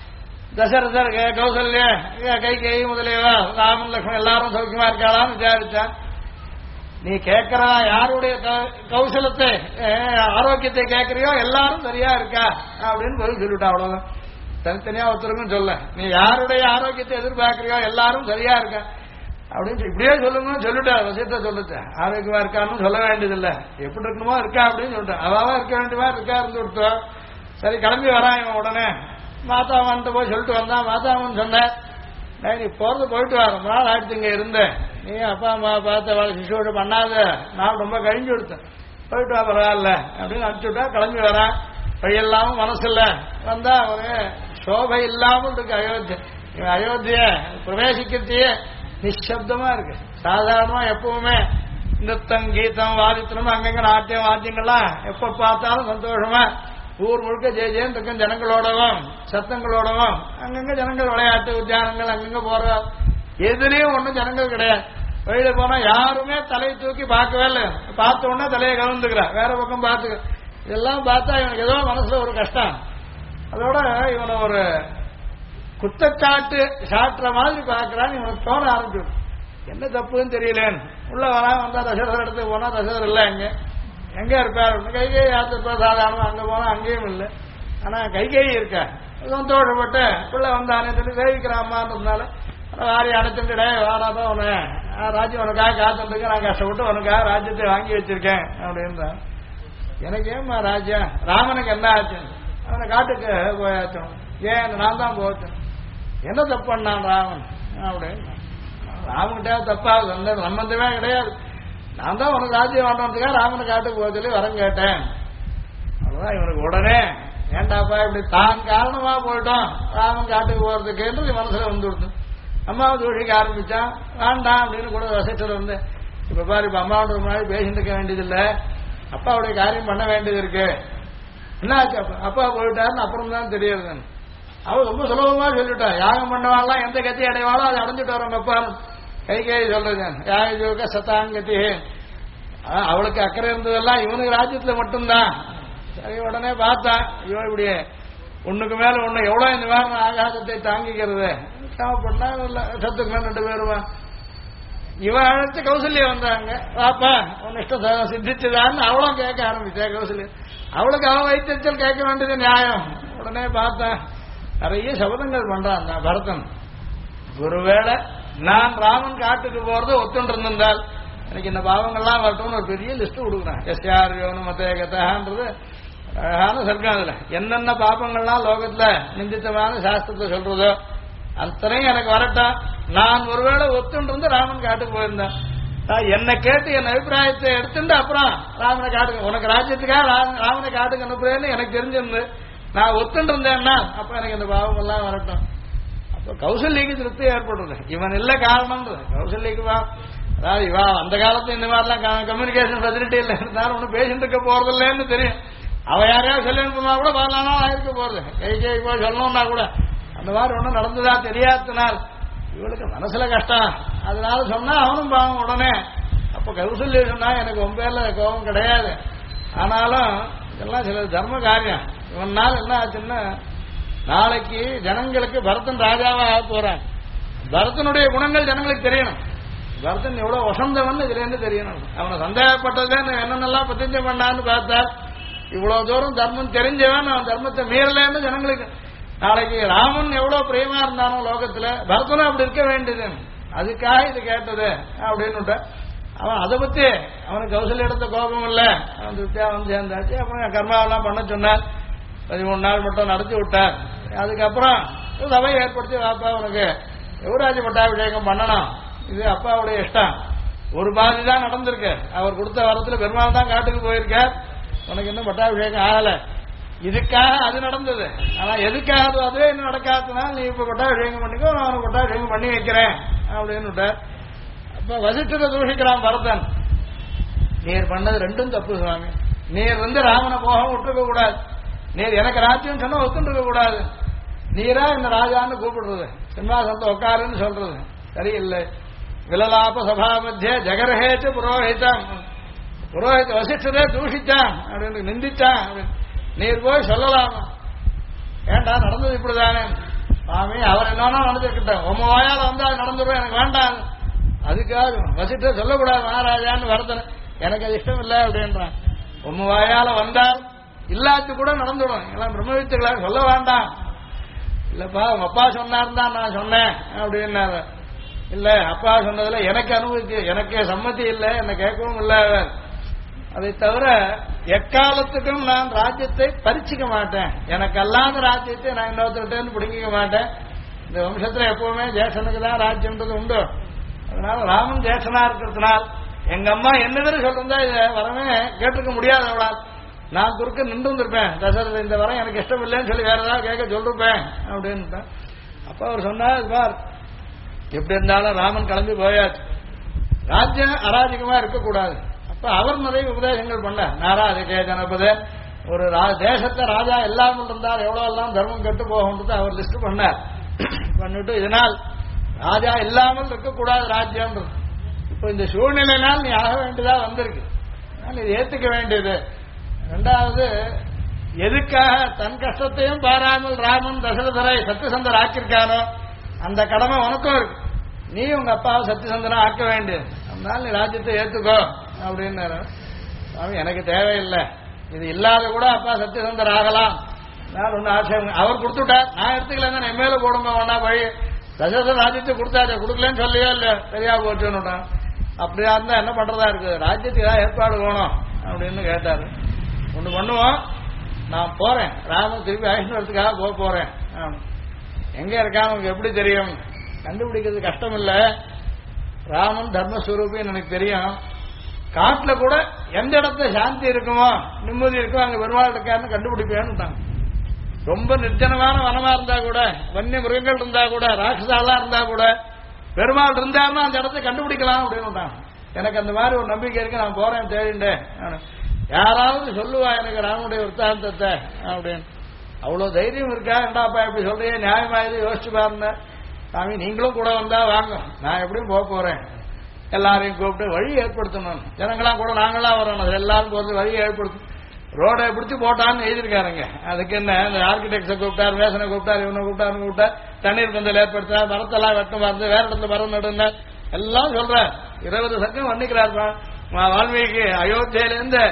தசரதர் கௌசல்யா கைகேயி முதலியவா ராமன் லக்ஷ்மணன் எல்லாரும் சௌக்கியமா இருக்காளான்னு விசாரிச்சான். நீ கேட்கறா யாருடைய கௌசலத்தை ஆரோக்கியத்தை கேட்கறியோ எல்லாரும் சரியா இருக்கா அப்படின்னு பதில் சொல்லிவிட்டா. அவ்வளவுதான், தனித்தனியா ஒருத்தருக்கும் சொல்ல. நீ யாருடைய ஆரோக்கியத்தை எதிர்பார்க்கறியோ எல்லாரும் சரியா இருக்கா அப்படின்னு இப்படியே சொல்லுங்கன்னு சொல்லிட்டா. வசிஷ்ட சொல்லுச்சு. ஆரோக்கியமா இருக்கான்னு சொல்ல வேண்டியதில்லை, எப்படி இருக்கணுமோ இருக்கா அப்படின்னு சொல்லிட்டேன். அவாவா இருக்க வேண்டியவா இருக்கா இருந்து கொடுத்தோம். சரி கிளம்பி வரான் இவன். உடனே மாதாவன்ட்டு போய் சொல்லிட்டு வந்தான். மாதாவன் சொன்னேன், நீ போறது போயிட்டு வர ரொம்ப நாள் ஆயிடுச்சு இங்க இருந்தேன், நீ அப்பா அம்மா பார்த்த வாழ் சிசுவோட பண்ணாத நான் ரொம்ப கழிஞ்சு கொடுத்தேன், போயிட்டு வா பரவாயில்ல அப்படின்னு அனுப்பிச்சுட்டா. கிளம்பி வரான். வழியெல்லாமும் மனசு இல்ல. வந்தா அவரு சோபை இல்லாமல் இருக்கு அயோத்தியா. இவன் அயோத்திய பிரவேசிக்கிறதையே நிசப்தமா இருக்கு. சாதாரணமா எப்பவுமே நிறுத்தம் கீதம் வாதித்தனம் அங்கங்க நாட்டியம் வாத்தியங்கள்லாம் எப்ப பார்த்தாலும் சந்தோஷமா ஊர் முழுக்க ஜெய ஜெயன் இருக்கும். ஜனங்களோடவும் சத்தங்களோடவும் அங்கங்க ஜனங்கள் விளையாட்டு உத்தியானங்கள் அங்கங்க போற எதுலயும் ஒண்ணும் ஜனங்கள் கிடையாது. வெளியில போனா யாருமே தலையை தூக்கி பார்க்கவே இல்லை. பார்த்த உடனே தலையை கலந்துக்கிறா, வேற பக்கம் பார்த்துக்க. இதெல்லாம் பார்த்தா இவனுக்கு ஏதோ மனசுல ஒரு கஷ்டம். அதோட இவனை ஒரு குத்தச்சாட்டு சாட்டுற மாதிரி பார்க்கறான்னு இவனுக்கு தோண ஆரம்பிச்சு. என்ன தப்புன்னு தெரியலேன்னு உள்ள வரா. வந்தா தசரதர் இடத்துக்கு போனா தசரதர் இல்லை. எங்க இருப்பார்? கைகேயி யாத்திருப்பா சாதாரணமா. அங்க போனா அங்கேயும் இல்லை. ஆனா கைகேயி இருக்கா. சந்தோஷப்பட்டு பிள்ளை வந்தானே சொல்லி சேவிக்கிறாமான்றதுனால வாரி அடைச்சுட்டு வாராதான் உன ராஜ்யம் உனக்காக காத்துருக்கு, நான் கஷ்டப்பட்டு உனக்காக ராஜ்யத்தை வாங்கி வச்சிருக்கேன் அப்படின்றான். எனக்கு ஏமா ராஜ்யம்? ராமனுக்கு என்ன ஆச்சு? அவனை காட்டுக்கு போயாச்சும். ஏன் நான் தான் போச்சேன். என்ன தப்பு பண்ணான் ராமன் அப்படின்னு. ராமன்கிட்ட தப்பாக சம்பந்தமே கிடையாது. நான் தான் உனக்கு ராஜ்யம் வாண்டதுக்காக ராமனை காட்டுக்கு போக சொல்லி வரம் கேட்டேன். அவ்வளவுதான். இவனுக்கு உடனே ஏண்டாப்பா இப்படி தான் காரணமா போயிட்டோம் ராமன் காட்டுக்கு போறதுக்கு மனசுல வந்து கொடுத்து அம்மாவை தூழிக்க ஆரம்பிச்சான். வேண்டாம் அப்படின்னு கூட வசிஷ்டர் வந்து இப்ப பாரு, இப்ப அம்மாவோட முன்னாடி பேசிட்டு இருக்க வேண்டியதில்லை, அப்பாவுடைய காரியம் பண்ண வேண்டியது இருக்கு. என்ன ஆச்சு? அப்பா போயிட்டாருன்னு அப்புறம் தான் தெரியுது. அவள் ரொம்ப சுலபமா சொல்லிட்டான். யாகம் பண்ணவாள்லாம் எந்த கத்தி அடைவாளோ அதை அடைஞ்சிட்டு வரோம் அப்பா. கைகேயி சொல்றது யாக சத்தாங்கத்தி. அவளுக்கு அக்கறை இருந்ததெல்லாம் இவனுக்கு ராஜ்யத்துல மட்டும்தான். சரி உடனே பார்த்தான். இவன் இப்படி ஒண்ணுக்கு மேல ஒண்ணு எவ்வளவு இந்த மாதிரி ஆகாசத்தை தாங்கிக்கிறது பண்ணா சத்துக்கு மேல 2 பேருமா. இவன் அழைச்சு கௌசல்யா வந்தாங்க. பாப்பா உன் இஷ்டம் சித்திச்சுதான்னு அவளும் கேட்க ஆரம்பிச்சா. கௌசல்யா அவளுக்கு அவன் வைத்தியத்தில் கேட்க வேண்டியது நியாயம். உடனே பார்த்தான் நிறைய சபதங்கள் பண்றான் பரதன். ஒருவேளை நான் ராமன் காட்டுக்கு போறது ஒத்துண்டு இருந்திருந்தால் எனக்கு இந்த பாவங்கள்லாம் வரட்டும்னு ஒரு பெரிய லிஸ்ட் கொடுக்குறான். எஸ்ஆர் யோனு மத்தேகத்தான்றது அழகான சர்க்கம். அதுல என்னென்ன பாப்பங்கள்லாம் லோகத்துல நிந்தித்தமான சாஸ்திரத்தை சொல்றதோ அத்தனையும் எனக்கு வரட்டும். நான் ஒருவேளை ஒத்துண்டு இருந்து ராமன் காட்டுக்கு போயிருந்தேன். என்னை கேட்டு என் அபிப்பிராயத்தை எடுத்துட்டு அப்புறம் ராமனை காட்டுக்கு உனக்கு ராஜ்யத்துக்காக ராமனை காட்டுக்கு அனுப்புறேன்னு எனக்கு தெரிஞ்சிருந்து நான் ஒத்துண்டு இருந்தேன்னா அப்ப எனக்கு இந்த பாவங்கள்லாம் வரட்டும். அப்ப கௌசல்யக்கு திருப்தி ஏற்படுறது. இவன் இல்ல காரணம் கௌசல்யக்கு அதாவது இவா அந்த காலத்துல இந்த மாதிரிலாம் கம்யூனிகேஷன் ஃபெசிலிட்டி இல்லை இருந்தாலும் ஒன்னும் பேசிட்டு இருக்க போறதில்லைன்னு தெரியும். அவ யாரையாவது சொல்லி அனுப்புனா கூட 14 நாள் ஆயிருக்க போறது. கைகேயி போய் சொல்லணும்னா கூட அந்த மாதிரி ஒன்றும் நடந்ததா தெரியாதனால் இவளுக்கு மனசுல கஷ்டம். அதனால சொன்னா அவனும் பாவம் உடனே. அப்ப கௌசல்யா சொன்னா எனக்கு உன் பேர்ல கோபம் கிடையாது, ஆனாலும் இதெல்லாம் சில தர்ம காரியம். இவனால என்ன ஆச்சுன்னா நாளைக்கு ஜனங்களுக்கு பரதன் ராஜாவா ஆக போறான். பரதனுடைய குணங்கள் ஜனங்களுக்கு தெரியணும். பரதன் எவ்வளவு வசந்தவன் இதுல இருந்து தெரியணும். அவனை சந்தேகப்பட்டதே என்னென்னலாம் பிரதிஜை பண்ணான்னு பார்த்தா இவ்வளவு தூரம் தர்மம் தெரிஞ்சவன் அவன் தர்மத்தை மீறலன்னு ஜனங்களுக்கு நாளைக்கு ராமன் எவ்வளவு பிரியமா இருந்தானோ லோகத்துல பரதனும் அப்படி இருக்க வேண்டியது, அதுக்காக இது கேட்டது அப்படின்னு அவன் அதை பத்தி அவனுக்கு கௌசல்ய எடுத்த கோபம் இல்ல. அவன் திருப்தியா வந்து சேர்ந்தாச்சு. அப்புறம் கர்மாவெல்லாம் பண்ண சொன்னார். 13 நாள் மட்டும் நடத்தி விட்டார். அதுக்கப்புறம் சபை ஏற்படுத்தி அப்பா உனக்கு யுவராஜ பட்டாபிஷேகம் பண்ணணும், இது அப்பாவுடைய இஷ்டம். ஒரு பாதி தான் நடந்திருக்கு. அவர் கொடுத்த வரத்துல பெருமாள் தான் காட்டுக்கு போயிருக்கார். உனக்கு இன்னும் பட்டாபிஷேகம் ஆகல. இதுக்காக அது நடந்தது. ஆனா எதுக்காக அதுவே இன்னும் நடக்காததுனால நீ இப்ப பட்டாபிஷேகம் பண்ணிக்கோ, நான் அவனுக்கு பட்டாபிஷேகம் பண்ணி வைக்கிறேன் அப்படின்னு. அப்ப வசிஷ்டரை தூஷிக்கிறான் பரதன். நீர் பண்ணது ரெண்டும் தப்பு சுவாமி. நீர் வந்து ராமனை போக விட்டுருக்க கூடாது. நீர் எனக்கு ராஜ்யம் சொன்ன ஒத்துருக்க கூடாது. நீரா இந்த ராஜான்னு கூப்பிடுறது, சிம்மாசனத்தை உட்காருன்னு சொல்றது சரியில்லை. விலலாப சபா மத்திய ஜெகர்ஹேத்து புரோஹிதம், புரோஹித வசிஷ்டரே தூஷிச்சான் அப்படின்னு நிந்திச்சான் அப்படின்னு நீர் போய் சொல்லலாமா? ஏண்டா நடந்தது இப்படிதானே சுவாமி, அவர் என்னன்னா நடந்துருக்கிட்டேன், உங்க வாயால வந்து அது நடந்துடும், எனக்கு வேண்டாம். அதுக்காக வசிஷ்டர் சொல்லக்கூடாது மகாராஜான்னு வரதன், எனக்கு அது இஷ்டம் இல்லை அப்படின்றான். உங்க வாயால வந்தால் இல்லாத்து கூட நடந்துடும், எல்லாம் பிரம்மவித்துக்களாக சொல்ல வேண்டாம். இல்லப்பா உங்க அப்பா சொன்னார் தான் நான் சொன்னேன் அப்படின்னாரு. இல்ல அப்பா சொன்னதுல எனக்கு அனுமதி, எனக்கு சம்மதி இல்லை, என்ன கேட்கவும் இல்லை. அதை தவிர எக்காலத்துக்கும் நான் ராஜ்யத்தை பறிச்சுக்க மாட்டேன், எனக்கு அல்லாத ராஜ்யத்தை நான் இன்னொருத்தர்கிட்ட பிடிக்க மாட்டேன். இந்த வம்சத்துல எப்பவுமே ஜேஷனுக்கு தான் ராஜ்யம்ன்றது உண்டு. அதனால ராமன் ஜேஷனா இருக்கிறதுனால் எங்க அம்மா என்னது சொல்லிருந்தா இதை வரமே கேட்டுக்க முடியாது. அவளால் நான் குறுக்க நின்று இருப்பேன், தசரத இந்த வரம் எனக்கு இஷ்டம் இல்லைன்னு சொல்லி வேற ஏதாவது கேட்க சொல்லிருப்பேன் அப்படின்னு. அப்ப அவர் சொன்னார், பார் எப்படி இருந்தாலும் ராமன் கிளம்பி போயாச்சு, ராஜ்யம் அராஜகமா இருக்கக்கூடாது. அப்ப அவர் நிறைய உபதேசங்கள் பண்ண நாராஜகே ஜனபத, ஒரு தேசத்தை ராஜா இல்லாமல் இருந்தால் எவ்வளவு எல்லாம் தர்மம் கெட்டு போகும்ன்றது அவர் லிஸ்ட் பண்ணார். பண்ணிட்டு இதனால் ராஜா இல்லாமல் இருக்கக்கூடாது ராஜ்யம். இப்ப இந்த சூழ்நிலையினால் நீ ஆக வேண்டியதா வந்திருக்கு, இது ஏத்துக்க வேண்டியது. ரெண்டாவது, எதுக்காக தன் கஷ்டத்தையும் பாராமல் ராமன் தசரதரை சத்தியசந்தர் ஆக்கியிருக்கானோ அந்த கடமை உனக்கும் இருக்கு. நீ உங்க அப்பாவை சத்தியசந்தனா ஆக்க வேண்டியது, அதனால நீ ராஜ்யத்தை ஏத்துக்கோ அப்படின்னு. சுவாமி எனக்கு தேவையில்லை, இது இல்லாத கூட அப்பா சத்தியசந்தர் ஆகலாம், நான் ஒன்னும் ஆட்சேபம். அவர் கொடுத்துட்டார், நான் எடுத்துக்கல, என் மேல போடுமா ஒன்னா போய் தசரத ராஜ்யத்தை கொடுத்தாரு, கொடுக்கலன்னு சொல்லியோ இல்லையா சரியா போச்சுன்னு. அப்படியா இருந்தா என்ன பண்றதா இருக்கு, ராஜ்யத்துக்கு ஏதாவது ஏற்பாடு வேணும் அப்படின்னு கேட்டாரு. ஒண்ணு பண்ணுவோம், நான் போறேன், ராமன் திருப்பி ஐஸ்வரத்துக்காக போறேன். எங்க இருக்கான்னு உங்களுக்கு எப்படி தெரியும்? கண்டுபிடிக்கிறது கஷ்டம் இல்ல. ராமன் தர்மஸ்வரூபின்னு எனக்கு தெரியும். காட்டுல கூட எந்த இடத்துல சாந்தி இருக்குமோ நிம்மதி இருக்குமோ அங்க பெருமாள் இருக்காருன்னு கண்டுபிடிப்பேன்னு. ரொம்ப நிர்ஜனமான வனமா இருந்தா கூட, வன்னிய மிருகங்கள் இருந்தா கூட, ராட்சசாலாம் இருந்தா கூட பெருமாள் இருந்தாருன்னா அந்த இடத்த கண்டுபிடிக்கலாம் அப்படின்னு. எனக்கு அந்த மாதிரி ஒரு நம்பிக்கை இருக்கு, நான் போறேன் தேடிண்டேன். யாராவது சொல்லுவா எனக்கு ராமனுடைய விற்த்தாந்தத்தை அப்படின்னு. அவ்வளவு தைரியம் இருக்கா? என்னடாப்பா எப்படி சொல்றீங்க, நியாயமா இது யோசிச்சு பாருங்க. சாமி நீங்களும் கூட வந்தா வாங்க, நான் எப்படியும் போறேன். எல்லாரையும் கூப்பிட்டு வழி ஏற்படுத்தணும், ஜனங்களாம் கூட நாங்களாம் வரணும், எல்லாரும் போறது வழியை ஏற்படுத்தணும். ரோடை பிடிச்சி போட்டான்னு எழுதியிருக்காருங்க. அதுக்கு என்ன, இந்த ஆர்கிடெக்டை கூப்பிட்டார், வேசனை கூப்பிட்டார், இவனை கூப்பிட்டார், தண்ணீர் பந்தல் ஏற்படுத்தினார், மரத்தெல்லாம் வெட்டம் வந்து வேற இடத்துல மரம் நடுனார், எல்லாம் சொல்றார். 20 சங்கம் வந்திக்கிறார் வால்மீகி. அயோத்தியிலிருந்து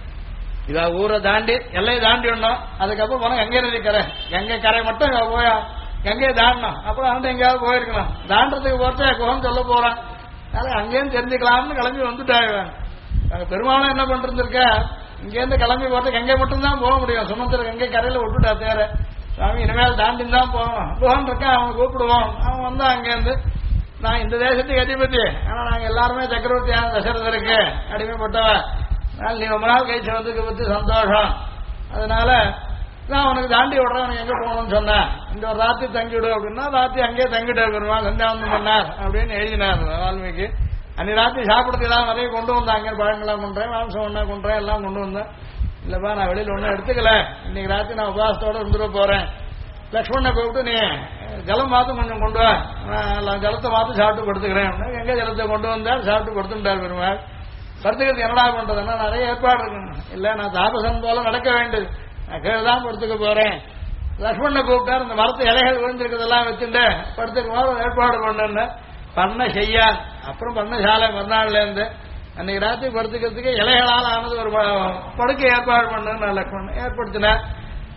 இத ஊரை தாண்டி எல்லையை தாண்டி விடணும். அதுக்கப்புறம் போனா கங்கை நதி கரை, கங்கை கரை மட்டும் போயா கங்கையை தாண்டணும். அப்புறம் அந்த எங்கேயாவது போயிருக்கலாம். தாண்டறதுக்கு போறத குகம் சொல்ல போறான், அங்கேயும் தெரிஞ்சுக்கலாம்னு கிளம்பி வந்துட்டாங்க. நாங்க பெருமாளும் என்ன பண்றதுருக்க, இங்கேருந்து கிளம்பி போறது கங்கை மட்டும்தான் போக முடியும். சுமந்திர கங்கை கரையில விட்டுட்டா தேர சாமி, இனிமேல் தாண்டி தான் போவோம். குகம் இருக்கா, அவனை கூப்பிடுவோம். அவன் வந்தா அங்கேருந்து, நான் இந்த தேசத்துக்கு அதிபதி, ஆனா நாங்க எல்லாருமே சக்கரவர்த்தியான தசரதருக்கு அடிமைப்பட்டவ, அதனால நீ ரொம்ப நாள் கழிச்சு வந்து பத்தி சந்தோஷம், அதனால நான் உனக்கு தாண்டி விடுறேன், உனக்கு எங்க போகணும்னு சொன்னேன், இந்த ஒரு ராத்திரி தங்கிவிடு அப்படின்னா ராத்திரி அங்கேயே தங்கிட்டு பெருமாள் சந்தியாவந்தம் பண்ணார் அப்படின்னு எழுதினார் வால்மீகி. அன்னைக்கு ராத்திரி சாப்பிடுறதுக்கு தான் நிறைய கொண்டு வந்தேன், அங்கே பழங்கள்லாம் கொண்டுறேன், மாம்சம் ஒன்றா கொண்டுறேன், எல்லாம் கொண்டு வந்தேன். இல்லப்பா நான் வெளியில ஒன்றும் எடுத்துக்கல, இன்னைக்கு ராத்திரி நான் உபவாசத்தோட இருந்துட போறேன். லக்ஷ்மணனை கூப்பிட்டு நீ ஜலம் மாத்து கொஞ்சம் கொண்டு வா, நான் ஜலத்தை மாத்து சாப்பிட்டு படுத்துக்கிறேன். எங்க ஜலத்தை கொண்டு வந்தார், சாப்பிட்டு படுத்துட்டார் பெருமாள். படுத்துக்கிறது என்னடா பண்றதுன்னா நிறைய ஏற்பாடு இருக்கு. இல்ல நான் தாபசன் போல நடக்க வேண்டியது, நான் கீழதான் படுத்துக்க போறேன். லக்ஷ்மணனை கூப்பிட்டார், இந்த மரத்து இலைகள் விழுந்திருக்கிறதெல்லாம் வச்சுட்டு படுத்துக்க போது ஏற்பாடு பண்ணுன்னு பண்ண செய்யா. அப்புறம் பண்ணசாலை மறுநாள்ல இருந்து அன்னைக்கு ராத்திரி படுத்துக்கிறதுக்கு இலைகளால் ஆனது ஒரு படுக்கை ஏற்பாடு பண்ணு லக்ஷ்மணன் ஏற்படுத்தினார்.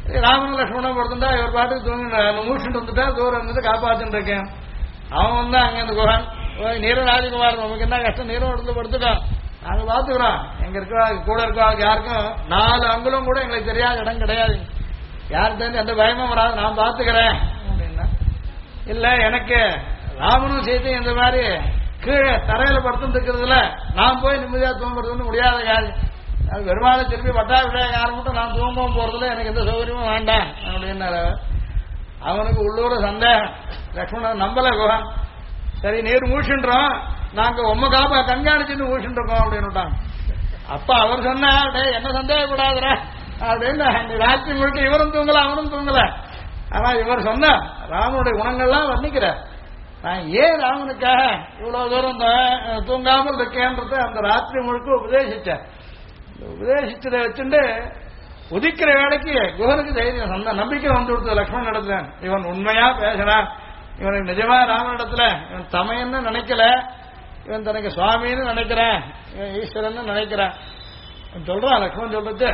ராமன் லட்சுமணன் படுத்துட்டா இவர் பாட்டுக்கு தூங்கி மூச்சுட்டு வந்துட்டா தூரம் இருந்து காப்பாத்தின்னு இருக்கேன். அவன் வந்து அங்க இந்த குஹன் நீரும் ராஜகுமார் நமக்கு என்ன கஷ்டம், நீரும் எடுத்து படுத்துட்டோம், நாங்க பாத்துக்கிறோம், எங்க இருக்கா கூட இருக்கா யாருக்கும் 4 அங்குலம் கூட எங்களுக்கு தெரியாத இடம் கிடையாது, யாருக்கு தெரிஞ்சு எந்த பயமும் வராது, நான் பாத்துக்கிறேன் அப்படின்னா. இல்ல எனக்கு ராமனும் சீத்தையும் இந்த மாதிரி கீழே தரையில படுத்துட்டு இருக்கிறதுல நான் போய் நிம்மதியா தூங்குறதுன்னு முடியாத காரியம். அது பெருமாளை திருப்பி பட்டாபிஷேகம் மட்டும் நான் தூங்கவும் போறதுல எனக்கு எந்த சௌகரியமும் வேண்டாம் அப்படின்னாரு. அவனுக்கு உள்ளூர சந்தேகம், லட்சுமணன் நம்பல குஹன். சரி நீர் மூழ்கின்றோம், நாங்க உம்ம காப்பா கண்காணிச்சுட்டு மூழ்கிட்டு இருக்கோம் அப்படின்னு. அப்ப அவர் சொன்னா என்ன சந்தேகப்படாதுற அப்படின்னு. ராத்திரி முழுக்க இவரும் தூங்கல அவனும் தூங்கல. ஆனா இவர் சொன்ன ராமனுடைய குணங்கள்லாம் வர்ணிக்கிறார். நான் ஏன் ராமனுக்காக இவ்வளவு தூரம் தூங்காமல் இருக்கேன்றத அந்த ராத்திரி முழுக்க உபதேசிச்சேன். உபதேசிச்சதை வச்சுட்டு உதிக்கிற வேலைக்கு குஹனுக்கு தைரியம் சொன்ன நம்பிக்கை வந்து கொடுத்தது லக்ஷ்மணன் இடத்துல. இவன் உண்மையா பேசுறான், இவனுக்கு நிஜமா ராமனிடத்துல இவன் தமையன்னு நினைக்கல, இவன் தனக்கு சுவாமின்னு நினைக்கிறான், இவன் ஈஸ்வரன் நினைக்கிறான் சொல்றான். லக்ஷ்மணன் சொல்றது,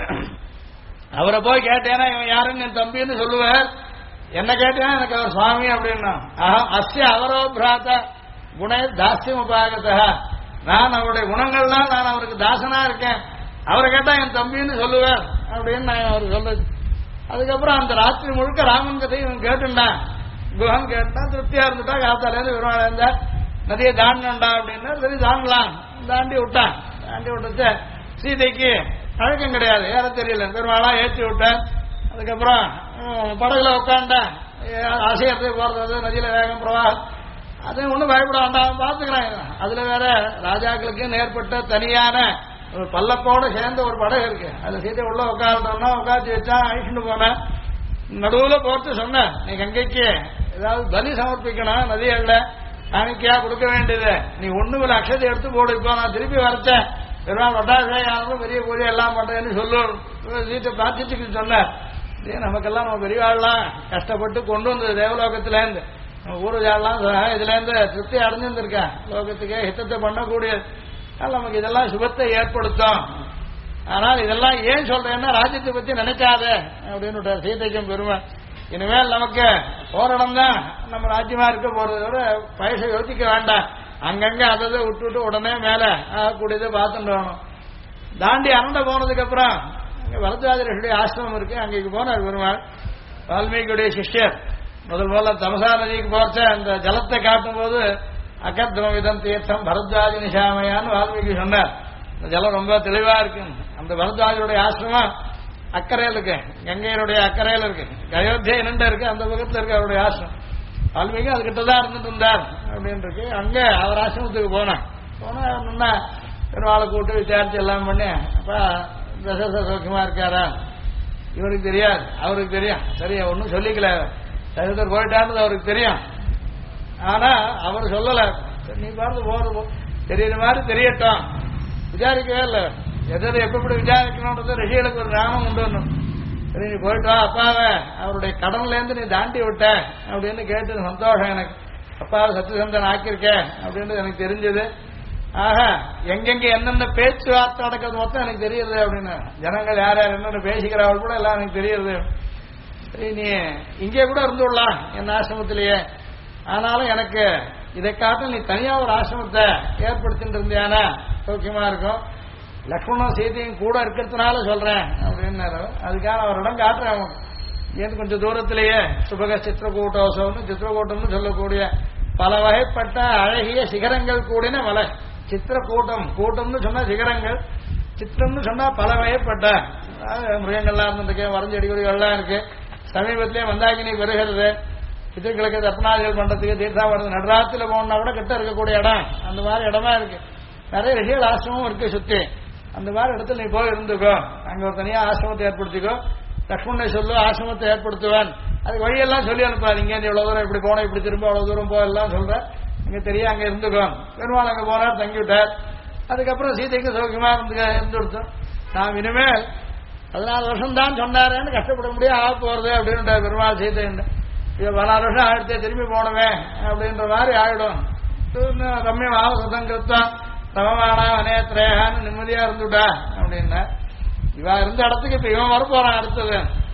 அவரை போய் கேட்டேன்னா இவன் யாருன்னு என் தம்பின்னு சொல்லுவார், என்ன கேட்டேன்னா எனக்கு அவர் சுவாமி அப்படின்னா. அஸ்ய அவரோ பிராத்த குண தாஸ்யம் உபாகத, நான் அவருடைய குணங்கள்லாம் நான் அவருக்கு தாசனா இருக்கேன், அவரை கேட்டா என் தம்பின்னு சொல்லுவார் அப்படின்னு நான் அவருக்கு சொல்றது. அதுக்கப்புறம் அந்த ராத்திரி முழுக்க ராமன் கதையை இவன் கேட்டுண்டான். குஹன் கேட்டான், திருப்தியா இருந்துட்டா காத்தாலேருந்து விருவாள இருந்தா நதியை தாண்டா அப்படின்னா சரி தாண்டலாம், தாண்டி விட்டான். தாண்டி விட்டுச்சு சீதைக்கு பழக்கம் கிடையாது, ஏற தெரியல, பெருமாளா ஏற்றி விட்டேன். அதுக்கப்புறம் படகுல உட்காண்டா அசையத்துக்கு போறது, நதியில வேகம் பிரவாகம், அது ஒன்றும் பயப்பட வேண்டாம் பாத்துக்கிறேன். அதுல வேற ராஜாக்களுக்கு ஏற்பட்ட தனியான ஒரு பல்லப்போட சேர்ந்த ஒரு படகு இருக்கு, அதுல சீதை உள்ள உட்காந்துட்டோம்னா உட்காந்து வச்சா அழிச்சுட்டு போனேன். நடுவுல போட்டு சொன்ன நீ கங்கைக்கு ஏதாவது பலி சமர்ப்பிக்கணும், நதிகள்ல காணிக்கையா கொடுக்க வேண்டியது, நீ ஒண்ணுல அக்ஷதை எடுத்து போடு, இப்போ நான் திருப்பி வரச்சேன் பெருமாள் வட்டாரம் பெரிய பூஜை எல்லாம் பண்றேன்னு சொல்லு சீட்டை பிரார்த்திச்சுக்கு சொன்னேன். இதே நமக்கெல்லாம் நம்ம பெரியவாள்லாம் கஷ்டப்பட்டு கொண்டு வந்தது தேவலோகத்துல இருந்து, ஊருஜாலாம் இதுல இருந்து திருப்தி அடைஞ்சிருந்திருக்கேன், லோகத்துக்கே ஹித்தத்தை பண்ணக்கூடிய நமக்கு இதெல்லாம் சுபத்தை ஏற்படுத்தும். ஆனால் இதெல்லாம் ஏன் சொல்றேன்னா ராஜ்யத்தை பத்தி நினைக்காத அப்படின்னு சீதைக்கும் பெருமை. இனிமேல் நமக்கு போரிடம் தான் நம்ம ராஜ்யமா இருக்க போறதோட பைசை யோசிக்க வேண்டாம், அங்கங்க அதை விட்டுட்டு உடனே மேல கூடியதை பார்த்துட்டு வரணும். தாண்டி அரண்ட போனதுக்கு அப்புறம் வரதாஜருடைய ஆசிரமம் இருக்கு, அங்கேக்கு போனார் பெருமாள். வால்மீகியுடைய சிஷ்யர் முதல்ல தமசா நதிக்கு போறச்ச அந்த ஜலத்தை காட்டும் போது அகத்மவிதம் தீர்த்தம் பரத்வாஜ நிஷாமையான்னு வால்மீகி சொன்னார். இந்த ஜலம் ரொம்ப தெளிவா இருக்கு. அந்த பரத்வாஜருடைய ஆசிரமம் அக்கறையில் இருக்கு, கங்கையருடைய அக்கறையில் இருக்கு, அயோத்தியா என்னண்ட இருக்கு, அந்த பக்கத்துல இருக்கு அவருடைய ஆசிரமம். வால்மீகி அதுகிட்டதான் இருந்துட்டு இருந்தார் அப்படின்னு இருக்கு. அங்க அவர் ஆசிரமத்துக்கு போனா பெருமாளை கூட்டு விசாரிச்சு எல்லாம் பண்ணி, அப்ப தசரத சௌக்கியமா இருக்காரா, இவருக்கு தெரியாது அவருக்கு தெரியும், சரியா ஒன்னும் சொல்லிக்கல, தசரதர் போயிட்டாருன்னு அவருக்கு தெரியும். ஆனா அவர் சொல்லல, நீ பார்த்து போறது தெரியற மாதிரி தெரியட்டும், விசாரிக்கவே இல்லை. எதை எப்படி விசாரிக்கணும்ன்றது ரிஷிகளுக்கு ஒரு கிராமம் உண்டு வரணும். சரி நீ போயிட்டு வா, அப்பாவை அவருடைய கடன்ல இருந்து நீ தாண்டி விட்ட அப்படின்னு கேட்டு சந்தோஷம் எனக்கு, அப்பாவை சத்தியசந்தன் ஆக்கியிருக்க அப்படின்றது எனக்கு தெரிஞ்சது. ஆக எங்கெங்க என்னென்ன பேச்சுவார்த்தை நடக்கிறது மொத்தம் எனக்கு தெரியுது அப்படின்னு, ஜனங்கள் யார் யார் என்னென்ன பேசிக்கிறார்கள் கூட எல்லாம் எனக்கு தெரியுது. சரி நீ இங்கே கூட இருந்துடலாம் என் ஆசிரமத்திலேயே, ஆனாலும் எனக்கு இதை காட்டும் நீ தனியா ஒரு ஆசிரமத்தை ஏற்படுத்திட்டு இருந்தியானா சௌக்கியமா இருக்கும். லக்ஷ்மணன் சீதையும் கூட இருக்கிறதுனால சொல்றேன் அப்படின்னாரு. அதுக்கான ஒரு இடம் காட்டுறேன் ஏன் கொஞ்சம் தூரத்திலேயே சுபக சித்திரக்கூட்டோசம்னு சித்திரக்கூட்டம்னு சொல்லக்கூடிய பல வகைப்பட்ட அழகிய சிகரங்கள் கூடின மலை. சித்திரக்கூட்டம், கூட்டம்னு சொன்னா சிகரங்கள், சித்திரம்னு சொன்னா பல வகைப்பட்ட மிருகங்கள்லாம் இருந்துருக்கு, வரைஞ்செடி கொடிகள்லாம் இருக்கு. சமீபத்திலேயே மந்தாகினி பெறுகிறது, பித்திருக்களுக்கு தர்ப்பணாதிகள் பண்றதுக்கு தீர்த்தாவரம் நடராத்திரில போனா கூட கிட்ட இருக்கக்கூடிய இடம், அந்த மாதிரி இடமா இருக்கு. நிறைய ரிஷிகள் ஆசிரமும் இருக்கு சுத்தி. அந்த மாதிரி இடத்துல நீ போய் இருந்துக்கோ, அங்க ஒரு தனியா ஆசிரமத்தை ஏற்படுத்திக்கோ, லக்ஷ்மணனை சொல்லு ஆசிரமத்தை ஏற்படுத்துவேன், அதுக்கு வழியெல்லாம் சொல்லி அனுப்பாரு. இங்க இவ்வளவு தூரம் இப்படி போன, இப்படி திரும்ப அவ்வளவு தூரம் போயெல்லாம் சொல்ற, அங்க தெரியும் அங்க இருந்துக்கோ. பெருமாள் அங்க போனார், தங்கிவிட்டார். அதுக்கப்புறம் சீதைக்கு சௌக்கியமா இருந்துடுத்தோம். நாம் இனிமேல் 14 வருஷம் தான் சொன்னாரேன்னு கஷ்டப்பட முடியாது ஆக போறது அப்படின்னு பெருமாள் சீதை. இது 14 வருஷம் ஆயிடுத்தே திரும்பி போனவே அப்படின்ற மாதிரி ஆயிடும். ரம்யம் ஆவசதங்கிருத்தம் ரமமானா வனேத்ரேகான்னு நிம்மதியா இருந்துட்டா அப்படின்னா, இவன் இருந்த இடத்துக்கு இப்ப இவன் வரப்போறான் அடுத்தது.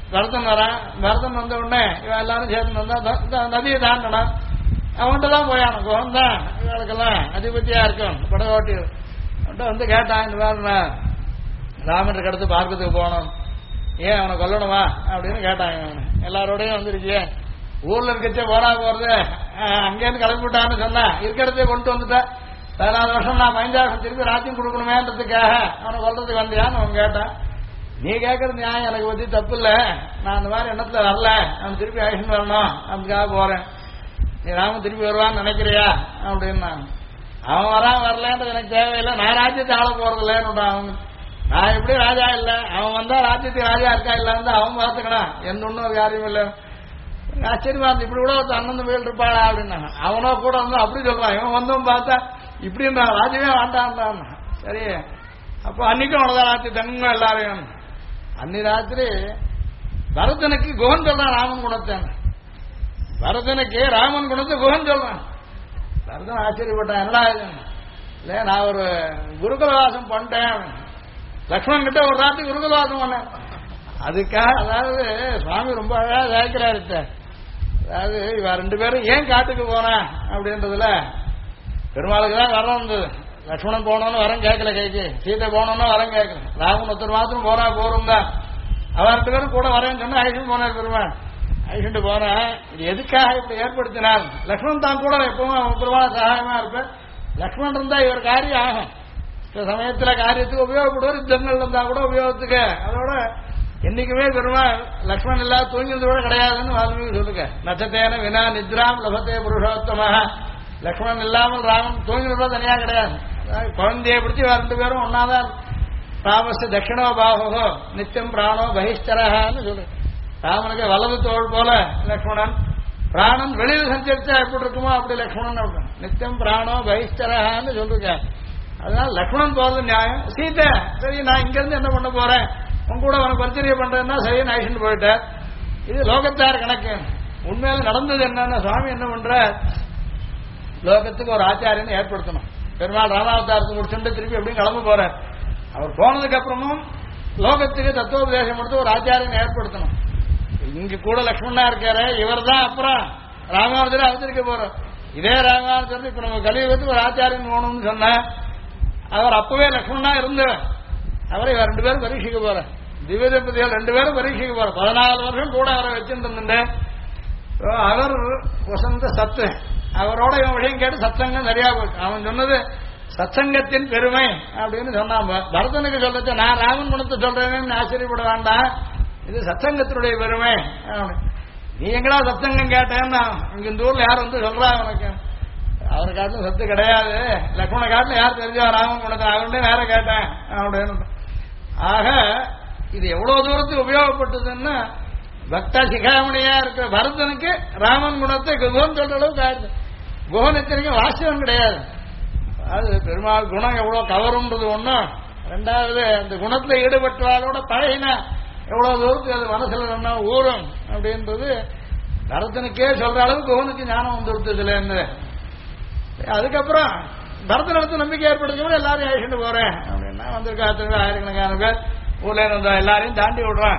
பரதன் வரான். பரதன் வந்த உடனே இவன் எல்லாரும் சேர்ந்து வந்தா நதியை தாண்டணும். அவன்கிட்ட தான் போயான். குகன் தான் இவளுக்கெல்லாம் அதிபதியா இருக்கும் படகோட்டி. அவன்கிட்ட வந்து கேட்டான், இந்த மாதிரி ராமனுக்கு அடுத்து பார்க்கறதுக்கு போகணும், ஏன் அவனை கொல்லணுமா அப்படின்னு கேட்டாங்க. எல்லாரோடையும் வந்துருச்சு. ஊர்ல இருக்கச்சே போறா போறது அங்கேருந்து கிளம்பிவிட்டான்னு சொன்னா இருக்கிறதே கொண்டு வந்துட்டேன். 14 வருஷம் நான் 15 வருஷம் திருப்பி ராஜ்யம் கொடுக்கணுமேன்றதுக்காக அவனை கொல்றதுக்கு வந்தியான்னு அவன் கேட்டான். நீ கேட்கறது நியாயம், எனக்கு பத்தி தப்பு இல்லை. நான் அந்த மாதிரி எண்ணத்துல வரல, அவன் திருப்பி ஆக்ஷன் வரணும் அதுக்காக போறேன். நீ ராமன் திருப்பி வருவான்னு நினைக்கிறியா அப்படின்னா, அவன் வரலன்றது எனக்கு தேவையில்லை, நான் ராஜ்யத்தை ஆள போறது இல்லைன்னு. அவங்க நான் எப்படி ராஜா இல்லை, அவன் வந்தா ராஜ்யத்துக்கு ராஜா இருக்கா இல்ல அவன் பார்த்துக்கலாம், எந்த ஒன்றும் ஒரு காரியம் இல்லை. ஆச்சரியமா இருந்து இப்படி கூட ஒரு அண்ணன் மேல் இருப்பாளா அப்படின்னாங்க. அவனோ கூட வந்து அப்படி சொல்றான். இவன் வந்தவன் பார்த்தா இப்படின்றான், ராஜ்யமே வேண்டான்றான். சரி, அப்போ அன்னைக்கும் அவ்வளவுதான் ராத்திரி தங்க எல்லாரையும். அன்னி ராத்திரி பரதனுக்கு குகன் சொல்றான் ராமன் குணத்தை. பரதனுக்கு ராமன் குணத்தை குகன் சொல்றான். பரதன் ஆச்சரியப்பட்டான், என்னடா இது இல்ல, நான் ஒரு குருகுலவாசம் பண்ணிட்டேன். லக்ஷ்மணன் கிட்ட ஒரு ராத்திரி குருகுலவாசம் பண்ணேன். அதுக்காக அதாவது சுவாமி ரொம்ப அழகா கேட்கிறாரு. அதாவது இவ 2 பேரும் ஏன் காட்டுக்கு போனேன் அப்படின்றதுல பெருமாளுக்கு தான் வரம் இருந்தது. லக்ஷ்மணன் போனோன்னு வரம் கேட்கல, கைக்கு சீதை போனோன்னு வரம் கேட்கல. ராமன் ஒருத்தர் மாத்திரம் போனா போரும் தான். அவன் 2 பேரும் கூட வரேன்னு சொன்னா ஐஷன் போனார் பெருமாள். ஐஷன்ட்டு போனேன், இது எதுக்காக இப்படி ஏற்படுத்தினார்? லக்ஷ்மணன் தான் கூட எப்பவும் பெருமாள் சகாயமா இருப்பேன். லக்ஷ்மணன் இருந்தா இவர் காரியம் ஆகும். சில சமயத்துல காரியத்துக்கு உபயோகப்படுவார், யுத்தங்கள் இருந்தா கூட உபயோகத்துக்கு. அதோட என்னைக்குமே பெருமாள் லக்ஷ்மணன் இல்லாத தூங்கினது கூட கிடையாதுன்னு வால்மீகி சொல்லுங்க. நட்சத்தேன வினா நித்ராம் லபத்தே புருஷோத்தமாக. லக்ஷ்மணன் இல்லாமல் ராமன் தூங்கினது தனியா கிடையாது. குழந்தையை பிடிச்சி 2 பேரும் ஒன்னாதான். ராமஸ்து தட்சிணோ பாகோ நித்தியம் பிராணோ பகிஷ்டரன்னு சொல்லு. ராமனுக்கு வலது தோள் போல லக்ஷ்மணன், பிராணன் வெளியில் சஞ்சரிச்சா எப்படி இருக்குமோ அப்படி லக்ஷ்மணன் இருக்கும். நித்தியம் பிராணோ பகிஷ்டரன்னு சொல்லுங்க. அதனால லக்ஷ்மணன் போறது நியாயம். சீதை சரி நான் இங்க இருந்து என்ன பண்ண போறேன், உங்க கூட உனக்கு பரிச்சரிய பண்றேன்னா சரி ஆயிட்டு போயிட்டேன். இது லோகத்தார் கணக்கு. உண்மையில நடந்தது என்னன்னா சுவாமி என்ன பண்ற, லோகத்துக்கு ஒரு ஆச்சாரியனை ஏற்படுத்தணும். பெருமாள் ராமாவதாரத்தை முடிச்சுட்டு திருப்பி எப்படியும் கிளம்ப போற. அவர் போனதுக்கு அப்புறமும் லோகத்துக்கு தத்துவோபதேசம் கொடுத்து ஒரு ஆச்சாரியனை ஏற்படுத்தணும். இங்க கூட லக்ஷ்மணா இருக்காரு, இவர் தான் அப்புறம் ராமாவதார அவதரிக்க போறோம். இதே ராமாவதாரத்தை இப்ப நம்ம கலியுகத்துக்கு ஒரு ஆச்சாரியன் போகணும்னு சொன்ன அவர் அப்பவே லக்ஷ்மணா இருந்து அவரை 2 பேரும் பரீட்சிக்க போற. திவ்ய தம்பதிகள் 2 பேரும் பரீட்சிக்க போற. 14 வருஷம் கூட அவரை வச்சிருந்துட்டு அவர் வசந்த சத்து அவரோட இவன் விஷயம் கேட்டு சத்சங்கம் சரியா போச்சு. அவன் சொன்னது சத்சங்கத்தின் பெருமை அப்படின்னு சொன்னான். பரதனுக்கு சொல்லச்சு நான் ராமன் குணத்தை சொல்றேன்னு ஆச்சரியப்பட வேண்டாம், இது சத்சங்கத்தினுடைய பெருமை. நீ எங்கடா சத்சங்கம் கேட்டேன்னா இங்க இந்த ஊர்ல யார் வந்து சொல்றா உனக்கு, அவரை காட்டிலும் சத்து கிடையாது, லக்ஷ்மண காட்டிலும் யார் தெரிஞ்சா ராமன் குணத்தை அவன்டே வேற கேட்டேன் அப்படின்னு. ஆக இது எவ்வளவு தூரத்துக்கு உபயோகப்பட்டதுன்னா பக்தா சிகாமணியா இருக்க பரதனுக்கு ராமன் குணத்தை குகன் சொல்ற அளவுக்கு ஆயிடுது. குகன் எத்தனைக்கும் வாசியம் கிடையாது. அது பெருமாள் குணம் எவ்வளவு கவரும்ன்றது ஒண்ணும், 2வது அந்த குணத்துல ஈடுபட்டவாளோட பழகினா எவ்வளவு தூரத்துக்கு அது மனசுல என்ன ஊறும் அப்படின்றது பரதனுக்கே சொல்ற அளவுக்கு குகனுக்கு ஞானம் வந்துடுத்ததுல இருந்து. அதுக்கப்புறம் பரதனத்து நம்பிக்கை ஏற்படுத்தும் எல்லாரையும் அழைச்சிட்டு போறேன் அப்படின்னா வந்திருக்கா ஆயிரக்கணக்கான பேர் ஊர்ல இருந்த எல்லாரையும் தாண்டி விடுறான்.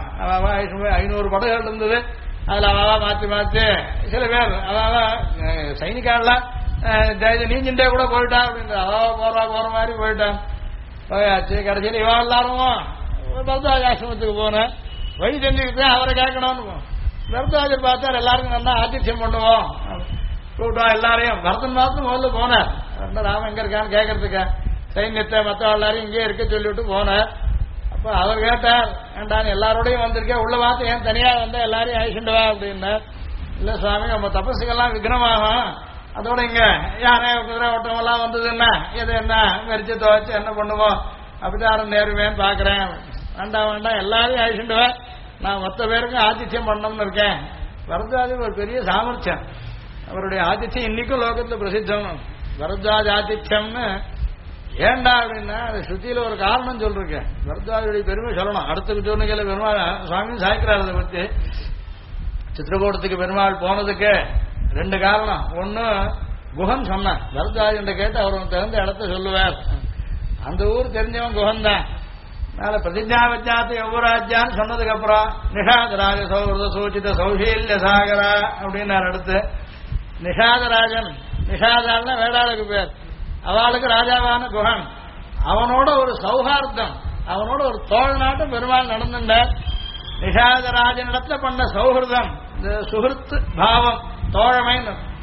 500 படகுகள் இருந்தது. அதுல அவாவா மாத்தி மாத்தி சில பேர் அவாவா சைனிக்காரெல்லாம் நீஞ்சிண்டே கூட போயிட்டான் அப்படின்ற அவாவா போற மாதிரி போயிட்டான். போயாச்சு. கடைசியில் இவா எல்லாரும் பரதாஜ் ஆசிரமத்துக்கு போனேன். வழி தெரிஞ்சுக்கிட்டு அவரை கேட்கணும்னு பரதாஜர் பார்த்தார். எல்லாருக்கும் நல்லா ஆதித்யம் பண்ணுவோம் கூப்பிட்டோம் எல்லாரையும். பரதன் மாத்திரம் முதல்ல போனார். ராமன் எங்க இருக்கான்னு கேட்கறதுக்கு சைன்யத்தை மற்ற எல்லாரையும் இங்கே இருக்க சொல்லிவிட்டு போனார். அப்ப அவர் கேட்டார், ஏண்டான்னு எல்லாரோடையும் வந்திருக்கேன், உள்ள பார்த்து ஏன் தனியா வந்தா எல்லாரையும் அழிச்சுட்டு வா அப்படின்னார். இல்ல சுவாமி நம்ம தபசுக்கெல்லாம் விக்னமாகும், அதோட இங்க யானை குதிரை ஓட்டம் எல்லாம் வந்ததுன்னா இது என்ன மரிச்சு துவச்சு என்ன பண்ணுவோம் அப்படிதான் நேருவேன்னு பாக்குறேன். வேண்டாம் வேண்டாம் எல்லாரையும் அழிச்சுட்டு வா, நான் மொத்த பேருக்கும் ஆதித்யம் பண்ணணும்னு இருக்கேன். பரத்வாஜ் ஒரு பெரிய சாமர்த்தியம். அவருடைய ஆதித்யம் இன்னைக்கும் லோகத்துல பிரசித்தம். பரத்வாஜ் ஆதித்யம்னு ஏண்டா அப்படின்னா அது ஸ்ருதியில ஒரு காரணம் சொல்லிருக்கேன். பரத்வாஜுடைய பெருமை சொல்லணும். அடுத்த சூழ்நிலையில பெருமாள் சுவாமி சாய்க்கிறார். அதை பத்தி சித்திரகூடத்துக்கு பெருமாள் போனதுக்கு 2 காரணம். ஒண்ணு குகன் சொன்னான். பரத்வாஜ் கேட்டு அவர் தகுந்த இடத்த சொல்லுவார். அந்த ஊர் தெரிஞ்சவன் குகன் தான். அதனால பிரதிஜா விஜாத்து யௌவராஜ்யான்னு சொன்னதுக்கு அப்புறம் நிஷாதராஜ சௌஹൃத சூச்சித சௌஷீல்ய சாகரா அப்படின்னு அடுத்து நிஷாதராஜன், நிஷாதால்னா வேளாளுக்கு பேர், அவளுக்கு ராஜாவான குஹன், அவனோட ஒரு சௌஹார்த்தம், அவனோட ஒரு தோழநாட்டம் பெருமாள் நடந்துட்டார். நிஷாதராஜனிடத்துல பண்ண சௌஹൃதம், இந்த சுகிருத்து பாவம், தோழமை,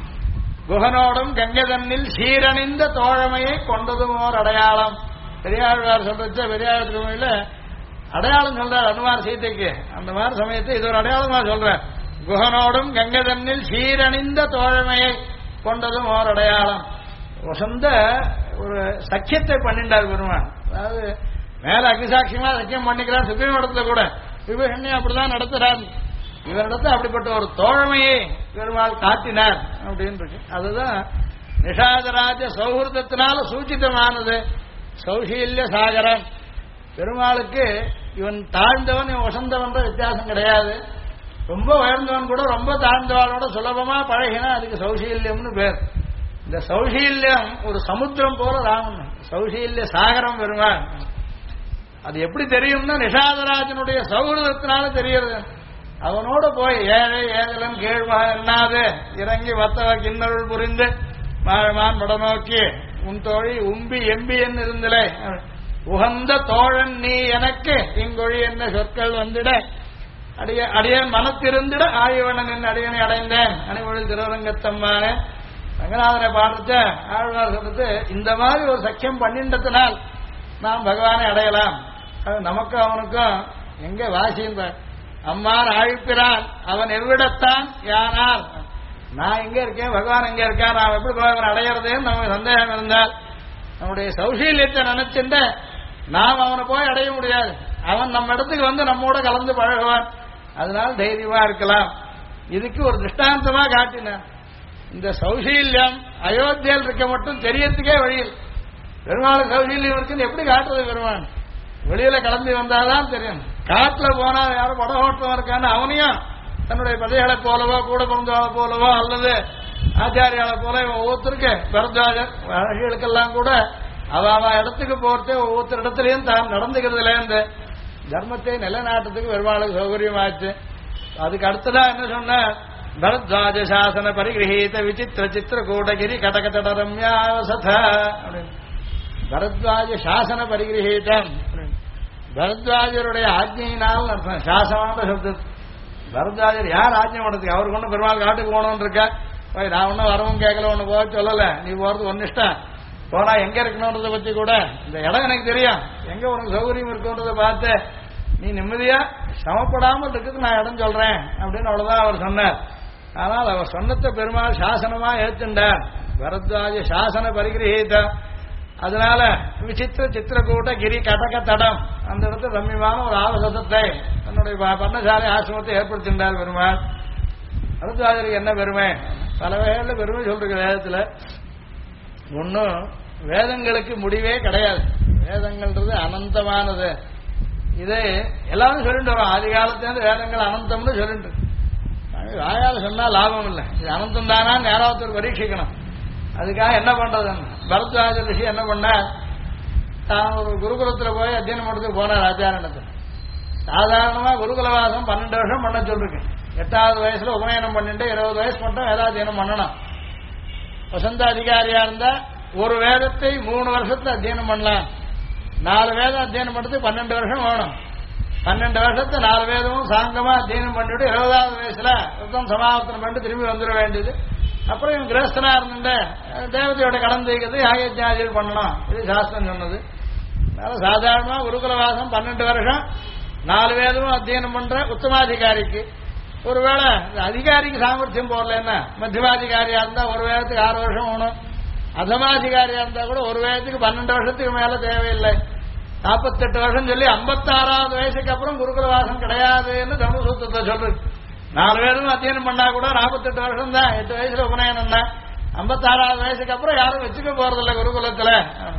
குஹனோடும் கங்கை தன்னில் சீரணிந்த தோழமையை கொண்டதும் ஓர் அடையாளம். பெரியாழ்வார் சொல்றச்ச பெரியார் திருமொழியில அடையாளம் சொல்றார் அனுமார் சீதைக்கு. அந்த மாதிரி சமயத்தை இது ஒரு அடையாளமா சொல்றார். குஹனோடும் கங்கை தன்னில் சீரணிந்த தோழமையை கொண்டதும் ஓர் அடையாளம். வசந்த ஒரு சக்கியத்தை பண்ணிட்டார் பெருமான். அதாவது மேல அக்னிசாட்சியமா சக்கியம் பண்ணிக்கிறார் சுப்ரீமடத்துல கூட, விபீஷணனை அப்படிதான் நடத்துறார். இவரிடத்துல அப்படிப்பட்ட ஒரு தோழமையை பெருமாள் காட்டினார் அப்படின்னு இருக்கு. அதுதான் நிஷாதராஜ சௌஹൃதத்தினால சூச்சிதமானது சௌஷீல்ய சாகரம். பெருமாளுக்கு இவன் தாழ்ந்தவன் இவன் வசந்தவன்ற வித்தியாசம் கிடையாது. ரொம்ப உயர்ந்தவன் கூட ரொம்ப தாழ்ந்தவனோட சுலபமா பழகினா அதுக்கு சௌஷீல்யம்னு பேர். இந்த சௌஷீல்யம் ஒரு சமுத்திரம் போல ராமன், சௌஷீல்ய சாகரம் பெருமாள். அது எப்படி தெரியும்னா நிஷாதராஜனுடைய சௌஹൃதத்தினால தெரியுது. அவனோட போய் ஏழை ஏகலன் கேழ்வா என்னாது இறங்கி வத்தவ கிண்ணருள் புரிந்து மாழ்மான் படநோக்கி உன் தோழி உம்பி எம்பி என்று இருந்தலே உகந்த தோழன் நீ எனக்கு இங்கொழி என்ன சொற்கள் வந்துட அடியன் மனத்திருந்திட ஆழிவண்ணன் என் அடியனை அடைந்தேன் அணிமொழில் திருவரங்கத்தம்மானே ரங்கநாதனை பாடுறத ஆழ்வார் சொல்றது. இந்த மாதிரி ஒரு சக்கியம் பண்ணின்றதுனால் நாம் பகவானை அடையலாம். அது நமக்கு அவனுக்கும் எங்க வாசின்ற அம்மார் ஆழிப்பிறான் அவன் எவ்விடத்தான் யானார், நான் எங்க இருக்கேன் பகவான் எங்க இருக்கா, நான் எப்படி பகவான் அடையிறதுன்னு நமக்கு சந்தேகம் இருந்தால் நம்முடைய சௌஷீல்யத்தை நினைச்சுட்ட நாம் அவனை போய் அடைய முடியாது. அவன் நம்ம இடத்துக்கு வந்து நம்மோட கலந்து பழகுவான். அதனால தைரியமா இருக்கலாம். இதுக்கு ஒரு திருஷ்டாந்தமா காட்டினான். இந்த சௌஷீல்யம் அயோத்தியில் இருக்க மட்டும் தெரியறதுக்கே வழியில் பெருமாள் சௌஷீல்யம் இருக்குன்னு எப்படி காட்டுறது? பெருமாள் வெளியில கிளம்பி வந்தாதான் தெரியும். காட்டுல போனா யாரும் படகோட்டம் இருக்கான்னு அவனையும் தன்னுடைய பிரதைகளை போலவோ கூட பிறந்தவாளை போலவோ அல்லது ஆச்சாரியால போல ஒவ்வொருத்தருக்கு பரத்வாஜர் அழகிகளுக்கெல்லாம் கூட அவ இடத்துக்கு போறதே ஒவ்வொருத்தர் இடத்துலயும் தான் நடந்துக்கிறதுல இந்த தர்மத்தை நிலைநாட்டத்துக்கு பெருமாளுக்கு சௌகரியமாச்சு. அதுக்கு அடுத்ததா என்ன சொன்ன பரத்வாஜ சாசன பரிகிரகீத விசித்திர சித்திர கூடகிரி கடகதட ரம்யாவசத அப்படின்னு பரத்வாஜ சாசன பரிகிரகீதம். பரத்வாஜருடைய ஆஜ்ஞையினால் அர்த்தம். சாசனமான சப்தம். பரத்வாஜர் யார் ஆஜ்ஞை பண்ணுறதுக்கு? அவருக்கு ஒன்றும் பெருமாள் காட்டுக்கு போகணும்னு இருக்கா? நான் ஒன்றும் வரவும் கேட்கல, ஒன்று போக சொல்லல, நீ போறது ஒன்னு இஷ்டம். போனா எங்க இருக்கணும்ன்றதை பத்தி கூட இந்த இடம் எனக்கு தெரியும், எங்க உனக்கு சௌகரியம் இருக்குன்றதை பார்த்து நீ நிம்மதியா சமப்படாமல் இருக்கிறதுக்கு நான் இடம் சொல்றேன் அப்படின்னு அவ்வளவுதான் அவர் சொன்னார். ஆனால் அவர் சொன்னத்தை பெருமாள் சாசனமா ஏத்துண்டார். பரத்வாஜ சாசன பரிகிரகீத. அதனால விசித்திர சித்திரக்கூட்ட கிரி கடக தடம் அந்த இடத்துல ரம்யமான ஒரு ஆவசத்தை தன்னுடைய பர்ணசாலை ஆசிரமத்தை ஏற்படுத்தின்றார் பெருமாள். பரத்வாஜருக்கு என்ன பெருமை? பல வகைகள்ல பெருமை சொல்றது வேதத்துல. ஒன்னும் வேதங்களுக்கு முடிவே கிடையாது. வேதங்கள்ன்றது அனந்தமானது. இது எல்லாரும் சொல்லிட்டு வரோம். ஆதி காலத்திலிருந்து வேதங்கள் அனந்தம்னு சொல்லிட்டு வாயால சொன்னா லாபம் இல்லை. இது அனந்தம் தானா யாராவது பரீட்சிக்கணும். அதுக்காக என்ன பண்றது? பரத்வாஜ ரிஷி என்ன பண்ண, தான் ஒரு குருகுலத்துல போய் அத்தியனம் பண்ணுறதுக்கு போனார் ஆச்சாரணத்துல. சாதாரணமா குருகுலவாசம் 12 வருஷம் பண்ண சொல்லிருக்கு. 8வது வயசுல உபநயனம் பண்ணிட்டு 20 வயசு மட்டும் வேதாத்தியனம் பண்ணணும். வசந்த அதிகாரியா இருந்தா ஒரு வேதத்தை 3 வருஷத்துல அத்தியனம் பண்ணலாம். 4 வேதம் அத்தியனம் பண்றதுக்கு 12 வருஷம் வேணும். 12 வருஷத்தை 4 வேதமும் சாங்கமா அத்தியனம் பண்ணிட்டு 20வது வயசுல யுத்தம் சமாவர்த்தனம் பண்ணிட்டு திரும்பி வந்துட வேண்டியது. அப்புறம் இவன் கிரகஸ்தனா இருந்துட்டு தேவதையோட கலந்து வைக்கிறது யாகத்யாதிகள் பண்ணணும். இது சாஸ்திரம் சொன்னது. அதனால சாதாரணமா குருகுலவாசம் 12 வருஷம் 4 வேதமும் அத்தியனம் பண்ற உத்தமாதிகாரிக்கு. ஒருவேளை அதிகாரிக்கு சாமர்த்தியம் போடலன்னா மத்தியமாதிகாரியா இருந்தா ஒரு வேதத்துக்கு 6 வருஷம் வேணும். அதமாதிகாரியா இருந்தா கூட ஒரு வேதத்துக்கு 12 வருஷத்துக்கு மேல தேவையில்லை. 48 வருஷம் சொல்லி 56வது வயசுக்கு அப்புறம் குருகுலவாசம் கிடையாதுன்னு தர்மசூத்திரத்தை சொல்றது. 4 வேதமும் அத்தியனம் பண்ணா கூட 48 வருஷம் தான். 8 வயசுல உபநயனம் தான். 56வது வயசுக்கு அப்புறம் யாரும் வச்சுக்க போறதில்லை குருகுலத்துல.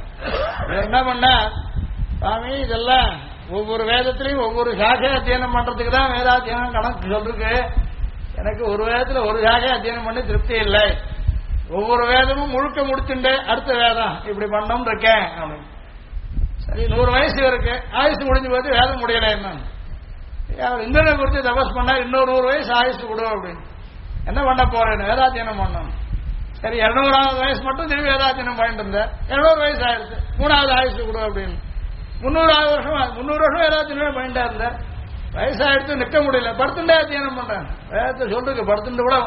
என்ன பண்ண சுவாமி, இதெல்லாம் ஒவ்வொரு வேதத்திலையும் ஒவ்வொரு சாகை அத்தியனம் பண்றதுக்கு தான் வேதாத்தியனம் கணக்கு சொல்லிருக்கு. எனக்கு ஒரு வேதத்துல ஒரு சாகை அத்தியனம் பண்ணி திருப்தி இல்லை. ஒவ்வொரு வேதமும் முழுக்க முடிச்சுட்டு அடுத்த வேதம் இப்படி பண்ணோம் இருக்கேன். சரி 100 வயசு இருக்கு, ஆயுசு முடிஞ்சு போது வேதம் முடியல என்ன அவர் இந்திரனை குறித்து தபஸ் பண்ணா இன்னொரு 100 வயசு ஆயுசு விடும் அப்படின்னு. என்ன பண்ண போறேன்னு வேதாத்தியனம் பண்ணணும். சரி 200வது வயசு மட்டும் திரும்பி வேதாத்தியனம் பண்ணிட்டு இருந்தேன், 200 வயசு ஆயிடுச்சு, 3வது ஆயுசு விடும் அப்படின்னு. 300வது வருஷம் 300 வருஷம் வேதாத்தியனமே பண்ணிட்டா இருந்தேன், வயசாயிடுத்து நிற்க முடியல, படுத்துட்டே அத்தியனம் பண்றேன். வேதத்தை சொல்றதுக்கு படுத்துட்டு கூட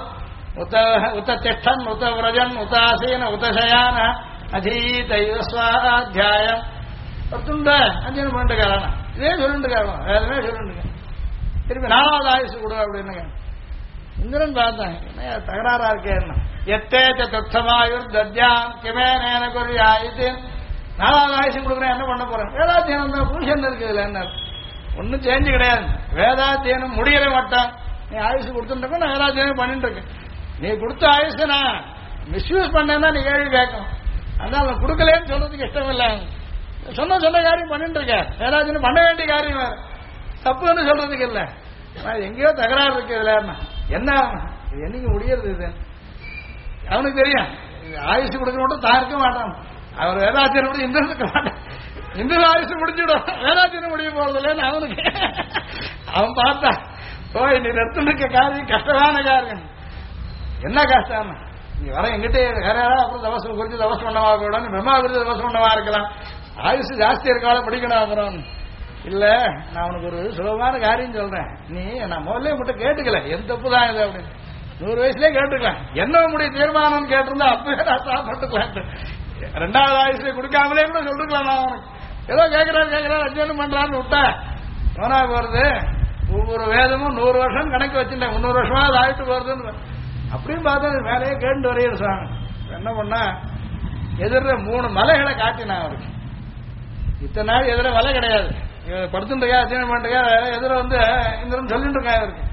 உத்த திஷ்டன் உத்த விரஜன் உத்தாசீன உத்தசயான அதீத சுவாத்தியாயம் படுத்துட்ட அத்தியனம் பண்ணிட்டு காரணம் இதே சொல்லிட்டு காரணம் வேதமே சொல்லிட்டு திருப்பி 4வது ஆயுசு கொடு அப்படின்னுங்க. இந்திரன் பார்த்தேன் என்ன தகராறா இருக்கே, என்ன எத்தேச்ச துத்தமாயுர் தத்யாம் கிமே நேன கொரியா இது 4வது ஆயுசு கொடுக்குறேன், என்ன பண்ண போறேன், வேதாத்தியனம் தான் புருஷன் இருக்குதுல்ல, என்ன ஒன்னும் சேஞ்சு கிடையாது, வேதாத்தியனம் முடிகிற மாட்டான். நீ ஆயுசு கொடுத்துருக்க நான் வேதாத்தியனம் பண்ணிட்டு இருக்கேன், நீ கொடுத்த ஆயுசு நான் மிஸ்யூஸ் பண்ணேன்னா நீ கேள்வி கேட்கணும், அதனால நான் கொடுக்கலன்னு சொல்றதுக்கு இஷ்டம் இல்லை. சொன்ன காரியம் பண்ணிட்டு இருக்க, வேதாத்தியனம் பண்ண வேண்டிய காரியம் வேற, தப்புன்னு சொல்றதுக்கு இல்லை. எங்கேயோ தகராறு இருக்கு இதுல, என்ன என்னைக்கு முடியறது இது அவனுக்கு தெரியும். ஆயுசு கொடுக்க மட்டும் தான் இருக்க மாட்டான், அவர் வேதாத்தியனம் கூட இந்திரன் இருக்க மாட்டான், இந்திரன் ஆயுசு முடிச்சுடும், வேதாத்தியனம் முடிய போறது இல்லைன்னு அவனுக்கு அவன் பார்த்தான். ஓ நீ நிறுத்திருக்க காரியம் கஷ்டமான காரியம், என்ன கஷ்டம், நீ வர எங்கிட்ட வேற யாராவது அப்புறம் தவசம் குறித்து தவசம் பண்ணவா போயிடும், பிரம்மா குறித்து தவசம் பண்ணவா இருக்கலாம், ஆயுசு ஜாஸ்தி இருக்கால படிக்கணும் அப்புறம் இல்ல. நான் உனக்கு ஒரு சுலபமான காரியம் சொல்றேன், நீ நான் முதல்ல மட்டும் கேட்டுக்கல என் தப்பு தான் இது அப்படின்னு, 100 வயசுலயே கேட்டுக்கலாம், என்ன முடிய தீர்மானம் கேட்டிருந்தா அப்பவே நான் சாப்பிட்டுக்கலாம், 2வது ஆயுசுல கொடுக்காமலே கூட சொல்லிருக்கலாம். நான் உனக்கு ஏதோ கேட்கிறாரு அர்ஜுனம் பண்றான்னு விட்டா போனா போறது. ஒவ்வொரு வேதமும் 100 வருஷம் கணக்கு வச்சுட்டேன், 300 வருஷமா அது ஆயிட்டு போறதுன்னு அப்படியும் பார்த்தா வேலையே கேட்டு வரையிற சாமி. என்ன பண்ணா எதிர 3 மலைகளை காட்டினான் அவருக்கு. இத்தனை நாள் எதிர மலை கிடையாது, படுத்துருக்கா அத்தியனம் பண்ணிருக்கா, எதிர இந்திரன் சொல்லிட்டு இருக்கா இருக்கு.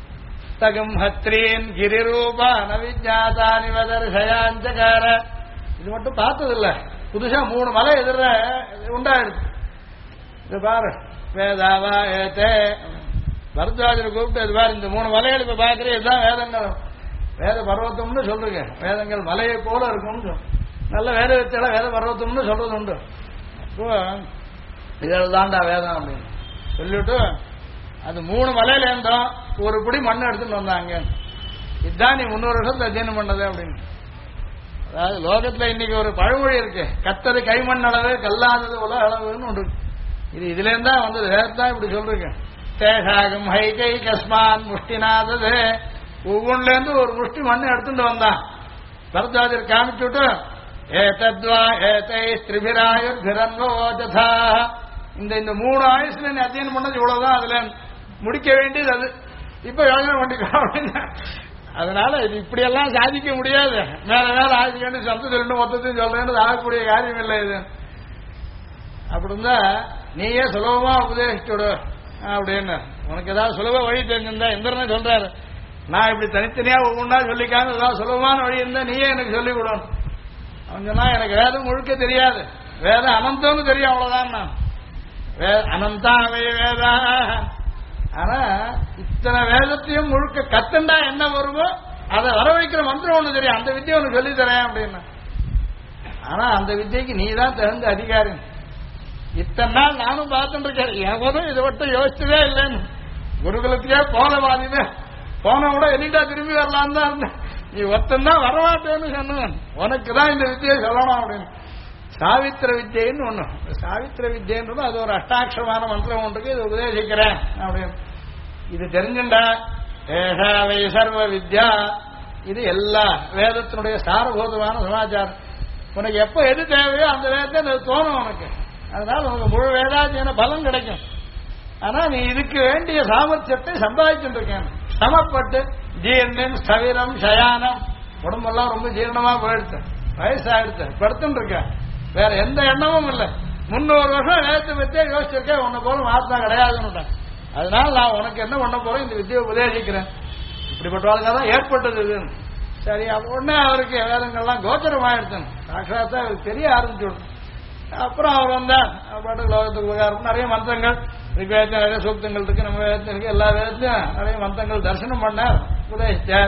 தகம் ஹத்ரீன் கிரிரூபா நவிஜாதா நிவதர்ஷயாஞ்சகார, இது மட்டும் பார்த்ததில்ல, புதுசா 3 மலை எதிர உண்டாயிடுச்சு. இது பாரு வேதாவா ஏத்தே பரத்வாஜரை கூப்பிட்டு இது பாரு இந்த 3 மலைகள் இப்ப பாக்குறேன், இதுதான் வேதங்கள், வேத பர்வத்தம்னு சொல்றீங்க, வேதங்கள் மலையை போல இருக்கும்னு நல்ல வேத வித்தல வேத பர்வத்தம்னு சொல்றது உண்டு. இதில் தாண்டா வேதம் அப்படின்னு சொல்லிட்டு அது 3 மலையில இருந்தோம், ஒரு பிடி மண் எடுத்துட்டு வந்தாங்க, இதுதான் நீ 300 வருஷத்துல அத்தியனம் பண்ணது அப்படின்னு. அதாவது லோகத்துல இன்னைக்கு ஒரு பழமொழி இருக்கு, கத்தது கைமண் அளவு கல்லாதது உலக அளவுன்னு ஒன்று, இது இதுல இருந்தா வந்தது, வேறதான் இப்படி சொல்றீங்க. தேசாகம் ஹைகை கஸ்மான் முஷ்டினாதது, ஒவ்வொன்றுல இருந்து ஒரு முஷ்டி மண்ணு எடுத்துட்டு வந்தான். பரத்வாஜர் காமிச்சுட்டு ஏதத்வா ஏதை திரிபிராயுர்பிரன்வோஜதா, இந்த 3 ஆயுசுல நீ அத்தியனம் பண்ணது இவ்வளவுதான், அதுல முடிக்க வேண்டியது அது, இப்ப யோஜனை பண்ணிக்கோ அப்படின்னா. அதனால இது இப்படியெல்லாம் சாதிக்க முடியாது, மேல மேல ஆயுசு வேண்டி சந்தது 2 மொத்தத்தையும் சொல்றேன்னு ஆகக்கூடிய காரியம் இல்லை இது. அப்படின்னா நீயே சுலபமா உபதேசிச்சுடு அப்படின்னு. உனக்கு ஏதாவது சுலப வழி தெரிஞ்சிருந்தா இந்திரனே சொல்றாரு, நான் இப்படி தனித்தனியா ஒவ்வொன்றா சொல்லிக்காம ஏதாவது சுலபமான வழி இருந்தா நீயே எனக்கு சொல்லிக் கொடுக்கணும். அவன் சொன்னா எனக்கு வேதம் முழுக்க தெரியாது, வேதம் அனந்தம்னு தெரியும் அவ்வளவுதான், நான் அனந்தாவே வேதா, ஆனா இத்தனை வேதத்தையும் முழுக்க கத்துண்டா என்ன வருமோ அதை வரவழைக்கிற மந்திரம் ஒண்ணு தெரியும், அந்த வித்தியை உனக்கு சொல்லி தரேன் அப்படின்னா. ஆனா அந்த வித்தியக்கு நீ தான் தகுந்த அதிகாரி. இத்தனை நாள் நானும் பார்த்துட்டு இருக்கேன், எவரும் இதை மட்டும் யோசிச்சதே இல்லைன்னு, குருகுலத்திலே போன மாதிரிதான் போன கூட என்னடா திரும்பி வரலான்னு தான் இருந்தேன், நீ ஒத்தந்தான் வரமாட்டேன்னு சொன்னேன், உனக்கு தான் இந்த வித்தியை சொல்லணும் அப்படின்னு. சாவித்திர வித்தியன்னு ஒண்ணு, சாவித்திர வித்தியன்றது அது ஒரு அஷ்டாட்சரமான மந்திரம் ஒன்றுக்கு இது உபதேசிக்கிறேன் அப்படின்னு. இது தெரிஞ்சுண்டா ஏஷாவை சர்வ வித்யா, இது எல்லா வேதத்தினுடைய சாரபூதமான சமாச்சாரம். உனக்கு எப்ப எது தேவையோ அந்த வேதத்தை தோணும் உனக்கு, அதனால உனக்கு முழு வேதாத்தியன பலம் கிடைக்கும். ஆனா நீ இதுக்கு வேண்டிய சாமர்த்தியத்தை சம்பாதிச்சுட்டு இருக்கேன், சமப்பட்டு ஜீர்ணம் ஸ்தவிரம் சயானம், உடம்பெல்லாம் ரொம்ப ஜீரணமா போயிடுச்சு, வயசாயிடுச்சு, படுத்துட்டு இருக்க, வேற எந்த எண்ணமும் இல்லை, 300 வருஷம் வேதத்தை பத்தியே யோசிச்சிருக்கேன், உன்னை போல மாத்தா கிடையாதுன்னு. அதனால நான் உனக்கு என்ன பண்ண போறேன், இந்த வித்தியை உபதேசிக்கிறேன். இப்படிப்பட்டவர்களுக்காக தான் ஏற்பட்டது இது. சரி, உடனே அவருக்கு வேதங்கள்லாம் கோச்சரம் ஆயிடுச்சு, சாட்சாத்தா அவருக்கு தெரிய ஆரம்பிச்சு. அப்புறம் அவர் வந்தார், பாட்டுக்கு லோகத்துக்கு உபகாரம் நிறைய மந்திரங்கள், வேதத்தில் நிறைய சூக்தங்கள் இருக்கு, நம்ம வேதத்தில் இருக்கு, எல்லா வேதத்திலும் நிறைய மந்திரங்கள் தரிசனம் பண்ணார், உபதேசிச்சார்.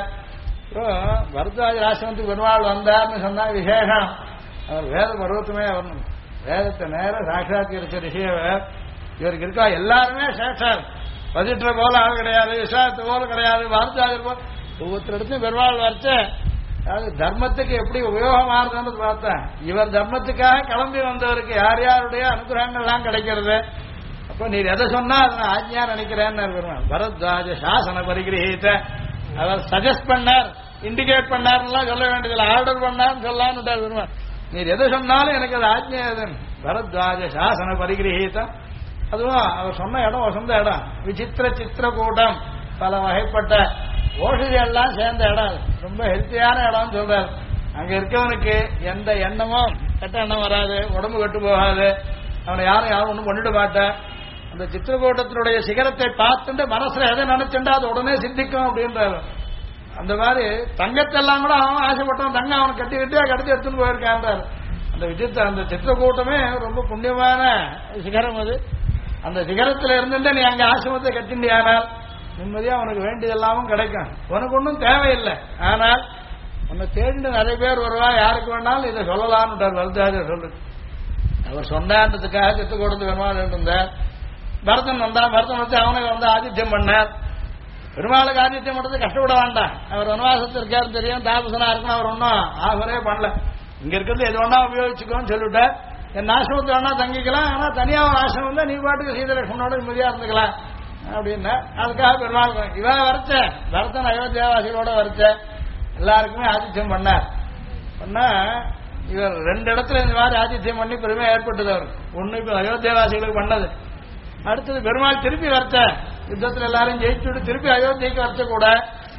பரத்வாஜர் ஆசிரமத்துக்கு பெருமாள் வந்தார்னு சொன்னா விசேஷம், அவர் வேத பருவத்துமே வரணும். வேதத்தை நேரம் சாட்சாத்கரிச்ச ரிஷியவர். இவருக்கு இருக்கா எல்லாருமே சேஷார். பதிற்ற போல ஆள் கிடையாது, விசாரத்து போல கிடையாது, வார்த்தாஜர் போல ஒவ்வொருத்தர் இடத்தையும் பெருமாள் வரைச்ச. அதாவது தர்மத்துக்கு எப்படி உபயோகமாகுதுன்னு பார்த்தேன். இவர் தர்மத்துக்காக கிளம்பி வந்தவருக்கு யார் யாருடைய அனுகிரகங்கள்லாம் கிடைக்கிறது. அப்போ நீர் எதை சொன்னா அதை நான் ஆஜ்ஞா நினைக்கிறேன்னு பெருமாள். பரத்வாஜ சாசன பரிகிரகித்த அவர் சஜஸ்ட் பண்ணார், இண்டிகேட் பண்ணார்லாம் சொல்ல வேண்டியதில்லை, ஆர்டர் பண்ணார்னு சொல்லான்னு பெருமாள். நீர் எதை சொன்னாலும் எனக்கு அது ஆஜ்ஞா. பரத்வாஜ சாசன பரிகிரகித்தம். அதுவும் அவர் சொன்ன இடம் வசந்த இடம். விசித்திர சித்திரக்கூட்டம், பல வகைப்பட்ட ஓஷதி எல்லாம் சேர்ந்த இடம், ரொம்ப ஹெல்த்தியான இடம்னு சொல்றாரு. அங்க இருக்கவனுக்கு எந்த எண்ணமும் கெட்ட எண்ணம் வராது, உடம்பு கெட்டு போகாது, அவனை யாரும் ஒன்றும் பண்ணிட மாட்டேன். அந்த சித்திரக்கூட்டத்தினுடைய சிகரத்தை பார்த்துட்டு மனசுல எதை நினைச்சுட்டா அது உடனே சித்திக்கும் அப்படின்றாரு. அந்த மாதிரி தங்கத்தெல்லாம் கூட அவன் ஆசைப்பட்டான், தங்கம் அவனை கட்டி கடத்தி எடுத்துன்னு போயிருக்கான்றாரு. அந்த சித்திரக்கூட்டமே ரொம்ப புண்ணியமான சிகரம் அது. அந்த சிகரத்தில் இருந்துட்டு நீ அங்க ஆசிரமத்தை கட்டிண்டியானால் நிம்மதியா உனக்கு வேண்டியதெல்லாமும் கிடைக்கும். உனக்கு ஒன்றும் தேவையில்லை. ஆனால் உன்னை தேடிட்டு நிறைய பேர் வருவா, யாருக்கு வேணாலும் இதை சொல்லலான்னு வருதாஜர் சொல்லு. அவர் சொன்னான்றதுக்காக சித்திரக்கூடத்துக்கு பெருமாள் இருந்தார். பரதன் வந்தான், பரதன் வச்சு அவனுக்கு வந்து ஆதித்யம் பண்ணார். பெருமாளுக்கு ஆதித்யம் பண்றது கஷ்டப்பட வேண்டாம். அவர் வனவாசத்தில் இருக்காரு தெரியும், தாபசனா இருக்குன்னு அவர் ஒன்றும் ஆஃபரே பண்ணல. இங்க இருக்கிறது எது வேணா உபயோகிச்சுக்கோன்னு சொல்லிவிட்டார். என் ஆசிரமத்தை வேணா தங்கிக்கலாம், ஆனா தனியா ஒரு ஆசிரமம் தான் நீ பாட்டுக்கு சீதலட்சுமனோட நிம்மதியா இருந்துக்கலாம் அப்படின்னா அதுக்காக பெருமாள் இவன் வரைச்ச பரதன் அயோத்தியாவாசிகளோட வரைச்ச எல்லாருக்குமே ஆதித்யம் பண்ணார். பண்ணா இவர் 2 இடத்துல இந்த மாதிரி ஆதித்யம் பண்ணி பெருமை ஏற்பட்டது. அவர் ஒண்ணு இப்ப அயோத்தியாவாசிகளுக்கு பண்ணது. அடுத்தது பெருமாள் திருப்பி வரைச்ச யுத்தத்தில் எல்லாரும் ஜெயிச்சுட்டு திருப்பி அயோத்தியக்கு வரைச்ச கூட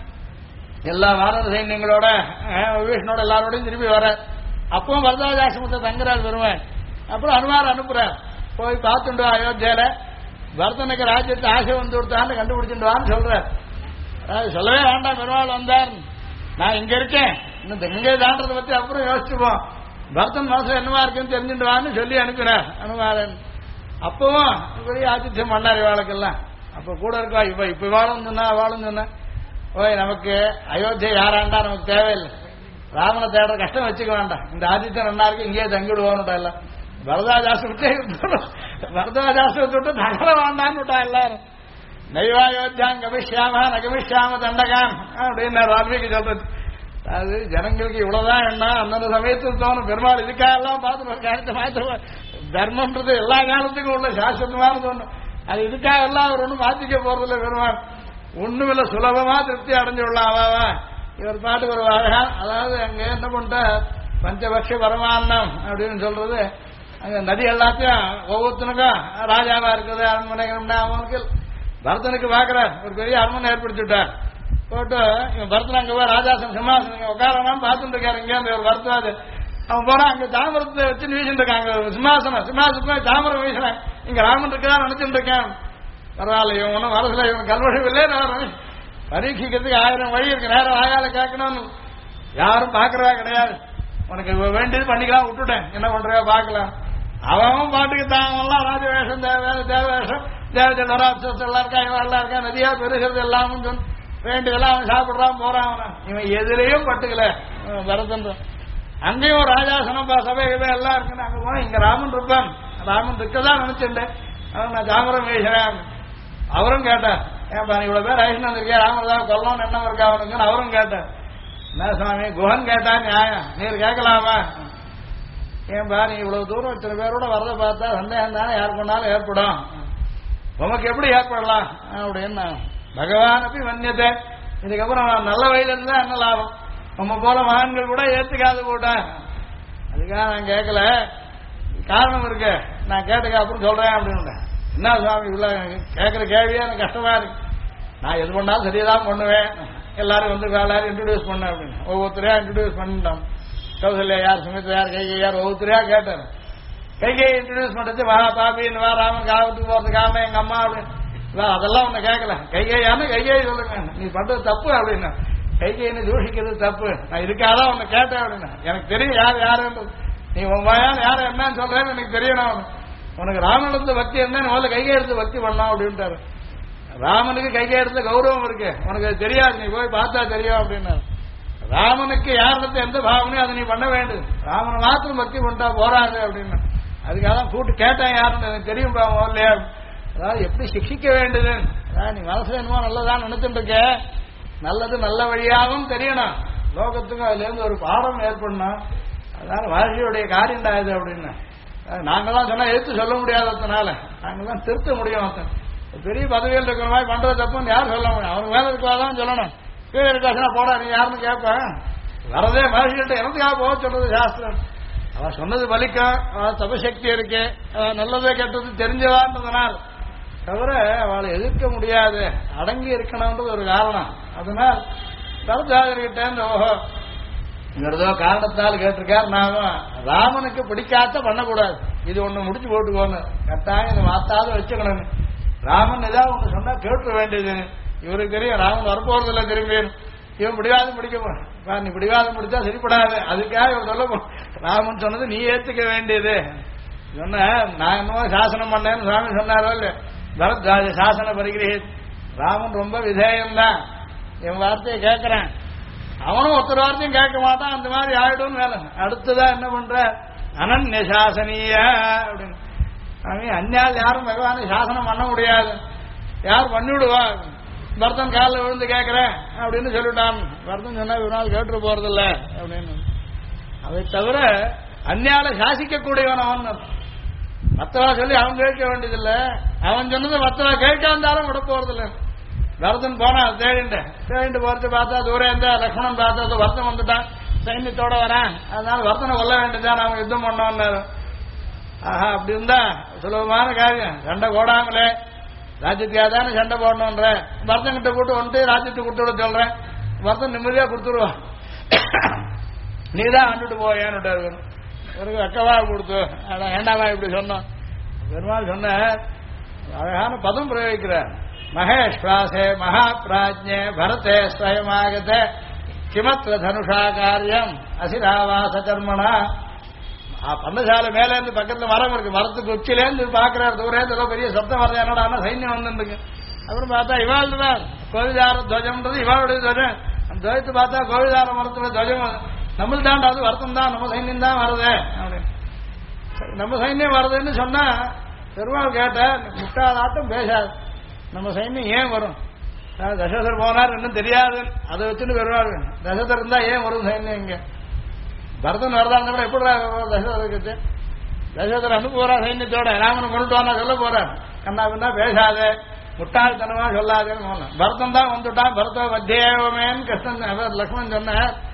எல்லா வானர சைன்யங்களோட விஷ்ணோட எல்லாரோடையும் திருப்பி வர. அப்பவும் வரதாஜாசிரமத்தை தங்குறாள் பெருமாள். அப்புறம் அனுமார் அனுப்புறார், போய் பார்த்துட்டு அயோத்தியால பரதனுக்கு ராஜ்யத்தை ஆசை வந்து கொடுத்தான்னு கண்டுபிடிச்சுட்டு வான்னு சொல்றார். சொல்லவே வேண்டாம், பெருமாள் வந்தார், நான் இங்க இருக்கேன், இன்னும் இங்கே தாண்டதை பத்தி அப்புறம் யோசிச்சுப்போம், பரதன் மனசுல என்னவா இருக்குன்னு தெரிஞ்சுட்டு வான்னு சொல்லி அனுப்பினார் அனுமாரன். அப்பவும் இப்படி ஆதித்யம் பண்ணார் இவாளுக்கெல்லாம். அப்ப கூட இருக்கா இப்ப வாழும் சொன்னா வாழும் சொன்ன ஓய் நமக்கு அயோத்தியை யாராண்டா நமக்கு தேவையில்லை, ராமனை தேடுற கஷ்டம் வச்சுக்க வேண்டாம், இந்த ஆதித்யன் நல்லா இருக்கு இங்கேயே தங்கிடுவோம்னுட்டா எல்லாம். வரதாஜாசிரத்தை விட்டு நகர வேண்டான்னு விட்டா எல்லாரும். நைவாயோத்தியான் கமிஷ்யாம நகமிஷ்யாம தண்டகான் அப்படின்னு வால்மீகி சொல்றது. அது ஜனங்களுக்கு இவ்வளவுதான் என்ன அந்தந்த சமயத்தில் தோணும். பெருமாள் இதுக்காக எல்லாம் பார்த்து காலத்தை மாற்ற தர்மம்ன்றது எல்லா காலத்துக்கும் உள்ள சாஸ்வதமான தோணும். அது இதுக்காக எல்லாம் அவர் ஒன்றும் மாத்திக்க போறதில்லை. பெருமாள் ஒண்ணும் இல்லை, சுலபமா திருப்தி அடைஞ்சு விடலாம். அவாவா இவர் பாட்டுக்கு ஒரு அழகா, அதாவது அங்க என்ன பண்ணிட்ட பஞ்சபக்ஷ பரமான்னம் அப்படின்னு சொல்றது. அங்க நதி எல்லாத்தையும் ஒவ்வொருத்தனுக்கும் ராஜாவா இருக்குது அரண்மனை. அவனுக்கு பரதனுக்கு பாக்குற ஒரு பெரிய அரண்மனை ஏற்படுத்திவிட்டார். போட்டு இவன் பரதன் அங்க போய் ராஜாசன் சிம்மாசனம் உட்காரலாம் பார்த்துட்டு இருக்காரு. இங்கே அந்த ஒரு பரத்வாது அவன் போனா அங்க தாமரத்தை வச்சு வீசிட்டு இருக்காங்க. சிம்மாசனத்துல தாமரம் வீசினேன், இங்க ராமன் இருக்குதான் நினைச்சுட்டு இருக்கேன். பரவாயில்ல, இவன் ஒன்றும் வரதுல இவன் கல்வழிவில்லை. பரீட்சிக்கிறதுக்கு 1000 வழி இருக்கு, நேரம் ஆயால கேட்கணும்னு யாரும் பாக்குறதா கிடையாது. உனக்கு வேண்டியது பண்ணிக்கலாம், விட்டுட்டேன், என்ன பண்றா பாக்கலாம். அவன் பாட்டுக்கு தாங்கலாம் ராஜவேஷம் தேவவேஷம் தேவதராட்சம் எல்லாம் இருக்கா, இவன் எல்லாம் இருக்கா, நதியா பெருகிறது எல்லாமும் சொன்ன வேண்டியதெல்லாம் அவன் சாப்பிடுறான் போறான். இவன் எதிரையும் பட்டுக்கல பரதன். அங்கேயும் ராஜாசனம் சபை எல்லாம் இருக்குன்னு அங்க போனா இங்க ராமன் இருப்பான், ராமன் இருக்கதான் நினைச்சுட்டேன், நான் தாமரம் வீசுறேன். அவரும் கேட்டார், ஏன்பா நீ இவ்வளவு பேர் ஐஸ்வன் வந்திருக்கேன், ராமர் தான் கொல்லணும்னு எண்ணம் இருக்கா அவனுக்குன்னு அவரும் கேட்டார். என்ன சுவாமி குஹன் கேட்டா நியாயம், நீர் கேட்கலாமா? ஏன்பா நீ இவ்வளவு தூரம் இத்தனை பேரோட வரதை பார்த்தா சந்தேகம் தானே யாருக்கு கொண்டாலும் ஏற்படும், உமக்கு எப்படி ஏற்படலாம் அப்படின்னு. பகவான் அப்படி வன்னியத்தை இதுக்கப்புறம் நல்ல வயல இருந்தா என்ன லாபம், நம்ம போல மகான்கள் கூட ஏத்துக்காது போட்டேன். அதுக்காக நான் கேட்கல, காரணம் இருக்கு, நான் கேட்டுக்க அப்புறம் சொல்றேன் அப்படின்னு. என்ன சுவாமி இவ்வளவு கேட்கிற கேள்வியா எனக்கு கஷ்டமா இருக்கு, நான் எது பண்ணாலும் சரியாதான் பண்ணுவேன், எல்லாரும் வந்து எல்லாரும் இன்ட்ரோடியூஸ் பண்ண அப்படின்னு ஒவ்வொருத்தரையா இன்ட்ரோடியூஸ் பண்ணிட்டோம். கௌசல்யா யார், சுமித்ரா யார், கைகை யார், ஒவ்வொருத்தரையா கேட்டார். கைகை இன்ட்ரோடியூஸ் பண்றது வா பாபின்னு வா, ராமன் காவத்துக்கு போறதுக்காம எங்க அம்மா அப்படின்னு அதெல்லாம் உன்னை கேட்கல. கைகையானு கைகை சொல்லுங்க, நீ பண்றது தப்பு அப்படின்னா. கைகைன்னு தூஷிக்கிறது தப்பு, நான் இதுக்காகதான் உன்னை கேட்டேன் அப்படின்னா. எனக்கு தெரியும் யார் யாருன்றது, நீ உன் வாயால் யார என்னன்னு சொல்றேன்னு எனக்கு தெரியணும். உனக்கு ராமனுக்கு பக்தி இருந்தா முதல்ல கைகை எடுத்து பக்தி பண்ணலாம் அப்படின்ட்டாரு. ராமனுக்கு கைகை எடுத்த கௌரவம் இருக்கு, உனக்கு அது தெரியாது, நீ போய் பார்த்தா தெரியும் அப்படின்னாரு. ராமனுக்கு யாரிடத்து எந்த பாவனையும் அதை நீ பண்ண வேண்டும், ராமனை மாத்திரம் பக்தி பண்ணிட்டா போறாது அப்படின்னா. அதுக்காக தான் கூட்டு கேட்டேன் யாருன்னு எனக்கு தெரியும் இல்லையா. அதாவது எப்படி சிக்ஷிக்க வேண்டியது, அதாவது நீ மனசுல என்னமோ நல்லதான் நினைச்சுட்டு இருக்க, நல்லது நல்ல வழியாகவும் தெரியணும், லோகத்துக்கும் அதுல இருந்து ஒரு பாடம் ஏற்படணும். அதனால வாழ்க்கையுடைய காரியம் தான் இது அப்படின்னு நாங்கெல்லாம் சொன்னா எடுத்து சொல்ல முடியாததுனால நாங்கெல்லாம் திருத்த முடியும். பெரிய பதவியில் இருக்கிற மாதிரி பண்றது தப்புன்னு யாரும் சொல்ல முடியும், அவனுக்கு மேல இருக்கவாதான் சொல்லணும். கீழே இருக்காச்சுன்னா போடா நீ யாருன்னு கேட்பேன். வரதே மகர்ஷிகிட்ட எனத்துக்காக போக சொல்றது சாஸ்திரம். அவன் சொன்னது பலிக்கும், அவன் தபசக்தி இருக்கு, நல்லதே கெட்டது தெரிஞ்சவான்றதுனால் தவிர அவளை எதிர்க்க முடியாது, அடங்கி இருக்கணும்ன்றது ஒரு காரணம். அதனால் பரதாஜர்கிட்ட ஓஹோ இங்கிறதோ காரணத்தால் கேட்டிருக்கார், நாம ராமனுக்கு பிடிக்காத பண்ணக்கூடாது, இது ஒண்ணு முடிச்சு போட்டுக்கோன்னு கட்டாயம் இதை மாத்தாத வச்சுக்கணும். ராமன் ஏதாவது ஒண்ணு சொன்னா கேட்டு வேண்டியது, இவருக்கு தெரியும் ராமன் வரப்போறது இல்லை திரும்பி, இவன் பிடிவாதம் பிடிக்க நீ பிடிவாதம் பிடிச்சா சரிப்படாது, அதுக்காக இவன் சொல்ல ராமன் சொன்னது நீ ஏத்துக்க வேண்டியது. சொன்ன நான் என்னவோ சாசனம் பண்ணேன்னு சுவாமி சொன்னாரோ இல்ல, பரத்வாஜ சாசன பரிகிரகி, ராமன் ரொம்ப விதேயம்தான், என் வார்த்தையை கேட்கிறேன், அவனும் ஒருத்தர் வார்த்தையும் கேட்க மாட்டான், அந்த மாதிரி ஆயிடும் வேலை. அடுத்ததான் என்ன பண்ற அனன்ய சாசனிய அப்படின்னு, அவன் அந்நியால் யாரும் பகவானை சாசனம் பண்ண முடியாது, யார் பண்ணிவிடுவா, பரதன் காலில் விழுந்து கேட்கிறேன் அப்படின்னு சொல்லிட்டான். பரதன் சொன்னா ஒரு நாள் கேட்டு போறதில்ல அப்படின்னு. அதை தவிர அந்நியால சாசிக்கக்கூடியவன் அவன், மத்தவா சொல்லி அவன் கேட்க வேண்டியதில்லை, அவன் சொன்னது மத்தவா கேட்க வந்தாலும் விட போறதில்லை. பரதன் போனா தேடிட்டு போறது பார்த்தா தூரம் இருந்தா லக்ஷ்மணன் பார்த்தா வருத்தம் வந்துட்டான், சைன்யத்தோட வரான், அதனால வருத்தனை கொல்ல வேண்டியதான் அவன் யுத்தம் பண்ணோம்னாரு. ஆஹா அப்படி இருந்தா சுலபமான காரியம், சண்டை போடாமலே ராஜ்யத்துக்காக தானே சண்டை போடணுன்ற, பரதன் கிட்ட கூட்டு வந்துட்டு ராஜ்யத்தை கொடுத்து விட சொல்றேன், பரதன் நிம்மதியா கொடுத்துருவான், நீதான் வந்துட்டு போயேன்னு இவருக்கு அக்கவா கொடுத்து ஏண்டாவா இப்படி சொன்னோம். பெருமாள் சொன்ன அழகான பதம் பிரயோகிக்கிறார், மகேஸ்வாசே மகாபிராஜ்ஞே பரதே ஸ்வயமாகத கிமத்ர தனுஷா காரியம் அசிராவாச கர்மணா. பந்தசாலை மேல இருந்து பக்கத்துல மரம் இருக்கு, மரத்துக்கு உச்சிலேருந்து பாக்குறாரு, தூரம் ஏதோ பெரிய சப்தம் வருது, என்னடா சைன்யம் வந்துருக்கு. அப்புறம் பார்த்தா இவாள் தான் கோவிதார துவஜம்ன்றது இவாளுடைய துவஜம், அந்த துவஜத்தை பார்த்தா கோவிதார மரத்துல துவஜம் நம்மள் தாண்டா, அது வருத்தம் தான், நம்ம சைன்யம் தான் வருது அப்படின்னு. நம்ம சைன்யம் வருதுன்னு சொன்னா பெருமாள் கேட்ட முட்டாளாட்டம் பேசாது, நம்ம சைன்யம் ஏன் வரும், தசரதர் போனார் இன்னும் தெரியாது, அதை வச்சுட்டு பெருமாள் தசரதர் இருந்தா ஏன் வரும் சைன்யம், இங்க பரதன் வரதாங்க கூட எப்படி தசரதருக்கு, தசரதர் அனுப்புறா சைன்யத்தோட ராமனை கொண்டுட்டு வானா சொல்ல போறார், கண்ணா பின்னா பேசாத முட்டாள்தனமா சொல்லாதேன்னு. பரதன் தான் வந்துட்டான், பரத மத்தியமேன்னு கிருஷ்ணன் லக்ஷ்மணன் சொன்ன,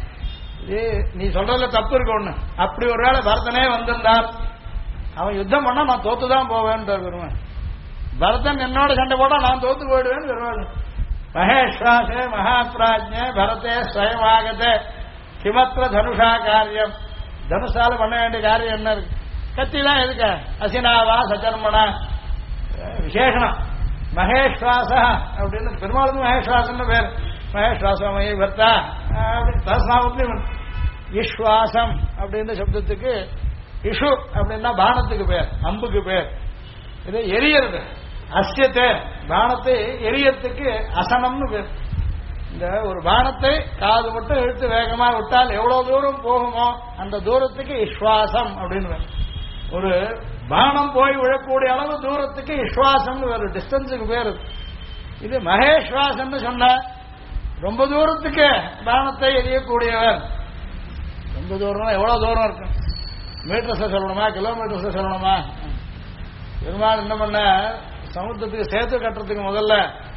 நீ சொல்றதுல தப்பு இருக்கு ஒண்ணு, அப்படி ஒருவேளை பரதனே வந்திருந்தார் அவன் யுத்தம் பண்ணா நான் தோத்துதான் போவேன் பெருமாள், பரதன் என்னோட சண்டை போட்டா நான் தோத்து போயிடுவேன் பெருமாள். மகேஸ்வாசே மகாபிராஜ்ஞே பரதே ஸ்வயமாகதே கிமத்ர தனுஷா காரியம், தனுஷால பண்ண வேண்டிய காரியம் என்ன இருக்கு, கத்திலாம் எதுக்க அசினாவா சச்சர்மனா விசேஷனம். மகேஸ்வாச அப்படின்னு பெருமாளுக்கு மகேஸ்வாசன் பேர், மகேஸ்வாசமய பர்த்தா அப்படின்னு. ஈஸ்வாசம் அப்படின்ற சப்தத்துக்கு இஷு அப்படின்னா பானத்துக்கு பேர், அம்புக்கு பேர், இது எரியறது, அஸ்யத்தை பானத்தை எரியத்துக்கு அசனம்னு பேர். இந்த ஒரு பானத்தை காது மட்டும் இழுத்து வேகமா விட்டால் எவ்வளவு தூரம் போகுமோ அந்த தூரத்துக்கு விஸ்வாசம் அப்படின்னு. ஒரு பானம் போய் விழக்கூடிய அளவு தூரத்துக்கு விஸ்வாசம் ஒரு டிஸ்டன்ஸுக்கு பேரு. இது மகேஸ்வாசம் சொன்ன ரொம்ப தூரத்துக்கு பானத்தை எரியக்கூடியவர். ரொம்ப தூரம் எவ்வளவு தூரம் இருக்கு, மீட்டர்ஸ சொல்லணுமா கிலோமீட்டர்ஸ சொல்லணுமா? பெருமாள் என்ன பண்ண, சமுத்திரத்துக்கு சேத்து கட்டுறதுக்கு முதல்ல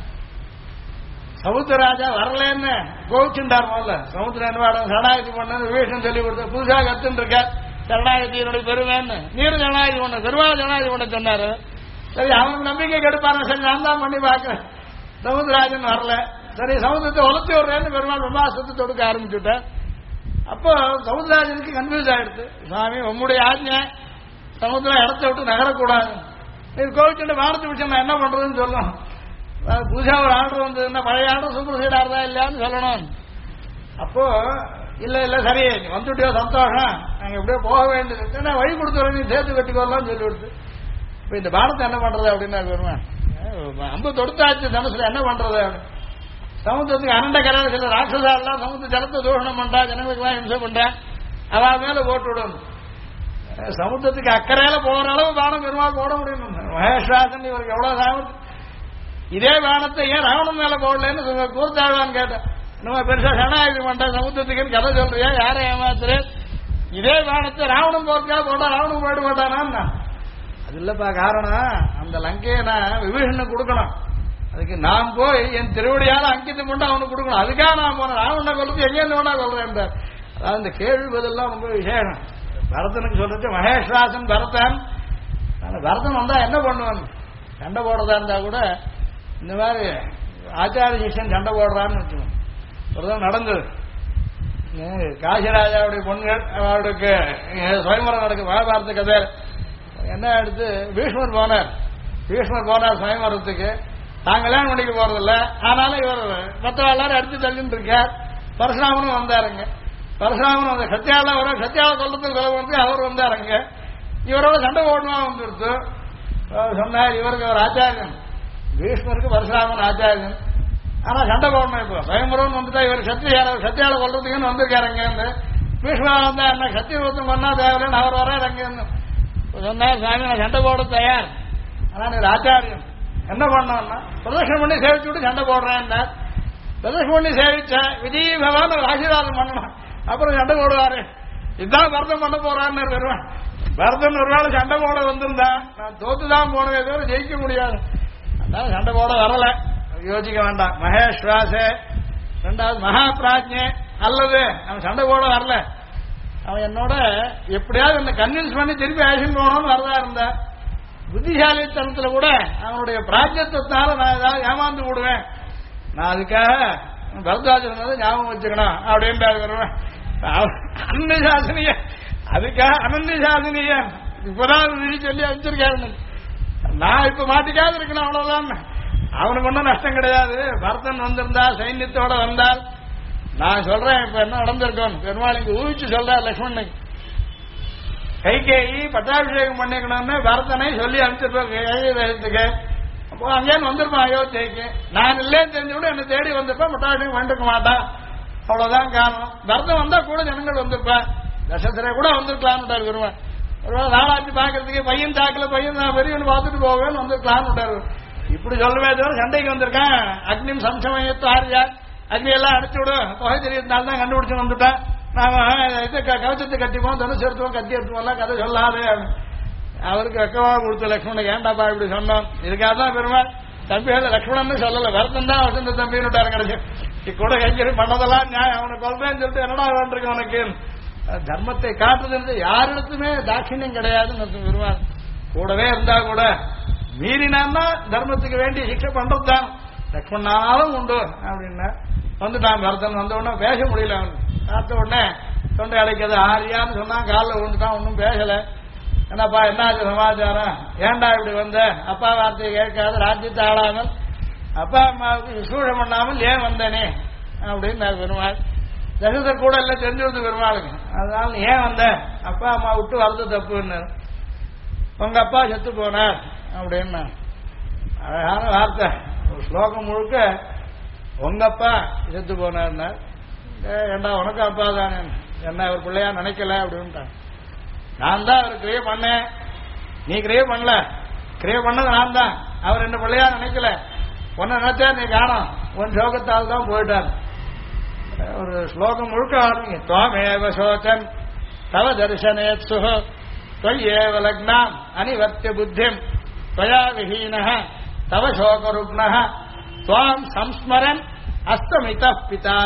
சமுத்திரராஜா வரலன்னு கோவிச்சுட்டார். முதல்ல சமுத்திரம் என்ன சரணாகதி பண்ணு விவேஷம் சொல்லி கொடுத்த புதுசாக கத்துன்னு இருக்க சரணாகதியினுடைய பெருமைன்னு, நீரும் சரணாகதி பண்ண பெருமாள் சரணாகதி பண்ண சொன்னாரு. சரி அவனுக்கு நம்பிக்கை கெடுப்பாரு, சரி நான் தான் பண்ணி பார்க்கிறேன். சமுத்திரராஜன் வரல, சரி சமுத்திரத்தை உலர்த்தி விடுறேன்னு பெருமாள் பிரம்மாசத்தை தொடுக்க ஆரம்பிச்சுட்டார். அப்போ சமுத்திரராஜனுக்கு கன்ஃபியூஸ் ஆயிடுச்சு, சுவாமி உம்முடைய ஆஜ்ஞை சமுத்திரம் இடத்த விட்டு நகரக்கூடாது, இது கோவிச்சுட்டு வானத்து விஷயம் நான் என்ன பண்றதுன்னு சொல்லணும். புதுசா ஒரு ஆர்டர் வந்ததுன்னா பழைய ஆர்டர் சூப்பர் சைட் ஆர்டா இல்லையான்னு சொல்லணும். அப்போ இல்ல இல்ல சரி நீ வந்துட்டியோ சந்தோஷம், நாங்க எப்படியோ போக வேண்டியது வழி கொடுத்து நீ சேர்த்து கட்டிக்கோலாம் சொல்லி கொடுத்து. இப்ப இந்த பானத்தை என்ன பண்றது அப்படின்னா வருவேன், அம்பு தொடுத்தாச்சு தனுசுல என்ன பண்றது அப்படின்னு. சமுத்திரத்துக்கு அனண்ட கரையில சில ராட்சசாலாம் சமுத்திர ஜலத்தை தூஷணம் பண்றா, ஜனங்களுக்கு எல்லாம் ஹிம்சை பண்றா, அவ மேல போட்டு விடணும். சமுத்திரத்துக்கு அக்கறையில போற அளவு பானம் பெருமாள் போட முடியும். மகேஸ்வராசன் இவருக்கு எவ்வளவு சாமர்த்தியம். இதே பானத்தை ஏன் ராவணன் மேல போடலன்னு கூர்த்தாழ்வான்னு கேட்டேன். நம்ம பெருசா சரணாகி மாட்டேன் சமுத்திரத்துக்குன்னு கதை சொல்றியா, யாரை ஏமாத்துற? இதே பானத்தை ராவணன் போறதுக்காக போட்டா ராவணன் போயிட மாட்டானா? அது இல்லப்பா காரணம், அந்த லங்கையை நான் விபீஷனுக்கு கொடுக்கணும். அதுக்கு நான் போய் என் திருவடியால அங்கிதம் கொண்டு அவனுக்கு கொடுக்கணும். அதுக்காக நான் போனேன். ராவணனை கொல்றது எங்கேருந்து வேணா கொள்றேன். அதாவது இந்த கேள்வி பதிலாம் ரொம்ப விசேஷம். பரதனுக்கு சொல்றது மகேஸ்வராசன் பரதன். பரதன் வந்தா என்ன பண்ணுவான்? சண்டை போடுறதா இருந்தா கூட இந்த மாதிரி ஆச்சாரிய சிஷ்யன் சண்டை போடுறான்னு வச்சுக்கோங்க. ஒருதான் நடந்தது. காசிராஜாவுடைய பொண்ணுகள் அவளுக்கு சுயம்பரம் நடக்கு மகாபாரத கதை. என்ன எடுத்து பீஷ்மர் போனார் சுயம்பரத்துக்கு. தான் கல்யாணம் பண்ணிக்க போறதில்ல. ஆனாலும் இவர் மற்ற எல்லாரும் அடித்து தள்ளிட்டு இருக்கார். பரசுராமனும் வந்தாருங்க. பரசுராமன் அந்த சத்தியால வர சத்தியால சொல்றதுக்கு சொல்ல அவர் வந்தாருங்க. இவரோட சண்டை போடணுமா வந்துடுத்து சொன்னார். இவருக்கு ஒரு ஆச்சாரியன், பீஷ்மருக்கு பரசுராமன் ஆச்சாரியன். ஆனா சண்டை போடணும். இப்போ சுயம்பரம் வந்துட்டா இவர் சத்தியால கொள்றதுக்குன்னு வந்திருக்காருங்க. பீஷ்மரா வந்தா என்ன சத்தியவத்தம் பண்ணா தேவையில்லைன்னு அவர் வர்றாரு அங்க சொன்னார். சாமி நான் சண்டை போட தயார், ஆனா நீர் ஆச்சாரியன் என்ன பண்ணோம்னா பிரதட்சணம் பண்ணி சேவிச்சு விட்டு சண்டை போடுறேன். பிரதட்சணம் பண்ணி சேவிச்சா விஜய் பகவான் ஒரு ஆசீர்வாதம் பண்ணணும், அப்புறம் சண்டை போடுவாரு. இதுதான் பரதம் பண்ண போறான்னு வருவேன். பரதன் ஒரு வேளை சண்டை போட வந்திருந்தா நான் தோத்துதான் போனதே தவிர ஜெயிக்க முடியாது. அதனால சண்டை போட வரல, யோசிக்க வேண்டாம். மகேஸ்வாசே ரெண்டாவது மகா பிராஜ்ஞே அல்லது அவன் சண்டை போட வரல. அவன் என்னோட எப்படியாவது என்ன கன்வின்ஸ் பண்ணி திருப்பி ஆக்ஷன் போகணும்னு வரதா இருந்தா, புத்திசாலித்தனத்துல கூட அவனுடைய பிராஜ்யத்தால நான் ஏதாவது ஏமாந்து விடுவேன். நான் அதுக்காக பரத்வாஜன் ஞாபகம் வச்சுக்கணும் அப்படின்ட்டு வருவேன். அனந்த சாசனிய அதுக்காக அனந்த சாசனிய இப்பதான் சொல்லி அமைச்சிருக்காரு. நான் இப்ப மாட்டிக்காது இருக்கணும், அவ்வளவுதான். அவனுக்கு ஒன்றும் நஷ்டம் கிடையாது. பரதன் வந்திருந்தா சைன்யத்தோட வந்தால் நான் சொல்றேன் இப்ப என்ன நடந்திருக்கோம். பெருமாள் இங்க ஊழிச்சு சொல்றார் லட்சுமணனுக்கு. கைகேயி பட்டாபிஷேகம் பண்ணிக்கணும்னு பரதனை சொல்லி அனுப்பிச்சிருப்பேன். அப்போ அங்கேன்னு வந்திருப்பான் அயோத்தியைக்கு. நான் இல்லேன்னு தெரிஞ்சு என்னை தேடி வந்திருப்பேன். பட்டாபிஷேகம் பண்ணிருக்க மாட்டான், அவ்வளவுதான் காரணம். பரதம் வந்தா கூட ஜனங்கள் வந்திருப்பேன். தசரதரை கூட வந்திருக்கலான்னு வருவேன். ஒரு நாளாச்சு பாக்குறதுக்கு பையன் தாக்கல பையன் நான் பெரியவனு பார்த்துட்டு போவேன்னு வந்திருக்கலான்னு. இப்படி சொல்லவே தவிர சண்டைக்கு வந்திருக்கான். அக்னிம் சம்சமயத்து ஆரியா அக்னி எல்லாம் அடிச்சு விடும் தொகை தெரியறதுனால தான் கண்டுபிடிச்சு வந்துட்டேன். நாம கவச்சத்தை கட்டிப்போம், தனுசு எடுத்துவோம், கத்தி எடுத்துவோம், கதை சொல்லாது. அவருக்கு வெக்கமா கொடுத்த லட்சுமணன் ஏண்டாப்பா இப்படி சொன்னோம். இதுக்காக தான் பெருமாள் தம்பிகள் லட்சுமணன் சொல்லல, வருத்தம் தான் வசந்த தம்பின்னு கிடைச்சு கூட கஞ்சி பண்ணதெல்லாம் நியாயம். அவனை கொள்றேன்னு சொல்லிட்டு என்னடா வேண்டிருக்கு உனக்கு. தர்மத்தை காட்டுறது யாரிடத்துமே தாட்சியம் கிடையாதுன்னு பெருமாள். கூடவே இருந்தா கூட மீறினான்னா தர்மத்துக்கு வேண்டிய சிக்ஷை பண்றதுதான். லட்சுமணாலும் உண்டு அப்படின்னா வந்துட்டான். பரதன் வந்த உடனே பேச முடியல. அவன் பார்த்த உடனே தொண்டை அடைக்கிறது ஆரியான்னு சொன்னா காலில் விழுந்துட்டான். ஒன்னும் பேசல. என்னப்பா என்னாச்சு சமாச்சாரம், ஏண்டா இப்படி வந்த, அப்பா வார்த்தையை கேட்காத ராஜ்யத்தை ஆளாமல் அப்பா அம்மாவுக்கு விசூழம் பண்ணாமல் ஏன் வந்தனே அப்படின்னு பெருமாள். தசரதர் கூட எல்லாம் தெரிஞ்சு பெருமாளுக்கு. அதனால ஏன் வந்த, அப்பா அம்மா விட்டு வரது தப்புன்னு. உங்க அப்பா செத்து போனார் அப்படின்னா அழகான வார்த்தை. ஒரு ஸ்லோகம் முழுக்க உங்க அப்பா செத்து போனார்னா ஏண்டா உனக்கு அப்பா தானே, என்ன ஒரு பிள்ளையா நினைக்கல அப்படின்ட்டான். நான் தான் அவர் கிரியை பண்ணேன், நீ கிரியை பண்ணல. கிரியை பண்ணது நான் தான், அவர் என்ன பிள்ளையா நினைக்கல. உன்னை நினைச்சா நீ காணும், உன் சோகத்தால் தான் போயிட்டார். ஒரு ஸ்லோகம் முழுக்க ஆரம்பிங்க. துவமேவ சோச்சன் தவ தரிசனேத் சுஹ त्वय्येव लग्नाम् अनिवर्त्य बुद्धिम् त्वया विहीनः तव शोकरुग्णः त्वाम् संस्मरन् अस्तमितः पिता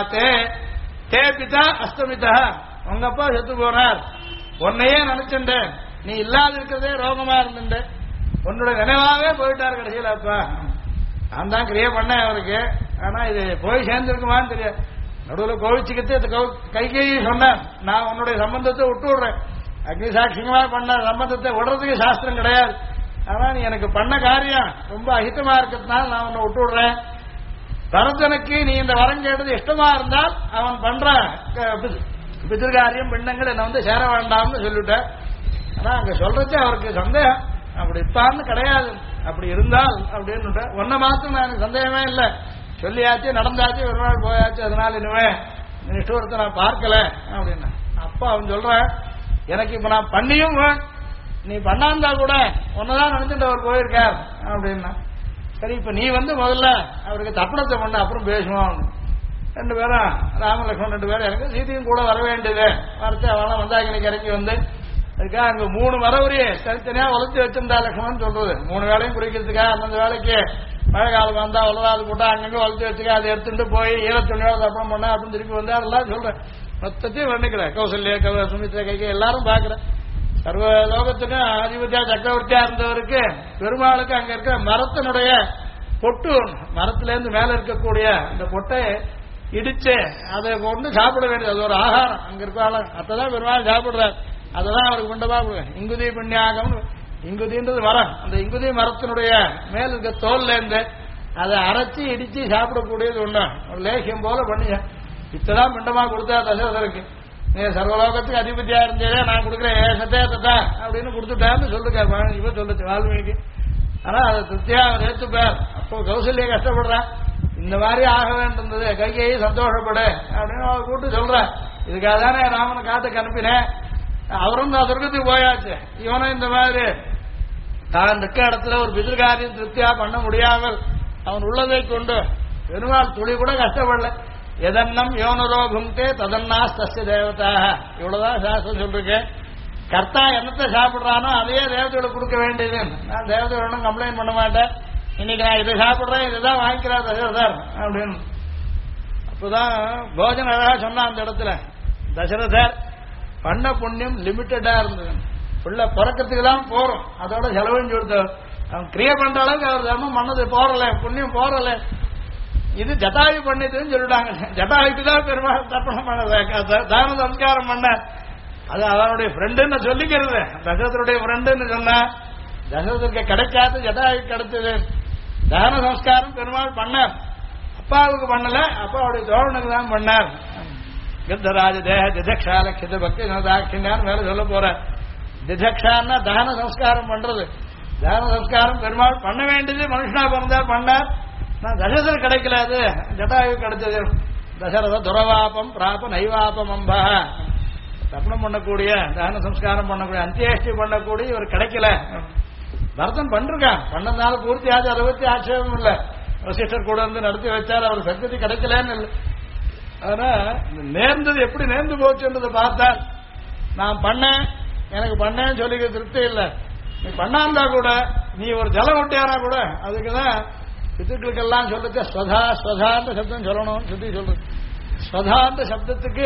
ते पिता अस्तमितः. உங்க அப்பா செத்து போனார், உன்னையே நினைச்சுட்டேன், நீ இல்லாத இருக்கிறதே ரோகமா இருந்துட்டு உன்னோட நினைவாவே போயிட்டார் கடைசியில். அப்பா நான் தான் கிரியை பண்ணேன் அவருக்கு, ஆனா இது போய் சேர்ந்திருக்குமான்னு தெரியாது. நடுவில் கோவிச்சுக்கிட்டு கைகேயி சொன்னேன், நான் உன்னுடைய சம்பந்தத்தை விட்டு விடுறேன். அக்னி சாட்சியமா பண்ண சம்பந்தத்தை விடுறதுக்கு சாஸ்திரம் கிடையாது. ஆனா நீ எனக்கு பண்ண காரியம் ரொம்ப அஹிதமா இருக்கிறதுனால நான் உன்னை விட்டு விடுறேன். பரதனுக்கு நீ இந்த வரம் கேட்டது இஷ்டமா இருந்தால் அவன் பண்ற பிதிர்காரியம் பிண்டங்கள் என்ன வந்து சேர வேண்டாம்னு சொல்லிட்டேன். ஆனா அங்க சொல்றது அவருக்கு சந்தேகம், அப்படி இருப்பான்னு கிடையாது. அப்படி இருந்தால் அப்படின்னு ஒன்ன மாத்திரம் எனக்கு சந்தேகமே இல்லை. சொல்லியாச்சு, நடந்தாச்சு, ஒரு நாள் போயாச்சு, அதனால இனிமே நிஷ்டூரத்தை நான் பார்க்கல அப்படின்னா. அப்பா அவன் சொல்ற எனக்கு இப்ப நான் பண்ணியும் நீ பண்ணாந்தா கூட ஒன்னதான் நினைச்சுட்டு அவர் போயிருக்கார் அப்படின்னா சரி இப்ப நீ வந்து முதல்ல அவருக்கு தப்பணத்தை பண்ண அப்புறம் பேசுவோம். 2 பேரும் ராமலட்சுமணன் 2 பேரும் எனக்கு சீதையும் கூட வர வேண்டியது வரச்சு அவெல்லாம் வந்தாக்கினைக்கு இறங்கி வந்து அதுக்காக அங்க 3 மரவரியை தனித்தனியா வளர்த்து வச்சிருந்தா லட்சுமணன் சொல்றது 3 வேலையும் குடிக்கிறதுக்காக அந்தந்த வேலைக்கு மழை காலம் வந்தா உலகாது போட்டா அங்கங்க வளர்த்து வச்சுக்க அதை எடுத்துட்டு போய் ஈரத்துணியோட தப்பணம் பண்ண அப்படின்னு திருப்பி வந்தா அதெல்லாம் சொல்றேன் மொத்தத்தையும் வர்ணிக்கிறேன். கௌசல்யா சுமித்ரா கைகை எல்லாரும் பாக்குறேன். சர்வ லோகத்துக்கும் அதிபதியா சக்கரவர்த்தியா இருந்தவருக்கு பெருமாளுக்கு அங்க இருக்கிற மரத்தினுடைய பொட்டு மரத்துல இருந்து மேல இருக்கக்கூடிய இந்த பொட்டை இடிச்சு அதை கொண்டு சாப்பிட வேண்டியது அது ஒரு ஆகாரம் அங்க இருக்காலும் அப்பதான் பெருமாள் சாப்பிடுறாரு. அததான் அவருக்கு கொண்டதா இங்குதி புண்ணியாகம். இங்குதின்றது மரம் அந்த இங்குதி மரத்தினுடைய மேல் இருக்க தோல்ல இருந்து அதை அரைச்சி இடிச்சு சாப்பிடக்கூடியது ஒண்ணு ஒரு லேசியம் போல பண்ணி இத்ததான் பிண்டமா கொடுத்தா தசரதருக்கு நீ சர்வலோகத்துக்கு அதிபதியா இருந்ததே நான் கொடுக்குறேன் சத்தியத்தா அப்படின்னு கொடுத்துட்டான்னு சொல்லிருக்காரு இவ சொல்லுச்சு வால்மீகி. ஆனா அதை திருப்தியா அவர் ஏத்துப்பார். அப்போ கௌசல்யா கஷ்டப்படுறான் இந்த மாதிரி ஆக வேண்டியிருந்தது கைகையை சந்தோஷப்படு அப்படின்னு அவர் கூப்பிட்டு சொல்றான். இதுக்காக தானே ராமனை காட்டுக்கு அனுப்பினேன். அவரும் தான் சொர்க்கத்துக்கு போயாச்சு. இவனும் இந்த மாதிரி தான் இருக்க இடத்துல ஒரு பிதிர்காரியம் திருப்தியா பண்ண முடியாமல் அவன் உள்ளதை கொண்டு பெருமாள் துளி கூட கஷ்டப்படல. எதன்னம் யோனரோ புங்கே ததன்னாஸ் தஸ்ய தேவதாக இவ்வளவுதான் சாஸ்திரம் சொல்லிருக்கேன். கர்த்தா என்னத்தை சாப்பிடுறானோ அதையே தேவதைகளுக்கு கொடுக்க வேண்டியது. நான் தேவதைகளும் கம்ப்ளைண்ட் பண்ண மாட்டேன். இன்னைக்கு நான் இதை சாப்பிடுறேன் இதுதான் வாங்கிக்கிறேன் தசரதர் அப்படின்னு. அப்பதான் போஜன அழகா சொன்னா அந்த இடத்துல தசரதர் பண்ண புண்ணியம் லிமிட்டடா இருந்தது. உள்ள பிறக்கிறதுக்கு தான் போறோம் அதோட செலவழிஞ்சு கொடுத்தவர். அவன் கிரியை பண்ற அளவுக்கு அவர் தர்மம் பண்ணது போறல புண்ணியம் போறல. இது ஜட்டாயு பண்ணிதுன்னு சொல்லிட்டாங்க. ஜட்டாயுக்கு தான் பெருமாள் தர்ப்பணம் பண்ண தான சம்ஸ்காரம் பண்ண அது அவனுடைய ஃப்ரெண்டுன்னு சொல்லிக்கிறது. தசரதருடைய ஃப்ரெண்டுன்னு சொன்ன தசரதற்கு கிடைக்காத ஜட்டாயு கிடைச்சது. தான சம்ஸ்காரம் பெருமாள் பண்ணார். அப்பாவுக்கு பண்ணல அப்பாவுடைய தோழனுக்கு தான் பண்ணார். கிருத்தராஜ தேக திதக்ஷா லட்சித பக்தி தாட்சியான்னு மேல சொல்ல போற. திதக்ஷான்னா தான சம்ஸ்காரம் பண்றது. தான சம்ஸ்காரம் பெருமாள் பண்ண வேண்டியது மனுஷனா பிறந்தார் பண்ணார். நான் தசரதர் கிடைக்கல அது ஜட்டாயு கிடைச்சது. தசரத துரவாபம் பிராப நைவாபம் அம்பா தப்பணம் பண்ணக்கூடிய தான சம்ஸ்காரம் பண்ணக்கூடிய அந்தியேஷ்டி பண்ணக்கூடிய இவர் கிடைக்கல. பரதன் பண்றான் பண்ணதுனால பூர்த்தி ஆச்சு அதை பத்தி ஆட்சேபம் இல்லை. வசிஷ்டர் கூட இருந்து நடத்தி வச்சார் அவர் சக்தி கிடைக்கலன்னு இல்லை. ஆனா நேர்ந்தது எப்படி நேர்ந்து போச்சுன்றதை பார்த்தால் நான் பண்ணேன் எனக்கு பண்ணேன்னு சொல்லிக்க திருப்தி இல்லை. நீ பண்ணாந்தா கூட நீ ஒரு ஜலம் ஒட்டியானா கூட அதுக்குதான் பித்துக்களுக்கெல்லாம் சொல்லுச்சு ஸ்வதா ஸ்வதாந்த சப்தம் சொல்லணும் சுத்தி சொல்றது. ஸ்வதாந்த சப்தத்துக்கு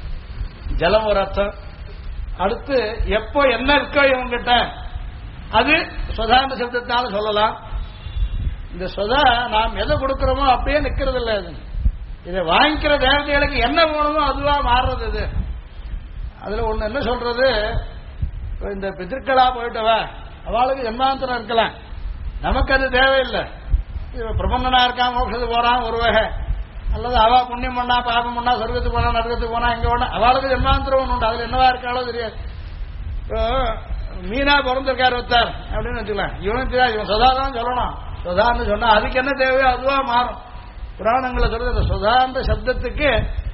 ஜலம் ஒரு அர்த்தம். அடுத்து எப்போ என்ன இருக்கோ இவங்கிட்ட அது ஸ்வதாந்த சப்தத்தினால சொல்லலாம். இந்த ஸ்வதா நாம் எதை கொடுக்கிறோமோ அப்படியே நிக்கிறது இல்லை. அது இதை வாங்கிக்கிற தேவதைகளுக்கு என்ன வேணுமோ அதுவா மாறுறது. இது அதுல ஒண்ணு என்ன சொல்றது இந்த பித்திருக்களா போயிட்டவா அவளுக்கு ஜன்மாந்தரம் இருக்கலாம் நமக்கு அது தேவையில்லை. பிரபந்தனா இருக்கான் மோட்சத்துக்கு போறான் ஒரு வகை அல்லது அவ புண்ணியம் பண்ணா பாபம் பண்ணா சொர்க்கத்துக்கு போனா நரகத்துக்கு போனா இங்க போனா அவளுக்கு ஜன்மாந்தரம் ஒண்ணு உண்டு. அதுல என்னவா இருக்காளோ தெரியாது. இப்போ மீனா பிறந்திருக்காரு ஒருத்தார் அப்படின்னு வச்சுக்கலாம். இவனும் தெரியாது இவன் சதாதான் சொல்லணும். சதான்னு சொன்னா அதுக்கு என்ன தேவையோ அதுவா மாறும். புராணங்களை சொல்றது இந்த சுதாந்த சப்தத்துக்கு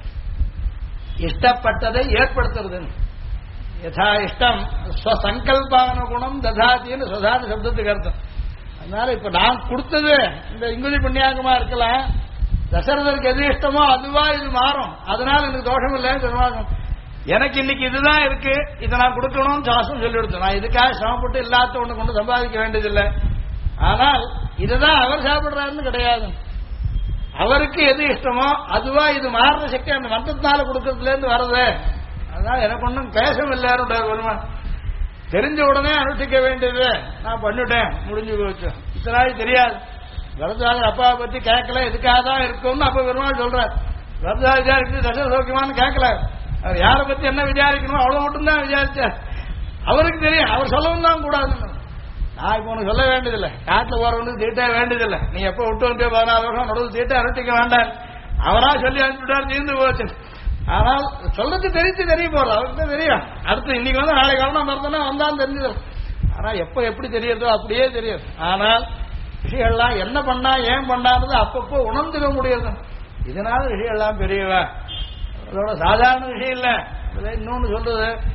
இஷ்டப்பட்டதை ஏற்படுத்துறது. யதா இஷ்டம் ஸ்வசங்கல்பானுகுணம் ததாத்தின்னு சுதாந்த சப்தத்துக்கு அர்த்தம். அதனால இப்ப நான் கொடுத்தது இந்த இங்குதி புண்ணியாகமா இருக்கலாம். தசரதருக்கு எது இஷ்டமோ அதுவா இது மாறும். அதனால எனக்கு தோஷம் இல்லைன்னு சொல்லுவாங்க. எனக்கு இன்னைக்கு இதுதான் இருக்கு இதை நான் கொடுக்கணும்னு சாஸ்திரம் சொல்லி கொடுத்தேன். நான் இதுக்காக சிரமப்பட்டு இல்லாத ஒண்ணு கொண்டு சம்பாதிக்க வேண்டியதில்லை. ஆனால் இதுதான் அவர் சாப்பிடுறாருன்னு கிடையாது. அவருக்கு எது இஷ்டமோ அதுவா இது மாறுற சக்தி அந்த மந்திரத்தினால கொடுக்கறதுல இருந்து வருது. அதனால எனக்கு ஒன்றும் பேசம் இல்லைன்னு பெருமான் தெரிஞ்ச உடனே அனுஷ்டிக்க வேண்டியது நான் பண்ணிட்டேன் முடிஞ்சு போச்சு. இத்தனாவது தெரியாது. வரதாஜர் அப்பாவை பத்தி கேட்கல எதுக்காக தான் இருக்கும்னு அப்ப பெருமாள் சொல்றார். வரதாஜ் விசாரிச்சு தசர சௌக்கியமானு கேட்கல. அவர் யாரை பத்தி என்ன விசாரிக்கணுமோ அவ்வளவு மட்டும்தான் விசாரிச்சார். அவருக்கு தெரியும் அவர் சொல்லவும் தான் கூடாதுன்னு. நான் இப்ப உனக்கு சொல்ல வேண்டியதில்லை. காட்டுல போறவனுக்கு தீட்ட வேண்டியதில்லை. நீ எப்ப விட்டு வந்து 14 வருஷம் நடுவில் தீட்ட அனுஷ்டிக்க வேண்டாம். அவரா சொல்லி அனுப்பிவிட்டார் தீர்ந்து போச்சு. ஆனால் சொல்றது தெரிஞ்சு தெரிய போறது அவருக்கு தான் தெரியும். அடுத்து இன்னைக்கு வந்து நாளைக்கு கவனம் மறந்தோன்னா வந்தாலும் தெரிஞ்சது. ஆனா எப்ப எப்படி தெரியறதோ அப்படியே தெரியாது. ஆனால் விஷயம்லாம் என்ன பண்ணா ஏன் பண்ணான்றது அப்பப்போ உணர்ந்துக்க முடியாது. இதனால விஷயம்லாம் பெரியவா அதோட சாதாரண விஷயம் இல்ல. இன்னொன்னு சொல்றது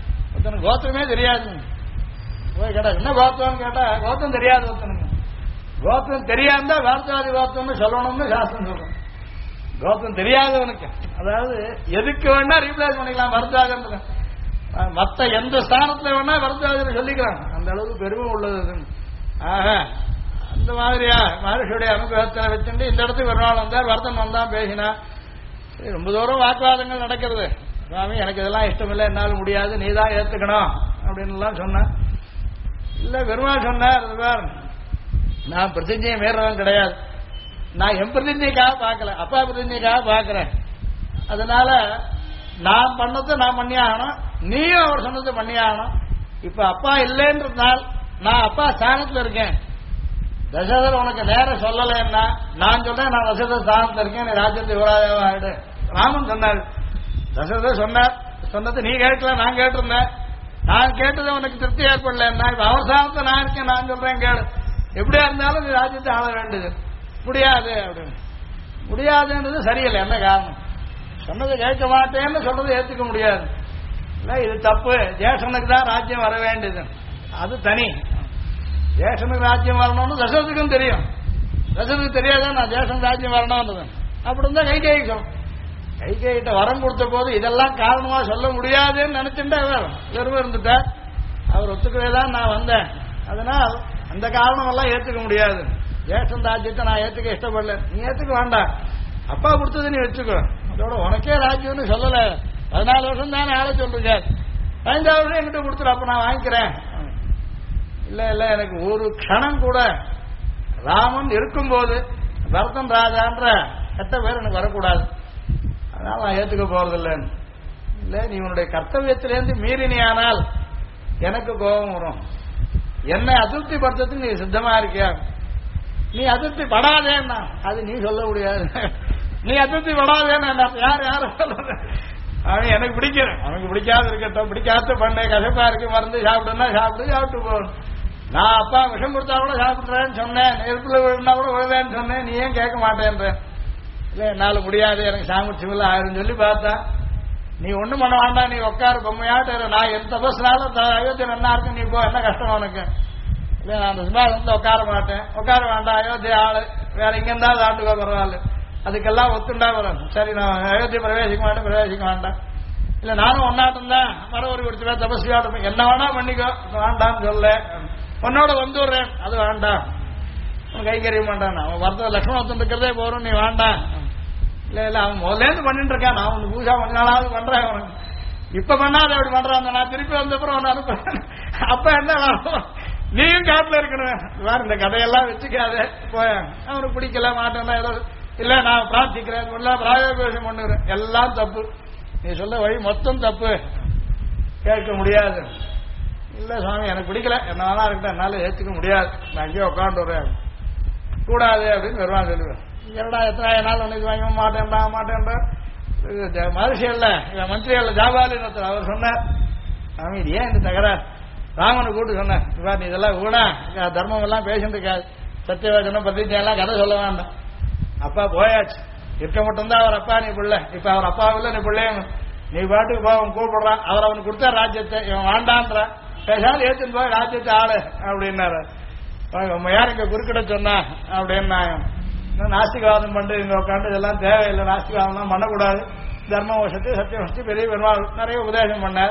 ஒருத்தனுக்கு கோத்திரமே தெரியாது. போய் கேட்டா என்ன கோத்திரம்னு கேட்டா கோத்திரம் தெரியாது ஒருத்தனுக்கு. கோத்திரம் தெரியாதா வார்த்தாதி கோத்திரம்னு சொல்லணும்னு சாஸ்திரம் சொல்றோம். கோத்திரம் தெரியாதவனுக்கு அதாவது எதுக்கு வேணா ரீப்ளேஸ் பண்ணிக்கலாம் வரதாஜன். மற்ற எந்த ஸ்தானத்துல வேணா வரதாஜன் சொல்லிக்கலாம். அந்த அளவுக்கு பெருமை உள்ளது. ஆக அந்த மாதிரியா மகர்ஷியுடைய அனுகிரகத்தை வச்சுட்டு இந்த இடத்துக்கு ஒரு நாள் வந்தார். வர்த்தன் வந்தான் பேசினா. ரொம்ப தூரம் வாக்குவாதங்கள் நடக்கிறது. சுவாமி எனக்கு இதெல்லாம் இஷ்டம் இல்லை, என்னால் முடியாது, நீ தான் ஏற்றுக்கணும் அப்படின்னு எல்லாம் சொன்னேன். இல்ல பெருமாள் சொன்னார், நான் பிரதிஜையை மீறவன் கிடையாது. நான் என் பிரதிஜைக்காக பார்க்கல, அப்பா பிரதிஜைக்காக பார்க்கிறேன். அதனால நான் பண்ணதை நான் பண்ணி ஆகணும், நீயும் அவர் சொன்னதை பண்ணி ஆகணும். இப்ப அப்பா இல்லைன்றதுனால நான் அப்பா ஸ்தானத்துல இருக்கேன். தசரதர் உனக்கு நேரம் சொல்லலைன்னா நான் சொல்றேன், நான் தசரத ஸ்தானத்துல இருக்கேன், நீ ராஜ்யத்து யுவராஜாவா ஆயிடு. ராமன் சொன்னார். தசரதர் சொன்னார், சொன்னது நீ கேட்கல, நான் கேட்டிருந்தேன். நான் கேட்டது உனக்கு திருப்தி ஏற்படலன்னா இப்ப அவர் ஸ்தானத்துல நான் இருக்கேன், நான் சொல்றேன் கேளு. எப்படியா இருந்தாலும் நீ ராஜ்யத்தை ஆள வேண்டியது. முடியாது அப்படின்னு. முடியாதுன்றது சரியில்லை. என்ன காரணம்? சொன்னதை கேட்க மாட்டேன்னு சொல்றதை ஏற்றுக்க முடியாது. இல்ல இது தப்பு, ஜேஷனுக்கு தான் ராஜ்யம் வர வேண்டியது, அது தனி. ஜேஷனுக்கு ராஜ்யம் வரணும்னு தசரதுக்கும் தெரியும். தசரதுக்கு தெரியாதான் நான் ஜேஷன் ராஜ்யம் வரணும்ன்றது. அப்படி இருந்தா கைகேயிக்கு சொல்லும். கைகேயிட்ட வரம் கொடுத்த போது இதெல்லாம் காரணமா சொல்ல முடியாதுன்னு நினைச்சுட்டா வெறும் இருந்துட்டார். அவர் ஒத்துக்கவே தான் நான் வந்தேன். அதனால் அந்த காரணம் எல்லாம் ஏத்துக்க முடியாது. ஜேஷ்டன் ராஜ்யத்தை நான் ஏத்துக்க இஷ்டப்படல, நீ ஏத்துக்க வேண்டாம், அப்பா கொடுத்தது நீ வச்சுக்கோ. அதோட உனக்கே ராஜ்யம்னு சொல்லல, 14 வருஷம் தானே ஆள சொல்றீங்க, 15 வருஷம் என்கிட்ட கொடுத்துரு, அப்ப நான் வாங்கிக்கிறேன். இல்ல இல்ல எனக்கு ஒரு க்ஷணம் கூட ராமன் இருக்கும்போது பரதன் ராஜான்ற கெட்ட பேர் எனக்கு வரக்கூடாது, அதனால நான் ஏத்துக்க போறதில்லை. இல்ல நீ உன்னுடைய கர்த்தவியத்திலேருந்து மீறினியானால் எனக்கு கோபம் வரும். என்னை அதிருப்தி படுத்துறதுக்கு நீ சித்தமா இருக்கியா? நீ அதிருப்தி படாதேன்னா அது நீ சொல்ல முடியாது. நீ அதிருப்தி படாதேன்னா யார் யாரும் சொல்றது? அவன் எனக்கு பிடிக்கிறேன், அவனுக்கு பிடிக்காது இருக்கட்டும், பிடிக்காத பண்ண கசப்பா இருக்கு, மருந்து சாப்பிடுன்னா சாப்பிட்டு போகணும். நான் அப்பா விஷம் கொடுத்தா கூட சாப்பிட்றேன்னு சொன்னேன், நெருப்புல விழுந்தா கூட விழுவேன்னு சொன்னேன், நீ ஏன் கேட்க மாட்டேன்ற? இல்ல என்னால முடியாது, எனக்கு சாமர்த்தியம் ஆயிரம் சொல்லி பார்த்தா நீ ஒண்ணும் பண்ண வேண்டாம், நீ உட்காரு பொம்மையாட்டு, நான் எந்த தபஸ்னாலும் அயோத்தியா நல்லா இருக்கு, நீ போ, என்ன கஷ்டம் உனக்கு? இல்ல நான் அந்த சிம்மாசனத்துல உட்கார மாட்டேன், உட்கார வேண்டாம், அயோத்தியா ஆளு வேற இங்க இருந்தா ஆண்டுக்கோ பரவாயில்ல, அதுக்கெல்லாம் ஒத்துண்டா வரும். சரி நான் அயோத்தியா பிரவேசிக்க வேண்டாம். இல்ல நானும் ஒன்னாட்டம் தான் மரவரி கொடுத்துருவேன், தபஸ்வியாட்டம் என்ன வேணா பண்ணிக்கோ, வேண்டாம்னு சொல்ல, உன்னோட வந்துடுறேன், அது வேண்டாம், உனக்கு கைங்கறிய மாட்டான், அவன் வரத லட்சணம் ஒருத்தன் இருக்கிறதே போறோம், நீ வேண்டாம். இல்ல இல்ல அவன் முதல்ல இருந்து பண்ணிட்டு இருக்கான், நான் உனக்கு பூஜா கொஞ்ச நாளாவது பண்றேன், அவனுக்கு இப்ப பண்ணாத அப்படி பண்றான், நான் திருப்பி வந்தப்புறம் அவனை அனுப்புறேன். அப்ப என்ன நீயும் காட்டுல இருக்கணும், வேற இந்த கதையெல்லாம் வச்சுக்காத போய, அவனுக்கு பிடிக்கல மாட்டேன்னா ஏதோ இல்ல நான் பிரார்த்திக்கிறேன், பிராயோகம் பண்ணுறேன், எல்லாம் தப்பு, நீ சொல்ல வழி மொத்தம் தப்பு, கேட்க முடியாது. இல்ல சுவாமி எனக்கு பிடிக்கல, என்ன வேணா இருக்கட்டும், என்னால ஏத்துக்க முடியாது, நான் அங்கேயே உட்காந்து வரேன், கூடாது அப்படின்னு வருவான் சொல்லுவேன். என்னடா எத்தனை நாள் உனக்கு வாங்க மாட்டேன்றா மனுஷியல்ல மந்திரிகள்ல ஜாபாலின்னு ஒருத்தர் அவர் சொன்னார், சாமி இது ஏன் இந்த தகராறு? ராமனை கூட்டு சொன்னேன், நீ இதெல்லாம் ஊனா தர்மம் எல்லாம் பேசிட்டு இருக்காது, சத்தியவாதனம் பிரதிஜெல்லாம் கதை சொல்ல வேண்டாம். அப்பா போயாச்சு, இருக்க மட்டும்தான் அவர் அப்பா, நீ பிள்ளை, இப்ப அவர் அப்பாவில்ல நீ பிள்ளையும், நீ பாட்டுக்கு போவன் கூப்பிடுறான், அவர் அவனுக்கு கொடுத்தா ராஜ்யத்தை, இவன் வேண்டான்றான், பேசாலும் ஏத்துன்னு போய் ராஜ்யத்தை ஆளு அப்படின்னாரு. யார் இங்க குறுக்கிட சொன்னா அப்படின்னா, நாஸ்திகவாதம் பண்ணு இங்க உட்காந்து இதெல்லாம் தேவையில்லை, நாஸ்திகவாதம் பண்ணக்கூடாது, தர்ம வசதி சத்திய வசதி பெரிய பெருமாள் நிறைய உபதேசம் பண்ணார்.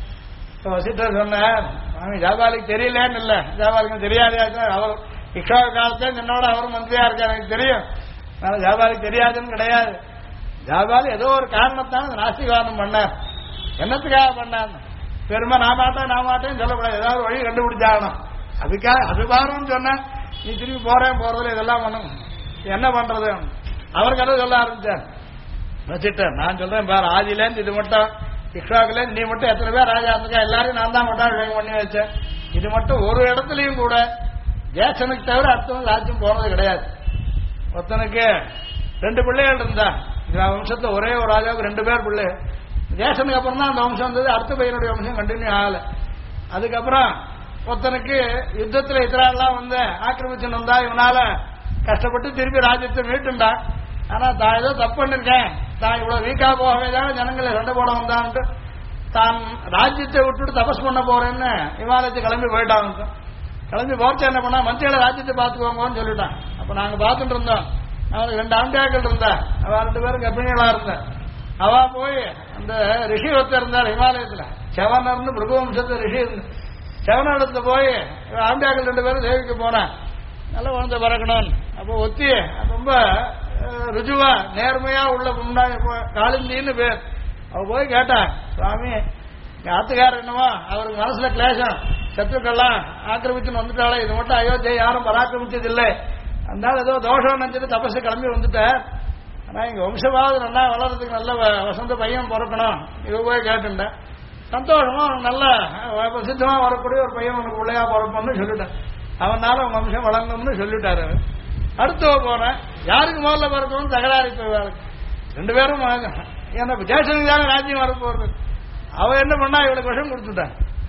வசிட்டர் சொன்னார், ஜாபாலிக்கு தெரியலன்னு இல்ல, ஜாபாலிக்கு தெரியாதே, அவர் இக்ஷா காலத்தை என்னோட அவரும் மந்திரியா இருக்காரு, எனக்கு தெரியும், ஆனா ஜாபாலிக்கு தெரியாதுன்னு கிடையாது. ஜாபாலி ஏதோ ஒரு காரணத்தான் நாஸ்திகவாதம் பண்ணார், என்னத்துக்காக பண்ணார்? பெருமை நான் மாட்டேன்னு சொல்லக்கூடாது, ஏதாவது வழி கண்டுபிடிச்சாகணும், அதுக்காக அது பாருன்னு சொன்ன நீ திரும்பி போறதுல இதெல்லாம் பண்ணும், என்ன பண்றது? அவருக்கு அதை சொல்ல ஆரம்பிச்சார் வச்சிட்டார். நான் சொல்றேன் பாரு, ஆதியிலேருந்து இது மட்டும், இக்ஷாக்குலேருந்து நீ மட்டும் எத்தனை பேர் ராஜா இருக்கா, எல்லாரும் நான் தான் மட்டும் பண்ணி வச்சேன். இது மட்டும் ஒரு இடத்துலயும் கூட ஜேசனுக்கு தவிர அடுத்தவங்க ராஜ்யம் போனது கிடையாது. ஒருத்தனுக்கு 2 பிள்ளைகள் இருந்தா, இந்த வம்சத்தை ஒரே ஒரு ராஜாவுக்கு 2 பேர் பிள்ளை, ஜேசனுக்கு அப்புறம் தான் அந்த வம்சம் வந்தது, அடுத்த பையனுடைய வம்சம் கண்டினியூ ஆகல. அதுக்கப்புறம் ஒருத்தனுக்கு யுத்தத்துல இத்தரெல்லாம் வந்து ஆக்கிரமிச்சு வந்தா, இவனால கஷ்டப்பட்டு திருப்பி ராஜ்யத்தை மீட்டுண்டான். ஆனா தான் ஏதோ தப்பு பண்ணிருக்கேன், தான் இவ்வளவு வீக்கா போகவே தான் ஜனங்களை சண்டை போட வந்தான்ட்டு தான் ராஜ்யத்தை விட்டுட்டு தபஸ் பண்ண போறேன்னு இமாலயத்தை கிளம்பி போயிட்டாங்க. கிளம்பி போச்சு என்ன பண்ணா, மந்திரிகளை ராஜ்யத்தை பார்த்துக்கோங்கன்னு சொல்லிட்டான். அப்ப நாங்க பார்த்துட்டு இருந்தோம். அவனுக்கு 2 ஆண்டாக்கள் இருந்தா, அவ 2 பேரும் கர்ப்பிணிகளா இருந்தா. அவ போய் அந்த ரிஷி ஒருத்தர் இருந்தார் இமாலயத்துல, செவனர்னு பிரபுவம்சத்து ரிஷி இருந்து, செவனிடத்துல போய் ஆண்டாக்கள் 2 பேரும் சேவிக்க போனான். நல்ல குழந்தை பிறக்கணும். அப்போ ஒத்தி ரொம்ப ருஜுவா நேர்மையா உள்ள முன்னாடி காளிந்தின்னு பேர். அவ போய் கேட்டான், சுவாமி ஆத்துக்காரர் என்னவோ அவருக்கு மனசுல கிளேசம், சத்துக்கள்லாம் ஆக்கிரமிச்சுன்னு வந்துட்டாலே, இது மட்டும் அயோத்தியை யாரும் பராக்கிரமிச்சது இல்லை, அதனால ஏதோ தோஷம் நினைச்சிட்டு தபசு கிளம்பி வந்துட்டார். ஆனா எங்க வம்சவாவது நல்லா வளர்றதுக்கு நல்ல வசந்த பையன் பிறக்கணும். இவ போய் கேட்டுட்டேன். சந்தோஷமா நல்ல பிரசித்தமா வரக்கூடிய ஒரு பையன் உனக்கு பிள்ளையா பிறப்போம்னு சொல்லிட்டேன். அவனால உங்க வம்சம் வளர்ந்தோம்னு சொல்லிட்டாரு. அடுத்து போனேன், யாருக்கு முதல்ல பிறக்கணும்னு தகராறு. இப்ப 2 பேரும் ஏன்னா ஜெயசனுக்கு தானே ராஜ்யம் வரப்போறது. அவ என்ன பண்ணா, இவளுக்கு விஷம் கொடுத்துட்டான்.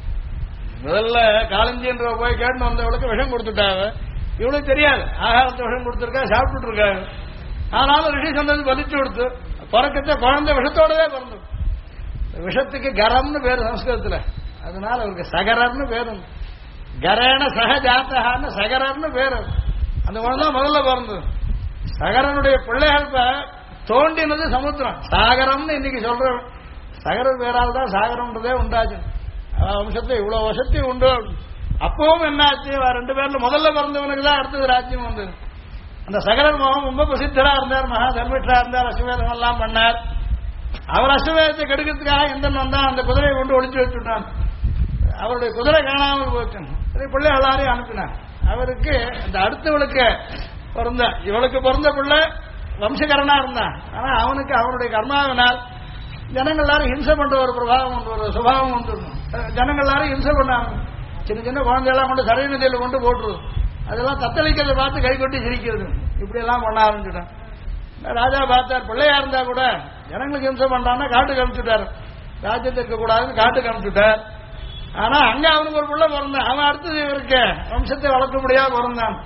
முதல்ல காலஞ்சின்ற போய் கேட்டு வந்தவளுக்கு விஷம் கொடுத்துட்டாங்க. இவளுக்கு தெரியாது, ஆகாரத்தை விஷம் கொடுத்துருக்கா, சாப்பிட்டுட்டு இருக்காங்க. ஆனாலும் ரிஷி சொன்னது பதிச்சு கொடுத்து பிறக்கத்தை குழந்தை விஷத்தோடவே பிறந்தது. விஷத்துக்கு கரம்னு பேரு சம்ஸ்கிருதத்துல, அதனால அவருக்கு சகரர்னு பேரு. கரேன சகஜாத்தகான்னு சகரர்னு பேரு. அந்த குழந்தை முதல்ல பிறந்தது. சகரனுடைய பிள்ளைகள் தோண்டினது சமுத்திரம், சாகரம்னு இன்னைக்கு சொல்றோம். சகரர் பேரால் தான் சாகரம்ன்றதே உண்டாச்சு. வம்சத்தை இவ்வளவு வசதி உண்டு. அப்பவும் என்னாச்சு, 2 பேர்ல முதல்ல பிறந்தவனுக்கு தான் அடுத்தது ராஜ்யம் வந்தது. அந்த சகரர் மகன் ரொம்ப பிரசித்தரா இருந்தார், மகா தர்மிஷ்டரா இருந்தார், அஸ்வமேதம் எல்லாம் பண்ணார். அவர் அஸ்வமேதத்தை கெடுக்கிறதுக்காக எந்தன் வந்தான், அந்த குதிரையை கொண்டு ஒளிச்சு வச்சுட்டான். அவருடைய குதிரை காணாமல் போச்சு. பிள்ளை எல்லாரையும் அனுப்பினார். அவருக்கு இந்த அடுத்தவளுக்கு பிறந்த, இவளுக்கு பிறந்த பிள்ளை வம்சகரனா இருந்தான். ஆனா அவனுக்கு அவனுடைய கர்மாவினால் ஜனங்கள் எல்லாரும் ஹிம்சை பண்ற ஒரு பிரபாவம், ஒரு சுபாவம் வந்துடும். ஜனங்கள் எல்லாரும் ஹிம்சை பண்ணாங்க. சின்ன சின்ன குழந்தையெல்லாம் கொண்டு சரை நதியில கொண்டு போட்டுருது. அதெல்லாம் தத்தளிக்கிறத பார்த்து கை கொட்டி சிரிக்கிறது. இப்படி எல்லாம் பண்ண ஆரம்பிச்சுட்டான். ராஜா பார்த்தார், பிள்ளையா இருந்தா கூட ஜனங்களுக்கு ஹிம்சை பண்றான்னா காட்டுக்கு அனுப்பிச்சுட்டாரு. ராஜ்யத்தை இருக்க கூடாதுன்னு காட்டுக்கு அனுப்பிச்சுட்டார். ஆனா அங்க அவனுக்கு ஒரு பிள்ளை பிறந்தான். அவன் அடுத்தது இவருக்கு வம்சத்தை வளர்க்க முடியாம பிறந்தான்.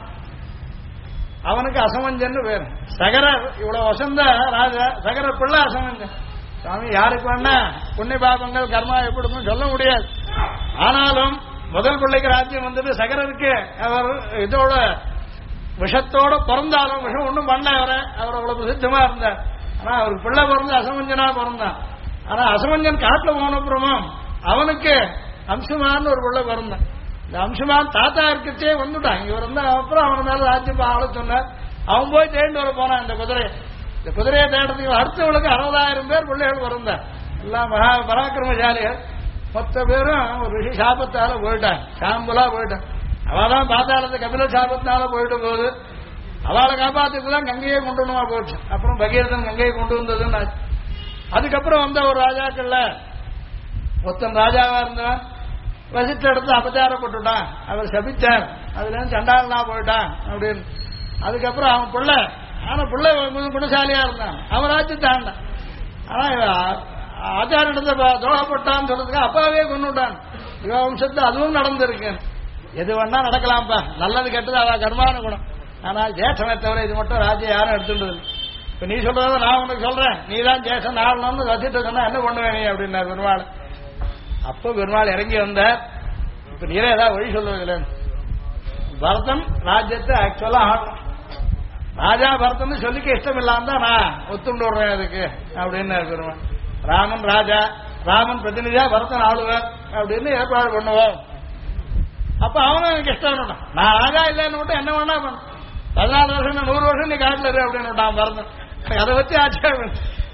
அவனுக்கு அசமஞ்சன்னு பேர். சகரர் இவ்வளவு வசந்த ராஜா, சகரர் பிள்ளை அசமஞ்சன். சுவாமி யாருக்கு வேணா புண்ணிய பாபங்கள் கர்மா எப்படின்னு சொல்ல முடியாது. ஆனாலும் முதல் பிள்ளைக்கு ராஜ்யம் வந்தது சகரருக்கு. அவர் இதோட விஷத்தோட பிறந்தாலும் விஷம் ஒன்றும் பண்ண அவர் அவ்வளவு பிரசித்தமா இருந்தார். ஆனா அவருக்கு பிள்ளை பிறந்து அசமஞ்சனா பிறந்தான். ஆனா அசமஞ்சன் காட்டுல போனப்புறமும் அவனுக்கு அம்சுமான்னு ஒரு பிள்ளை பிறந்தான். இந்த அம்சுமான் தாத்தா இருக்கச்சே வந்துட்டான். இவர் வந்து அப்புறம் அவன் மேல ராஜ்யம் ஆள சொன்னார். அவன் போய் தேடிட்டு வர போனான் இந்த குதிரையை. இந்த குதிரையை தேடுறதுக்கு அடுத்தவளுக்கு 60,000 பேர் பிள்ளைகள் பிறந்தார். எல்லாம் மகா பராக்கிரமசாலிகள். மொத்த பேரும் ஒரு ரிஷி சாபத்தால போயிட்டான், சாம்பலா போயிட்டான். அவதான் பாத்தாளத்து கபில சாபத்தினால போயிட்டு போகுது. அவளை காப்பாத்துக்குதான் கங்கையை கொண்டு வந்துமா போச்சு. அப்புறம் பகீரதன் கங்கையை கொண்டு வந்ததுன்னு. அதுக்கப்புறம் வந்த ஒரு ராஜாக்கள்ல மொத்தம் ராஜாவா இருந்தவன் வசித்த இடத்துல அபச்சாரப்பட்டுட்டான். அவர் சபிச்சார், அதுல இருந்து சண்டாளனா போயிட்டான் அப்படின்னு. அதுக்கப்புறம் அவன் பிள்ளை, ஆனா பிள்ளை குணசாலியா இருந்தான், அவன் ராஜ்யத்தை ஆண்டான். ஆனா ஆச்சார இடத்தை துரோகப்பட்டான்னு சொல்றதுக்கு அப்பாவே கொண்டுட்டான். இவ வம்சத்தை அதுவும் நடந்திருக்கு. எது வேணா நடக்கலாம்ப்பா, நல்லது கெட்டது அவ கர்மான குணம். ஆனால் ஜேஷ்டனை தவிர இது மட்டும் ராஜ்யம் யாரும் எடுத்துட்டு. இப்ப நீ சொல்றத நான் உனக்கு சொல்றேன், நீ தான் ஜேஷ்டன் ஆளணும்னு வசிட்டு சொன்னா என்ன பண்ணுவேன் நீ அப்படின்னார் பெருமாள். அப்போ பெருமாள் இறங்கி வந்த. இப்ப நீரே ஏதாவது வழி சொல்லுவதில்லை. பரதன் ராஜ்யத்தை ஆக்சுவலா ஆகணும். ராஜா பரதன் சொல்லிக்க இஷ்டம் இல்லாம தான் நான் ஒத்துண்டு விடுறேன் அதுக்கு அப்படின்னு பெருமாள். ராமன் ராஜா, ராமன் பிரதிநிதியா பரதன் ஆளுவர் அப்படின்னு ஏற்பாடு பண்ணுவோம். அப்ப அவனும் எனக்கு இஷ்டம். நான் ராஜா இல்லைன்னு மட்டும் என்ன வேணா பண்ண, 14 வருஷம் 100 வருஷம் நீ காட்டுல இரு அப்படின்னு விட்டான் பரதன். அதை வச்சு ஆட்சேபம்.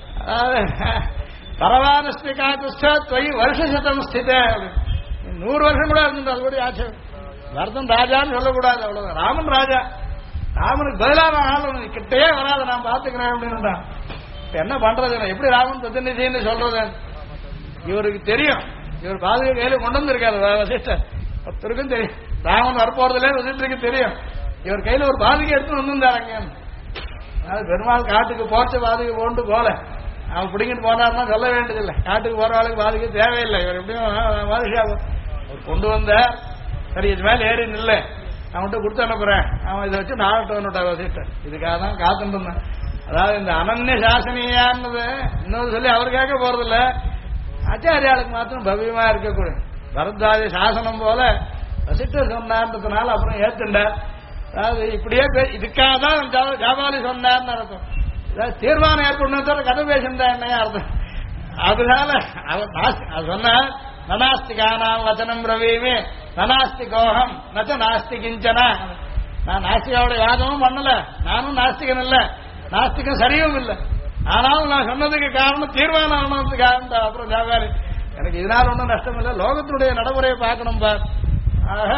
பரவானஸ்தி காத்துஸ்தி வருஷம் ஸ்தித 100 வருஷம் கூட இருந்தது. அது கூட ஆட்சேபம். பரதன் ராஜான்னு சொல்லக்கூடாது, அவ்வளவு. ராமன் ராஜா, ராமனுக்கு பதிலான ஆளு கிட்டே வராது, நான் பாத்துக்கிறேன் அப்படின்னு. என்ன பண்றது, எப்படி ராமன் பிரதிநிதினு சொல்றது? இவருக்கு தெரியும், இவர் பாதுகா கையில கொண்டு வந்திருக்காரு வசிஷ்டர். ஒருத்தருக்கும் தெரியும் ராமன் வரப்போறதுல வசிஷ்டருக்கு தெரியும். இவர் கையில ஒரு பாதுகை எடுத்து வந்திருந்தாருங்க. அதாவது பெருமாள் காட்டுக்கு போச்ச பாதுகை கொண்டு போல, அவன் பிடிங்கிட்டு போனாருன்னா சொல்ல வேண்டியதில்லை. காட்டுக்கு போற ஆளுக்கு பாதுகை தேவையில்லை. இவர் எப்படியும் பாதுகா கொண்டு வந்த. சரி, இது மேல ஏறி நில்ல, அவன்கிட்ட கொடுத்து அனுப்புறேன், அவன் இதை வச்சு நாளட்டவன்னுட்டா வசிஷ்டர். இதுக்காக தான் காத்துட்டு இருந்தேன். அதாவது இந்த அனன்ய சாசனியான்னு இன்னொரு சொல்லி அவர் கேட்க போறதில்ல. ஆச்சாரியாளுக்கு மாத்திரம் பவ்யமா இருக்கக்கூடிய பரத்வாஜ சாசனம் போல வசிஷ்டர் சொன்னார்ன்றதுனால அப்புறம் ஏத்துண்டார். அதாவது இப்படியே இதுக்காக தான் ஜாபாலி சொன்னார்னு அர்த்தம். ஏதாவது தீர்மானம் ஏற்படணும் தவிர கதை பேசிருந்தா என்னையா அர்த்தம். அதனால அவர் சொன்னார், நனாஸ்திகானாம் வச்சனம் ரவீமே நனாஸ்தி கோகம் நச்ச நாஸ்தி கிஞ்சன. நான் நாஸ்திகாவுடைய வாதமும் பண்ணல, நானும் நாஸ்திகன் இல்ல, நாஸ்திகம் சரியும் இல்லை. ஆனாலும் நான் சொன்னதுக்கு காரணம் தீர்மானம் ஆனதுக்காக. அப்புறம் ஜாபாலி எனக்கு இதனால ஒன்றும் நஷ்டம் இல்லை, லோகத்தினுடைய நடைமுறையை பார்க்கணும் பார். ஆக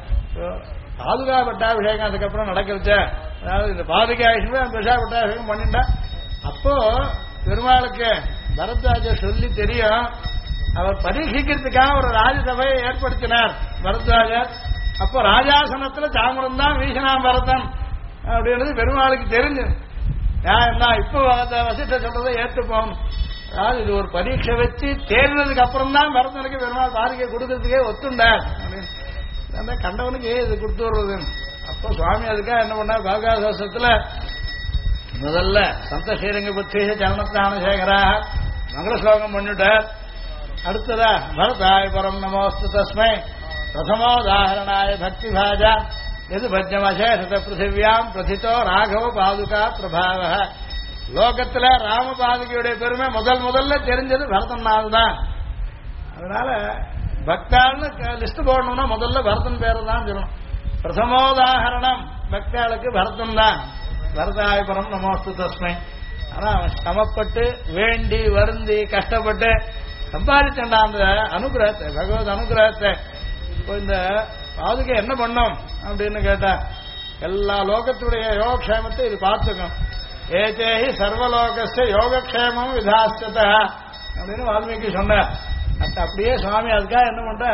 பாதுகா பட்டாபிஷேகம் அதுக்கப்புறம் நடக்கிறச்ச, அதாவது இந்த பாதுகாஷமே அந்த விஷா பட்டாபிஷேகம் பண்ணிட்டா. அப்போ பெருமாளுக்கு பரத்வாஜர் சொல்லி தெரியும், அவர் பரீட்சிக்கிறதுக்காக ஒரு ராஜசபையை ஏற்படுத்தினார் பரத்வாஜர். அப்போ ராஜாசனத்துல சாமரம் தான் வீசினான் பரதன் அப்படின்றது பெருமாளுக்கு தெரிஞ்சு. என்ன இப்போ வசிட்ட சொல்றதை ஏற்றுப்போம். அதாவது இது ஒரு பரீட்சை வச்சு தேர்ந்ததுக்கு அப்புறம் தான் பரதனுக்கு பெருமாள் பாதுகை கொடுக்கறதுக்கே ஒத்துண்டார் அப்படின்னு. அந்த கண்டவனுக்கு இது கொடுத்து வருவது. அப்போ சுவாமி அதுக்காக என்ன பண்ணார், பாகாசாசத்துல முதல்ல சந்த ஸ்ரீரங்க புத்தீஷ சரணத்தான சேகரா மங்கள ஸ்லோகம் பண்ணிட்டார். அடுத்ததா பரதாய பரம் நமோஸ்து தஸ்மை பிரதமோதாரணாய பக்தி பாஜா எது பஜ்யமசேஷத பிருத்திவியாம் பிரதித்தோ ராகவ பாதுகா பிரபாவ. லோகத்துல ராம பாதுகையுடைய பெருமை முதல்ல தெரிஞ்சது பரதனால் தான். அதனால பக்தாள்னு லிஸ்ட் போடணும்னா முதல்ல பரதன் பேரு தான் சொல்லணும். பிரதமோதாகரணம் பக்தாளுக்கு பரதன் தான். பரதாயபுரம் நமோஸ்து தஸ்மை. ஆனா அவன் சிரமப்பட்டு வேண்டி வருந்தி கஷ்டப்பட்டு சம்பாதிச்சா அந்த அனுகிரகத்தை, பகவத் அனுகிரகத்தை. இப்போ இந்த பாதுகை என்ன பண்ணும் அப்படின்னு கேட்டா, எல்லா லோகத்துடைய யோகக்ஷேமத்தை இது பார்த்துக்கும். ஏதேஹி சர்வலோகஸ்ய யோகக்ஷேமம் விதாஸ்யத அப்படின்னு வால்மீகி சொன்னார். அப்படியே சுவாமி அதுக்காக என்ன பண்ற,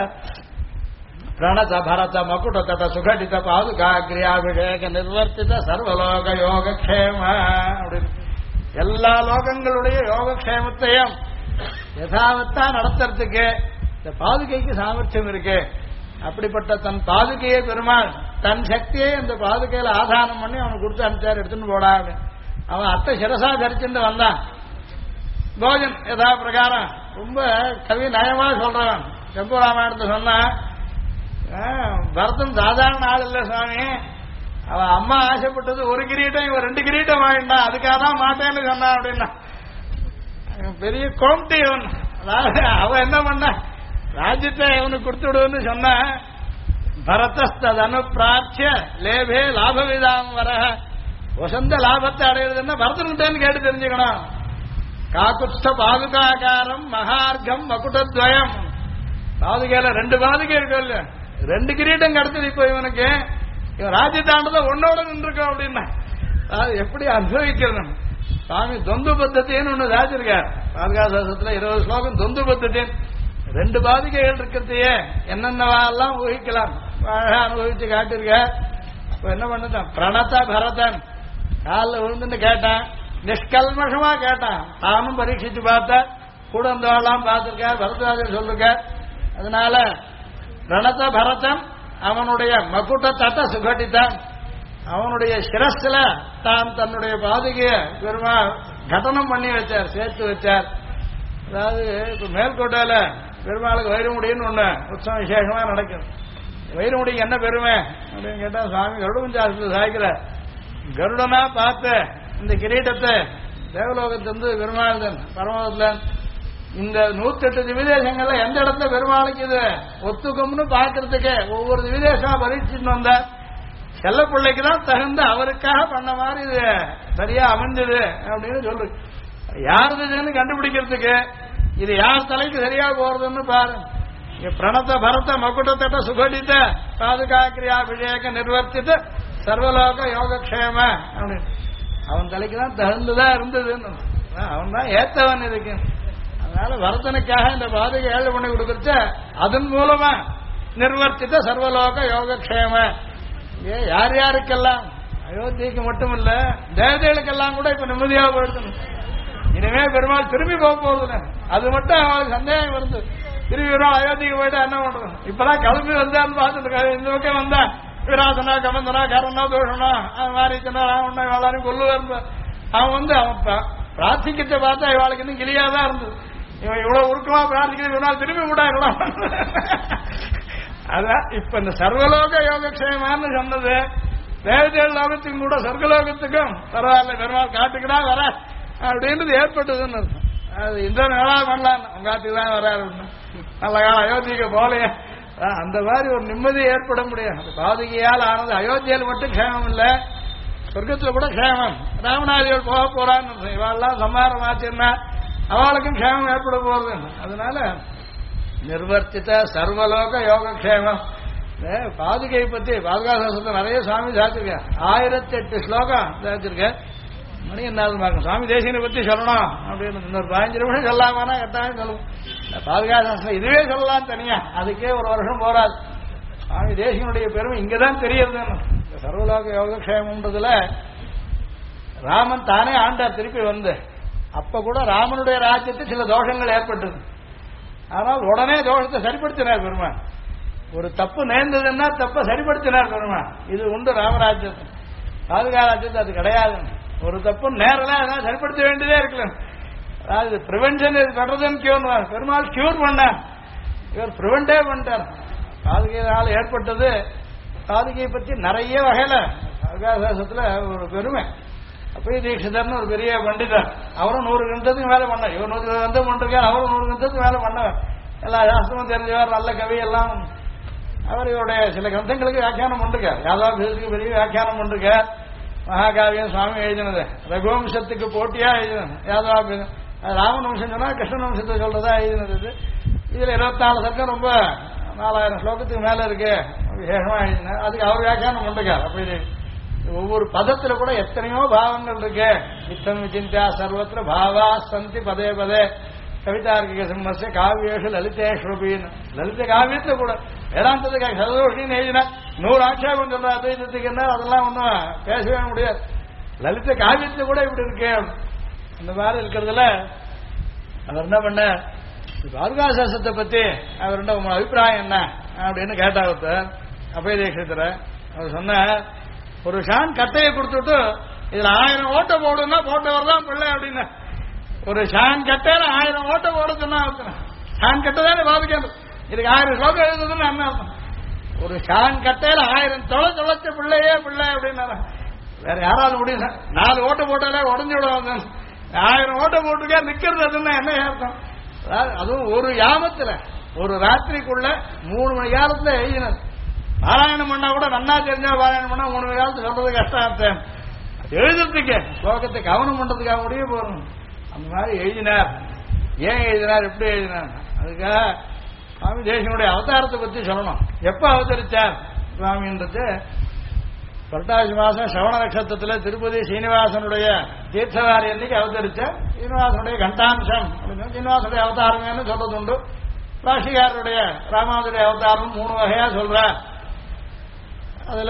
பிரணத பரத மகுட தட சுகடித பாதுகாகிரியாபிஷேக நிர்வர்த்தித சர்வலோக யோகக்ஷேம அப்படின்னு எல்லா லோகங்களுடைய யோகக்ஷேமத்தையும் யதாவத்தா நடத்துறதுக்கு இந்த பாதுகைக்கு சாமர்த்தியம் இருக்கு. அப்படிப்பட்ட தன் பாதுகையை பெருமாள் தன் சக்தியை அந்த பாதுகையில ஆதானம் பண்ணி அவனுக்கு கொடுத்து அனுப்பிச்சார், எடுத்துன்னு போடா அப்படின்னு. அவன் அத்தை சிரசா தரிச்சுட்டு வந்தான். போஜன் யதா பிரகாரம் ரொம்ப கவி நயமா சொல்றவன். செம்பூராமாயணத்தை சொன்னா, பரதன் சாதாரண ஆள் இல்ல சுவாமி, அவன் அம்மா ஆசைப்பட்டது ஒரு கிரீட்டம், இவன் 2 கிரீட்டம் வாங்கிட்டான், அதுக்காக தான் மாட்டேன்னு சொன்னான் அப்படின்னா. பெரிய கோம்டி அவன். அதாவது அவன் என்ன பண்ண, ராஜ்யத்தை அவனுக்கு கொடுத்து விடுன்னு சொன்ன, பரதஸ்தனு பிராட்சிய லேபே லாபவிதாம் வர, வசந்த லாபத்தை அடையிறதுன்னா பரதன்கிட்டேன்னு கேட்டு தெரிஞ்சுக்கணும். காக்குஸ்த பாதுகாகாரம் மகார்க்கம் மகுடத்வயம். பாதுகையில 2 பாதுகை இருக்கு, 2 கிரீட்டம் கிடைச்சது. இப்போ இவனுக்கு இவன் ராஜ்யத்தாண்டத ஒன்னோட நின்றுருக்கோம் அப்படின்னா எப்படி அனுபவிக்கிறது. சுவாமி தொந்து பத்தத்தின்னு ஒண்ணு ராஜிருக்கார். பாதுகாசத்துல 20 ஸ்லோகம் தொந்து பத்தத்தின் 2 பாதுகைகள் இருக்கிறதையே என்னென்னவெல்லாம் ஊகிக்கலாம் அனுபவிச்சு காட்டிருக்க. இப்ப என்ன பண்ணுதான், பிரணத பரதன் காலில் விழுந்துன்னு கேட்டான், நிஷ்கல்மஷமா கேட்டான். தானும் பரீட்சிச்சு பார்த்தா, கூட வந்தவாள்லாம் பார்த்திருக்கார், பரத்வாஜர் சொல்லிருக்கார். அதனால பிரணத பரதன் அவனுடைய மகுட்ட தட்ட சுகட்டித்தான், அவனுடைய சிரஸ்ல தான் தன்னுடைய பாதுகையை பெருமாள் கடனம் பண்ணி வச்சார், சேர்த்து வச்சார். அதாவது இப்ப மேல்கோட்டையில பெருமாளுக்கு வைரமுடின்னு ஒண்ணு உற்சவம் விசேஷமா நடக்கும். வைரமுடிக்கு என்ன பெருமை அப்படின்னு கேட்டா, சுவாமி கருடஞ்சாசத்துல சாய்க்கிற கருடனா பார்த்து இந்த கிரீடத்தை தேவலோகத்திலிருந்து பெருமாள் பரமத்துல இந்த 108 திவிதேசங்கள்ல எந்த இடத்துல பெருமாளுக்கு இது ஒத்துக்கும்னு பார்க்கறதுக்கு ஒவ்வொரு திவிதேசமா பரீட்சிட்டு வந்த செல்ல பிள்ளைக்கு தான் தகுந்த அவருக்காக பண்ண மாதிரி இது சரியா அமைஞ்சது அப்படின்னு சொல்லு. யாருதுன்னு கண்டுபிடிக்கிறதுக்கு இது யார் தலைக்கு சரியா போறதுன்னு பாரு. பிரணத பரத மகுடத்தட்ட சுகடித்த பாதுகாக்கிரியாபிஷேக நிர்வர்த்தித்த சர்வலோக யோகக்ஷேம அப்படின்னு அவன் தலைக்கு தான் தகுந்துதான் இருந்ததுன்னு அவன் தான் ஏத்தவன் இதுக்கு. அதனால பரதனுக்காக இந்த பாதுகை ஏழு பண்ணி கொடுக்கறச்ச அதன் மூலமா நிர்வர்த்தித்த சர்வலோக யோகக்ஷேம. யார் யாருக்கெல்லாம் அயோத்திக்கு மட்டுமில்ல தேவதைகளுக்கெல்லாம் கூட இப்ப நிம்மதியாக போயிடுக்கணும். இனிமே பெருமாள் திரும்பி போக போகுதுன்னு அது மட்டும் அவளுக்கு சந்தேகம் வருது. திரும்பி வரும் அயோத்திக்கு போயிட்டா என்ன பண்றது. இப்பதான் கிளம்பி வந்தான்னு பார்த்துட்டு இந்த பக்கம் வந்தா விராசனா கமந்தனா கரணா தோஷனா அது மாதிரி ராவணா எல்லாரும் கொல்லுவார். அவன் அவன் பிரார்த்திக்கத்தை பார்த்தா இவாளுக்கு இன்னும் கிளியாதான் இருந்தது. இவன் இவ்வளவு உருக்கமா பிரார்த்திக்கிறது இவனால் திரும்பி விடாங்களாம். அதான் இப்ப இந்த சர்வலோக யோகக்ஷேமான்னு சொன்னது தேவதேவ லோகத்துக்கும் கூட சொர்க்கலோகத்துக்கும் பரவாயில்ல பெருமாள் காட்டுக்குடா வர அப்படின்றது ஏற்பட்டதுன்னு இருக்கும். அது இந்த நாளா பண்ணலாம் உங்க காட்டுக்கு தான் வராரு நல்ல காலம் அயோத்திக்கு போலையே அந்த மாதிரி ஒரு நிம்மதி ஏற்பட முடியும். அந்த பாதுகையால் ஆனது அயோத்தியால் மட்டும் க்ஷேமம் இல்லை, சொர்க்கத்துல கூட க்ஷேமம். ராமநாதிகள் போக போறான்னு இவாள்லாம் சம்மாரம் ஆச்சுன்னா அவளுக்கும் க்ஷேமம் ஏற்பட போறது. அதனால நிர்வர்த்தித்த சர்வலோக யோகக்ஷேமம். பாதுகை பத்தி பாதுகா சாஸ்திரத்தை நிறைய சுவாமி சாத்திருக்க 1008 ஸ்லோகம் சாத்திருக்க. மணி என்ன பார்க்கணும் சுவாமி தேசியனை பத்தி சொல்லணும் அப்படின்னு இன்னொரு 15 நிமிஷம் சொல்லாமனா கட்டாயம் சொல்லுவோம். பாதுகா சாஸ்திரம் இதுவே சொல்லலாம் தனியா, அதுக்கே ஒரு வருஷம் போராது. சுவாமி தேசியனுடைய பெருமை இங்கதான் தெரியுதுன்னு. இந்த சர்வலோக யோகக்ஷேமம்ன்றதுல ராமன் தானே ஆண்டார் திருப்பி வந்து. அப்ப கூட ராமனுடைய ராஜ்யத்தில் சில தோஷங்கள் ஏற்பட்டது. ஆனால் உடனே தோஷத்தை சரிப்படுத்தினார் பெருமான். ஒரு தப்பு நேர்ந்ததுன்னா தப்பை சரிப்படுத்தினார் பெருமான். இது உண்டு ராமராஜ்யத்தை. பாதுகா ராஜ்யத்தை அது கிடையாது. ஒரு தப்பு நேரலாம் அதனால சரிப்படுத்த வேண்டியதே இருக்கலாம். அதாவது பிரிவென்ஷன் இது பெட்டர் கியூர். பெருமாள் கியூர் பண்ணார், இவர் பிரிவெண்டே பண்ணிட்டார். பாதுகையினால் ஏற்பட்டது. பாதுகையை பற்றி நிறைய வகையில பாதுகாசாசத்துல ஒரு பெருமை. அப்பயே தீட்சிதர்னு ஒரு பெரிய பண்டிதர், அவரும் 100 கிரந்தத்துக்கு மேல பண்ணார். இவர் 100 கிரந்தம் பண்ணிருக்கார், அவரும் 100 கிரந்தத்துக்கு மேல பண்ணார். எல்லா சாஸ்திரமும் தெரிஞ்சவர், நல்ல கவி எல்லாம். அவர் இவருடைய சில கிரந்தங்களுக்கு வியாக்கியானம் பண்ணிருக்கார். யாதவ பெரிய வியாக்கியானம் பண்ணிருக்கார். மகாகாவியம் சுவாமி எழுதினது ரகுவம்சத்துக்கு போட்டியா எழுதினது. யாதவ ராமன் வம்சம் சொன்னா கிருஷ்ணன் வம்சத்தை சொல்றதா எழுதினது. இதுல 24 சர்க்கம் ரொம்ப 4000 ஸ்லோகத்துக்கு மேல இருக்கு, விசேஷமா எழுதின. அதுக்கு அவர் வியாக்கியானம் பண்ணிருக்கார். அப்படி ஒவ்வொரு பதத்துல கூட எத்தனையோ பாவங்கள் இருக்கு. இத்தம் விசிந்தியா சர்வத்திர பாவா சந்தி பதே பதே கவிதார்க்கிக சிம்மஸ்ய காவியேஷு லலிதேஸ்வரபின்னு. லலித காவியத்துல கூட வேதாந்தத்துக்கு சதோஷின்னு எழுதினா 100 ஆட்சேபம் சொல்ற அத்வைதத்துக்கு என்ன அதெல்லாம் ஒன்றும் பேசவே முடியாது. லலித காவியத்துல கூட இப்படி இருக்கு. அந்த மாதிரி இருக்கிறதுல அவர் என்ன பண்ண, பாதுகாசாசத்தை பத்தி அவர் என்ன உங்களோட அபிப்பிராயம் என்ன அப்படின்னு கேட்டாங்க. அப்பய தீட்சிதர் அவர் சொன்ன, ஒரு ஷான் கட்டையை கொடுத்துட்டு இதுல 1000 ஓட்டை போடுன்னா போட்டவர் தான் பிள்ளை அப்படின்னு. ஒரு ஷான் கட்டையில 1000 ஓட்டை போட சொன்னா ஷான் கட்டை தானே பாதுகாப்பு. இதுக்கு 1000 ஸ்லோகம் எழுதுதுன்னு என்ன அர்த்தம்? ஒரு ஷான் கட்டையில 1000 தொலைச்ச பிள்ளையே பிள்ளை அப்படின்னா வேற யாராவது முடியும்? 4 ஓட்டை போட்டாலே உடஞ்சு விடுவாங்க. 1000 ஓட்டை போட்டுக்கா நிக்கிறது அதுன்னா என்ன அர்த்தம்? அதுவும் ஒரு யாமத்துல ஒரு ராத்திரிக்குள்ள 3 மணி காலத்துல எழுதினது. பாராயணம் பண்ணா கூட நன்னா தெரிஞ்சா பாராயணம் பண்ணா 3 மணி காலத்துக்கு சொல்றது கஷ்டம் அர்த்தம். எழுதுறதுக்கு ஸ்லோகத்தை கவனம் பண்றதுக்காக முடிய போறோம். அந்த மாதிரி எழுதினார். ஏன் எழுதினார், எப்படி எழுதினார்? அதுக்காக சுவாமி தேசியனுடைய அவதாரத்தை பத்தி சொல்லணும். எப்ப அவதரிச்சார் சுவாமின்றது புரட்டாசி மாசம் சிரவண நட்சத்திரத்துல திருப்பதி சீனிவாசனுடைய தீர்த்தவாரி அன்னைக்கு அவதரிச்ச சீனிவாசனுடைய கண்டாம்சம் அப்படின்னு சீனிவாசனுடைய அவதாரம்னு சொல்றது உண்டு. ராசிகாரருடைய ராமாவதுடைய அவதாரம் 3 வகையா சொல்ற. அதுல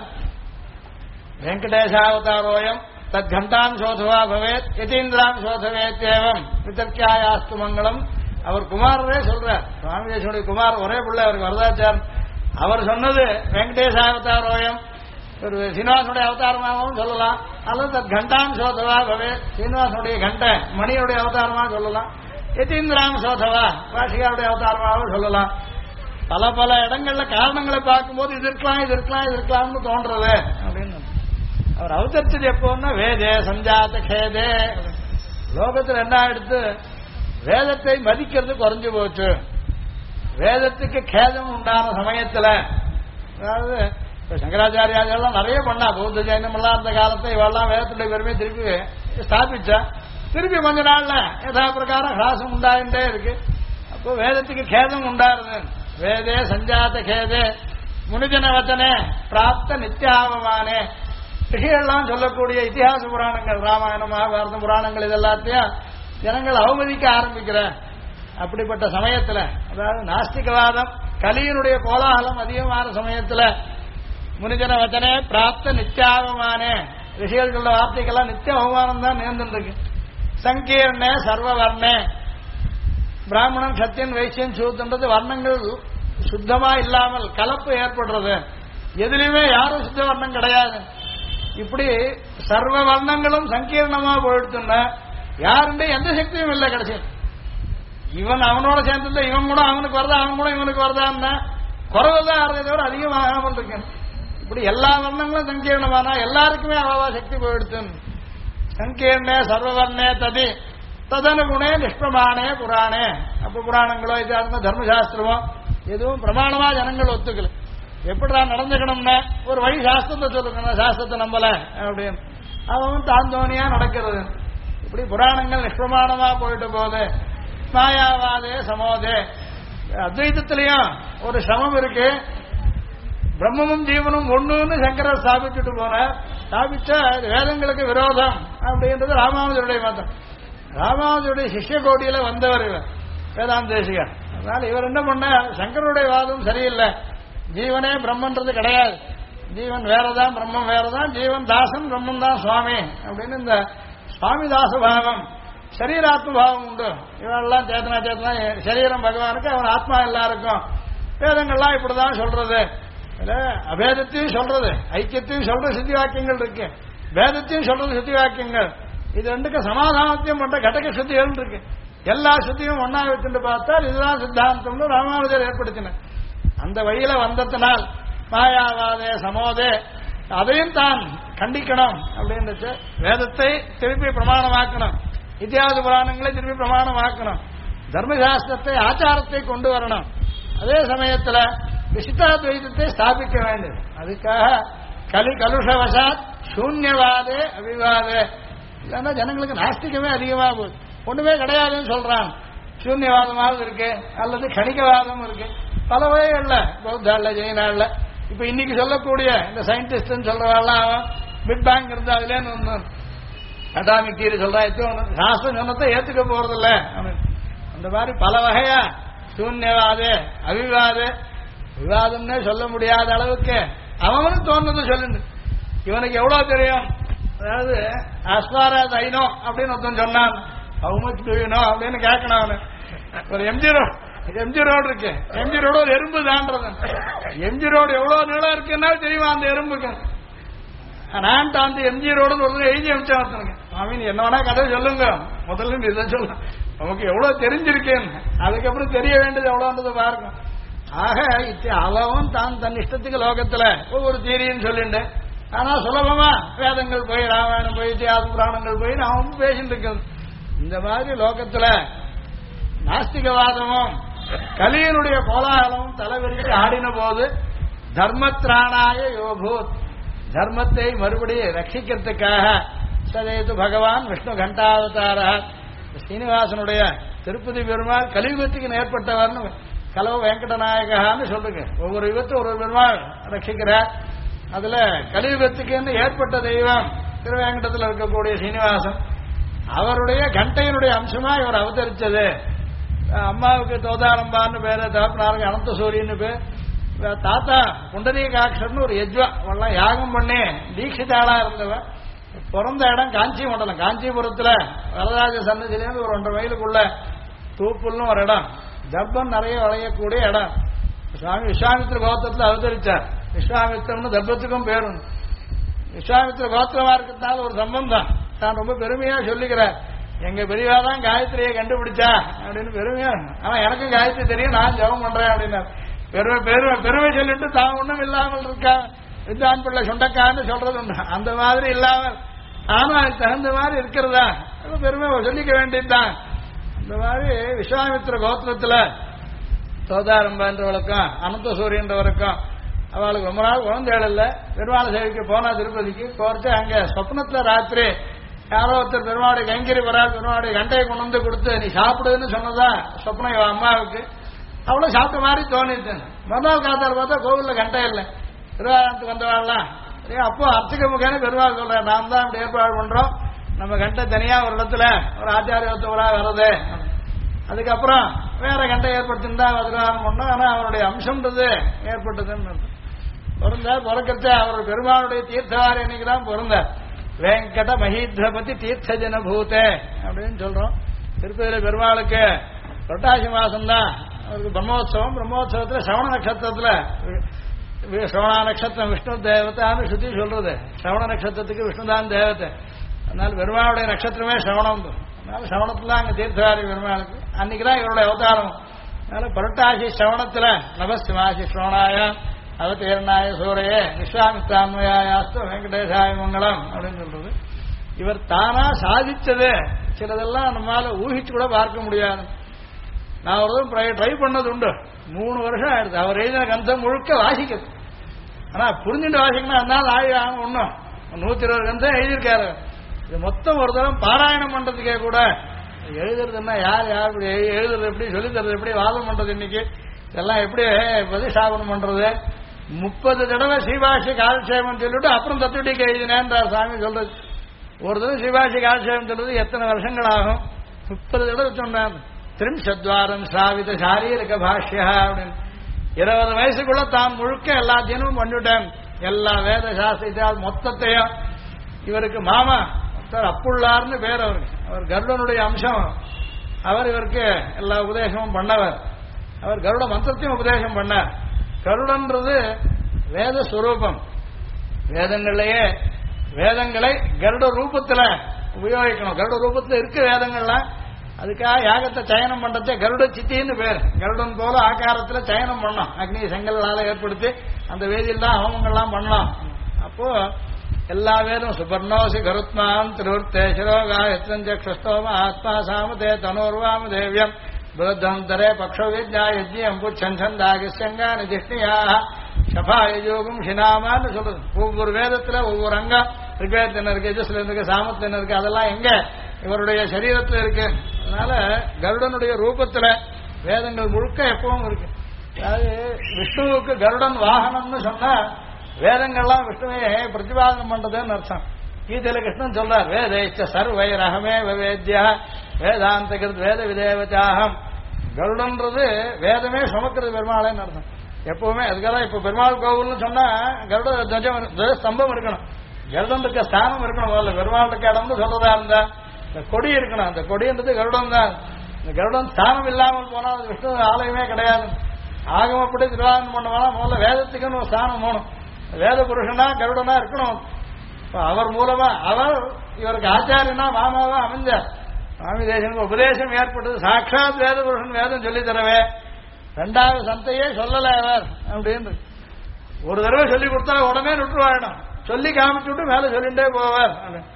வெங்கடேசாவதாரோயம் தத் கண்டாம் சோதவா பவேத் யதீந்திராம் சோதவேத்தேவம் விதர்க்கியாயாஸ்து மங்களம். அவர் குமாரரே சொல்றார். சுவாமி தேசியனுடைய குமார் ஒரே பிள்ளை அவருக்கு வரதாச்சார். அவர் சொன்னது வெங்கடேசாவதாரோயம் ஒரு சீனிவாசனுடைய அவதாரமாகவும் சொல்லலாம், அல்லது தத் கண்டாம் சோதவா பவேத் சீனிவாசனுடைய கண்டை மணியுடைய அவதாரமாக சொல்லலாம், யதீந்திராம் சோதவா ராசிகாருடைய அவதாரமாகவும் சொல்லலாம். பல பல இடங்கள்ல காரணங்களை பார்க்கும்போது இது இருக்கலாம் இது இருக்கலாம் இது இருக்கலாம்னு தோன்றது அப்படின்னு. அவர் அவதரிச்சது எப்போன்னா வேதே சஞ்சாத கேதே. லோகத்தில் என்ன எடுத்து வேதத்தை மதிக்கிறது குறைஞ்சு போச்சு. வேதத்துக்கு கேதம் உண்டான சமயத்துல, அதாவது இப்ப சங்கராச்சாரியாலாம் நிறைய பண்ணா, பௌத்த ஜெயினம் எல்லாம் அந்த காலத்தை இவெல்லாம் வேதத்துடைய பெருமையை திருப்பி ஸ்தாபிச்சா. திருப்பி கொஞ்ச நாள்ல யதா பிரகாரம் ஹாசம் உண்டாயிட்டே இருக்கு. அப்போ வேதத்துக்கு கேதம் உண்டாருது. வேதே சஞ்சாத கேதே முனிஜன வச்சனே பிராப்த நித்தியாவமானே. ரிஷிகள்லாம் சொல்லக்கூடிய இத்திஹாச புராணங்கள் ராமாயணம் மகாபாரதம் புராணங்கள் இதெல்லாத்தையும் ஜனங்கள் அவமதிக்க ஆரம்பிக்கிற அப்படிப்பட்ட சமயத்துல, அதாவது நாஸ்திகவாதம் கலியினுடைய கோலாகலம் அதிகமான சமயத்துல முனிஜன வச்சனே பிராப்த நித்தியாவமானே. ரிஷிகள் சொல்ல வார்த்தைக்கெல்லாம் நித்திய அவமானம் தான் நேர்ந்துருக்கு. சங்கீர்ணே சர்வவர்ணே. பிராமணன் சத்தியன் வைசியன் சூத்ன்றது வர்ணங்கள் சுத்தமா இல்லாமல் கலப்பு ஏற்படுறது. எதுலையுமே யாரும் சுத்த வர்ணம் கிடையாது. இப்படி சர்வ வர்ணங்களும் சங்கீர்ணமா போயிடுச்சுன்னா யாருடைய எந்த சக்தியும் இல்லை. கடைசி இவன் அவனோட சேர்ந்தது இவன் கூட அவனுக்கு வருதா, அவன் கூட இவனுக்கு வருதான்னா குறவுதான் ஆறதை தவிர அதிகமாகாமல் இருக்கேன். இப்படி எல்லா வர்ணங்களும் சங்கீர்ணமானா எல்லாருக்குமே அவவா சக்தி போயிடுத்து. சங்கீர்ணே சர்வவர்ணே ததி ததனுகுணே நிஷ்பிரமாணே புராணே. அப்ப புராணங்களோ இது தர்மசாஸ்திரமோ எதுவும் பிரமாணமா ஜனங்கள் ஒத்துக்கல. எப்படிடா நடந்துக்கணும்னா ஒரு வழி சாஸ்திரத்தை சொல்லுங்க, சாஸ்திரத்தை நம்பல அப்படின்னு அவன் தாந்தோனியா நடக்கிறது. இப்படி புராணங்கள் நிஷ்பிரமாணமா போயிட்டு போகுது. மாயாவாதே சமோதே. அத்வைதத்திலையும் ஒரு சமம் இருக்கு. பிரம்மமும் ஜீவனும் ஒண்ணுன்னு சங்கரர் ஸ்தாபிச்சுட்டு போன ஸ்தாபிச்ச வேதங்களுக்கு விரோதம் அப்படின்றது ராமானுஜருடைய மதம். ராமானுஜருடைய சிஷ்ய கோடியில வந்தவர் இவர் வேதாந்த தேசிகர். அதனால இவர் என்ன பண்ண, சங்கருடைய வாதம் சரியில்லை, ஜீவனே பிரம்மன்றது கிடையாது, ஜீவன் வேறதான் பிரம்மம் வேறதான், ஜீவன் தாசன் பிரம்மன் தான் சுவாமி அப்படின்னு இந்த சுவாமி தாச பாவம் சரீராத்ம பாவம் உண்டு. இவெல்லாம் சேத்தனா சேத்தனா சரீரம் பகவானுக்கு, அவன் ஆத்மா எல்லாருக்கும். வேதங்கள்லாம் இப்படிதான் சொல்றது. அபேதத்தையும் சொல்றது, ஐக்கியத்தையும் சொல்ற சித்தி வாக்கியங்கள் இருக்கு, வேதத்தையும் சொல்றது சித்தி வாக்கியங்கள். இது ரெண்டுக்கு சமாதானத்தையும் பண்ற கடக சுத்திகள் இருக்கு. எல்லா சுத்தியும் ஒன்னா வச்சுட்டு பார்த்தால் இதுதான் சித்தாந்தம்னு ராமானுஜர் ஏற்படுத்தினார். அந்த வழியில வந்ததனால் மாயாவாதே சமோதே அதையும் தான் கண்டிக்கணும் அப்படின்னு வேதத்தை திருப்பி பிரமாணமாக்கணும், இத்தியாவது புராணங்களை திருப்பி பிரமாணமாக்கணும், தர்மசாஸ்திரத்தை ஆச்சாரத்தை கொண்டு வரணும். அதே சமயத்தில் விசிஷ்டாத்வைதத்தை ஸ்தாபிக்க வேண்டும். அதுக்காக கலுஷவசாத் சூன்யவாதே அவிவாதே. இல்லைன்னா ஜனங்களுக்கு நாஸ்திகமே அதிகமாக போகுது, ஒண்ணுமே கிடையாதுன்னு சொல்றான். சூன்யவாதமாகவும் இருக்கு, அல்லது கணிகவாதம் இருக்கு, பல வகைகள்ல பௌத்தாள்ல ஜெயினாள்ல. இப்ப இன்னைக்கு சொல்லக்கூடிய இந்த சயின்டிஸ்ட் சொல்றவாள்லாம் பிக் பேங் இருந்தா அதுலேன்னு ஒண்ணு அட்டாமிக் தியரி சொல்றாச்சும் சாஸ்திரம் சொன்னதை ஏத்துக்க போறதில்ல. அந்த மாதிரி பல வகையா சூன்யவாதே அவிவாதே, விவாதம்னே சொல்ல முடியாத அளவுக்கு அவனுக்கு தோணுது சொல்லுண்டு. இவனுக்கு எவ்வளவு தெரியும், அதாவது அஸ்வாராத் ஐனோ அப்படின்னு ஒருத்தன் சொன்னான், how much do you know அப்படின்னு கேட்கணும் அவனு. ஒரு எம்ஜி ரோடு இருக்கு, எம்ஜி ரோடு ஒரு எறும்பு தான்றது. எம்ஜி ரோடு எவ்வளவு நீளம் இருக்குன்னா தெரியுமா அந்த எறும்புக்கு. நான் அந்த எம்ஜி ரோடுன்னு ஒரு எழுதி அமிச்சா ஒருத்தனுங்க, அவன் என்ன வேணா கதை சொல்லுங்க, முதல்ல இதை சொல்லலாம், நமக்கு எவ்வளவு தெரிஞ்சிருக்கேன்னு. அதுக்கப்புறம் தெரிய வேண்டியது எவ்வளவுன்றது பாருங்க. ஆக அவன் தான் தன் இஷ்டத்துக்கு லோகத்துல ஒவ்வொரு தீரின்னு சொல்லிண்டு, ஆனா சுலபமா வேதங்கள் போய் ராமாயணம் போய் இத்தியாச புராணங்கள் போய் அவன் பேசிட்டு இருக்கிறது. இந்த மாதிரி லோகத்துல நாஸ்திகவாதமும் கலியனுடைய கோலாகலமும் தலைவரிக்கு ஆடின போது தர்மத்ராணாய யோபூத், தர்மத்தை மறுபடியும் ரட்சிக்கிறதுக்காக சதேது பகவான் விஷ்ணு கண்டாவதார. ஸ்ரீனிவாசனுடைய திருப்பதி பெருமாள் கலியுகத்துக்கு நேர்பட்டவர்னு கலவு வெங்கடநாயகான்னு சொல்லுங்க. ஒவ்வொரு யுகத்தும் ஒரு பெருமாள் ரட்சிக்கிறார். அதுல கலியுகத்துக்கு ஏற்பட்ட தெய்வம் திருவேங்கடத்தில் இருக்கக்கூடிய ஸ்ரீனிவாசன். அவருடைய கண்டையினுடைய அம்சமா இவர் அவதரிச்சது. அம்மாவுக்கு தோதாரம்பான்னு பேரு, தகப்பனாருக்கு அனந்த சூரியன்னு பேர். தாத்தா புண்டரீகாட்சர்னு ஒரு யஜ்வா அவெல்லாம் யாகம் பண்ணி தீட்சிதாளா இருந்தவன். பிறந்த இடம் காஞ்சி மண்டலம், காஞ்சிபுரத்துல வரதராஜ சன்னதியிலேருந்து ஒரு 1.5 மைலுக்குள்ள தூப்புல்னு ஒரு இடம், தர்ப்பம் நிறைய விளையக்கூடிய இடம். சுவாமி விஸ்வாமித்திர கோத்திரத்தில் அவதரிச்சார். விஸ்வாமித்திரம்னு தர்ப்பத்துக்கும் பேரும். விஸ்வாமித்திர கோத்திரமா இருக்கிறதுனால ஒரு சம்பந்தம் தான் ரொம்ப பெருமையா சொல்லிக்கிறார். எங்க பெரியவாதான் காயத்ரியை கண்டுபிடிச்சா அப்படின்னு பெருமையா. ஆனா எனக்கும் காயத்ரி தெரியும், நான் ஜெபம் பண்றேன் அப்படின்னா பெருமை சொல்லிட்டு தான் ஒண்ணும் இல்லாமல் இருக்கா, வித்வான் பிள்ளை சொண்டக்கான்னு சொல்றது உண்டு. அந்த மாதிரி இல்லாமல் ஆனா அதுக்கு தகுந்த மாதிரி இருக்கிறதா பெருமை சொல்லிக்க வேண்டியதுதான். அந்த மாதிரி விஸ்வாமித்திர கோத்திரத்துல சோதாரம்பன்றவளுக்கும் அனந்த சூரியன்றவருக்கும் அவளுக்கு ரொம்ப நாள் குழந்தைகள் இல்லை. பெருமாள் சேவைக்கு போனா திருப்பதிக்கு போறது, அங்க சொப்னத்துல ராத்திரி யாரோ ஒருத்தர் பெருமாளுடைய கைங்கரி வராது, பெருமாளுடைய கண்டையை கொண்டு வந்து கொடுத்து நீ சாப்பிடுன்னு சொன்னதா சொப்னம் இவன் அம்மாவுக்கு. அவ்வளவு சாப்பிட்ட மாதிரி தோணிட்டு மறுநாள் காத்தால் பார்த்தா கோவில்ல கண்டை இல்லை. திருவாரத்துக்கு வந்தவாள்லாம் அப்போ அர்ச்சக முகேன்னு பெருமாள் சொல்ற, நாம் தான் அப்படி ஏற்பாடு பண்றோம், நம்ம கண்டை தனியா ஒரு இடத்துல ஒரு ஆச்சாரியத்தோட வருது. அதுக்கப்புறம் வேற கண்டை ஏற்படுத்திருந்தா வருவாரம் பண்ணோம். ஆனா அவருடைய அம்சம்ன்றது ஏற்பட்டதுன்னு பிறந்தார். பிறக்கச்ச அவர் பெருமாளுடைய தீர்த்தவாரி அன்னைக்குதான் பிறந்தார். வெங்கட மஹீத்ரபதி தீர்த்த ஜனபூதே அப்படின்னு சொல்றோம். திருப்பதியில பெருமாளுக்கு புரட்டாசி மாசம் தான் அவருக்கு பிரம்மோத்சவம். பிரம்மோத்சவத்துல சிரவண நட்சத்திரத்துல, சிரவண நட்சத்திரம் விஷ்ணு தேவதான்னு சுத்தி சொல்றது. சிரவண நட்சத்திரத்துக்கு விஷ்ணுதான் தேவத்தை. அதனால பெருமாளுடைய நட்சத்திரமே சிரவணம். அதனால சிரவணத்துல அங்க தீர்த்தவாரி பெருமாளுக்கு அன்னைக்குதான் இவருடைய அவதாரம். அதனால புரட்டாசி சிரவணத்துல நபஸ்மாசி சிரவணாய அவதீர்ணாய சூரையே விஸ்வாமித்ரான்மயாஸ்து வெங்கடேசாய மங்கலம் அப்படின்னு சொல்றது. இவர் தானா சாதிச்சது சிலதெல்லாம் நம்மளால ஊகிச்சு கூட பார்க்க முடியாது. நான் ஒரு ட்ரை பண்ணது உண்டு, 3 வருஷம் ஆயிடுது. அவர் எழுதின கந்தம் முழுக்க வாசிக்கிறது. ஆனா புரிஞ்சுட்டு வாசிக்கணும், அதனால ஆகும். ஒன்றும் 120 கந்தம் எழுதியிருக்காரு. இது மொத்தம் ஒரு தரம் பாராயணம் பண்றதுக்கே கூட எழுதுறதுன்னா யார் எழுதுறது எப்படி, சொல்லி தர்றது எப்படி, வாதம் பண்றது, இன்னைக்கு இதெல்லாம் எப்படி பிரதிஷ்டாபனம் பண்றது, 30 தடவை ஸ்ரீபாஷி காலட்சேபம் சொல்லிட்டு அப்புறம் தத்துவடிக்கு எழுதினேன்றார் சாமி சொல்றது. ஒரு தடவை ஸ்ரீபாஷி காலட்சேபம் சொல்றது எத்தனை வருஷங்கள் ஆகும்? 30 தடவை சொன்னார். திரிம்சத்வாரம் சாவித சாரீரிக பாஷ்யா அப்படின்னு 20 வயசுக்குள்ள தான் முழுக்க எல்லா தினமும் பண்ணிவிட்டேன். எல்லா வேத சாஸ்திர மொத்தத்தையும். இவருக்கு மாமா அப்புள்ளார்னு பேர் அவருக்கு. அவர் கருடனுடைய அம்சம். அவர் இவருக்கு எல்லா உபதேசமும் பண்ணவர். அவர் கருட மந்திரத்தையும் உபதேசம் பண்ணார். கருடன்றது வேத ஸ்வரூபம். வேதங்கள்லயே வேதங்களை கருட ரூபத்துல உபயோகிக்கணும். கருட ரூபத்துல இருக்க வேதங்கள்லாம் அதுக்காக யாகத்தை சயனம் பண்றதே கருட சித்தின்னு பேர். கருடன் போல ஆகாரத்துல சயனம் பண்ணோம். அக்னி செங்கலால ஏற்படுத்தி அந்த வேதியில் தான் ஹோமங்கள்லாம் பண்ணலாம். அப்போ எல்லா வேதம் சுபர்ணோசி கருத்மான் திருவர்த்தே சிரோகா எத்தஞ்சக்ஷஸ்தோம ஆத்மா சாமதே தனோர்வாம தேவியம் புரத்தந்தரே பக்ஷவித்யா யஜ்யம் புச்சந்தாகிஸ்யங்கா நிதிஷ்ணியா சபாயோகம் ஷினாமான்னு சொல்றது. ஒவ்வொரு வேதத்துல ஒவ்வொரு அங்கம் ரிக்வேதத்தில் இருக்கு, யஜஸ்ல இருக்கு, சாமத்துல இருக்கு. அதெல்லாம் எங்க இவருடைய சரீரத்தில் இருக்கு. அதனால கருடனுடைய ரூபத்துல வேதங்கள் முழுக்க எப்பவும் இருக்கு. அதாவது விஷ்ணுவுக்கு கருடன் வாகனம்னு சொன்னா வேதங்கள்லாம் விஷ்ணுவையே பிரதிபாதனம் பண்றதுன்னு அர்த்தம். கீதையில கிருஷ்ணன் சொல்றார், வேதைச்ச சர்வைரஹமே வேத்யா வேதாந்த கிருத் வேத விதேவச்சாகம். கருடன்றது வேதமே சுமக்கிறது பெருமாளைன்னு அர்த்தம். எப்பவுமே அதுக்காக இப்ப பெருமாள் கோவில்னு சொன்னா கருட துவஜ ஸ்தம்பம் இருக்கணும், கருடன் இருக்க ஸ்தானம் இருக்கணும். முதல்ல பெருமாள் இருக்க இடம்னு சொல்றதா இருந்தா இந்த கொடி இருக்கணும். அந்த கொடின்றது கருடன் தான். இந்த கருடன் ஸ்தானம் இல்லாமல் போனா அது விஷ்ணு ஆலயமே கிடையாது. ஆகமப்படி திருவாரணம் பண்ணுவானா முதல்ல வேதத்துக்குன்னு ஒரு ஸ்தானம் போகணும். வேத புருஷனா கருடனா இருக்கணும். அவர் மூலமா அவர் இவருக்கு ஆச்சாரியனா மாமாவா அமைஞ்சார். சுவாமி தேசனுக்கு உபதேசம் ஏற்பட்டது. சாட்சாத் வேத புருஷன் வேதம் சொல்லி தரவே 2வது சந்தையே சொல்லல அவர் அப்படின்னு. ஒரு தடவை சொல்லி கொடுத்தா உடனே நுற்றுவாயிடும். சொல்லி காமிச்சு விட்டு மேல சொல்லிட்டே போவார்.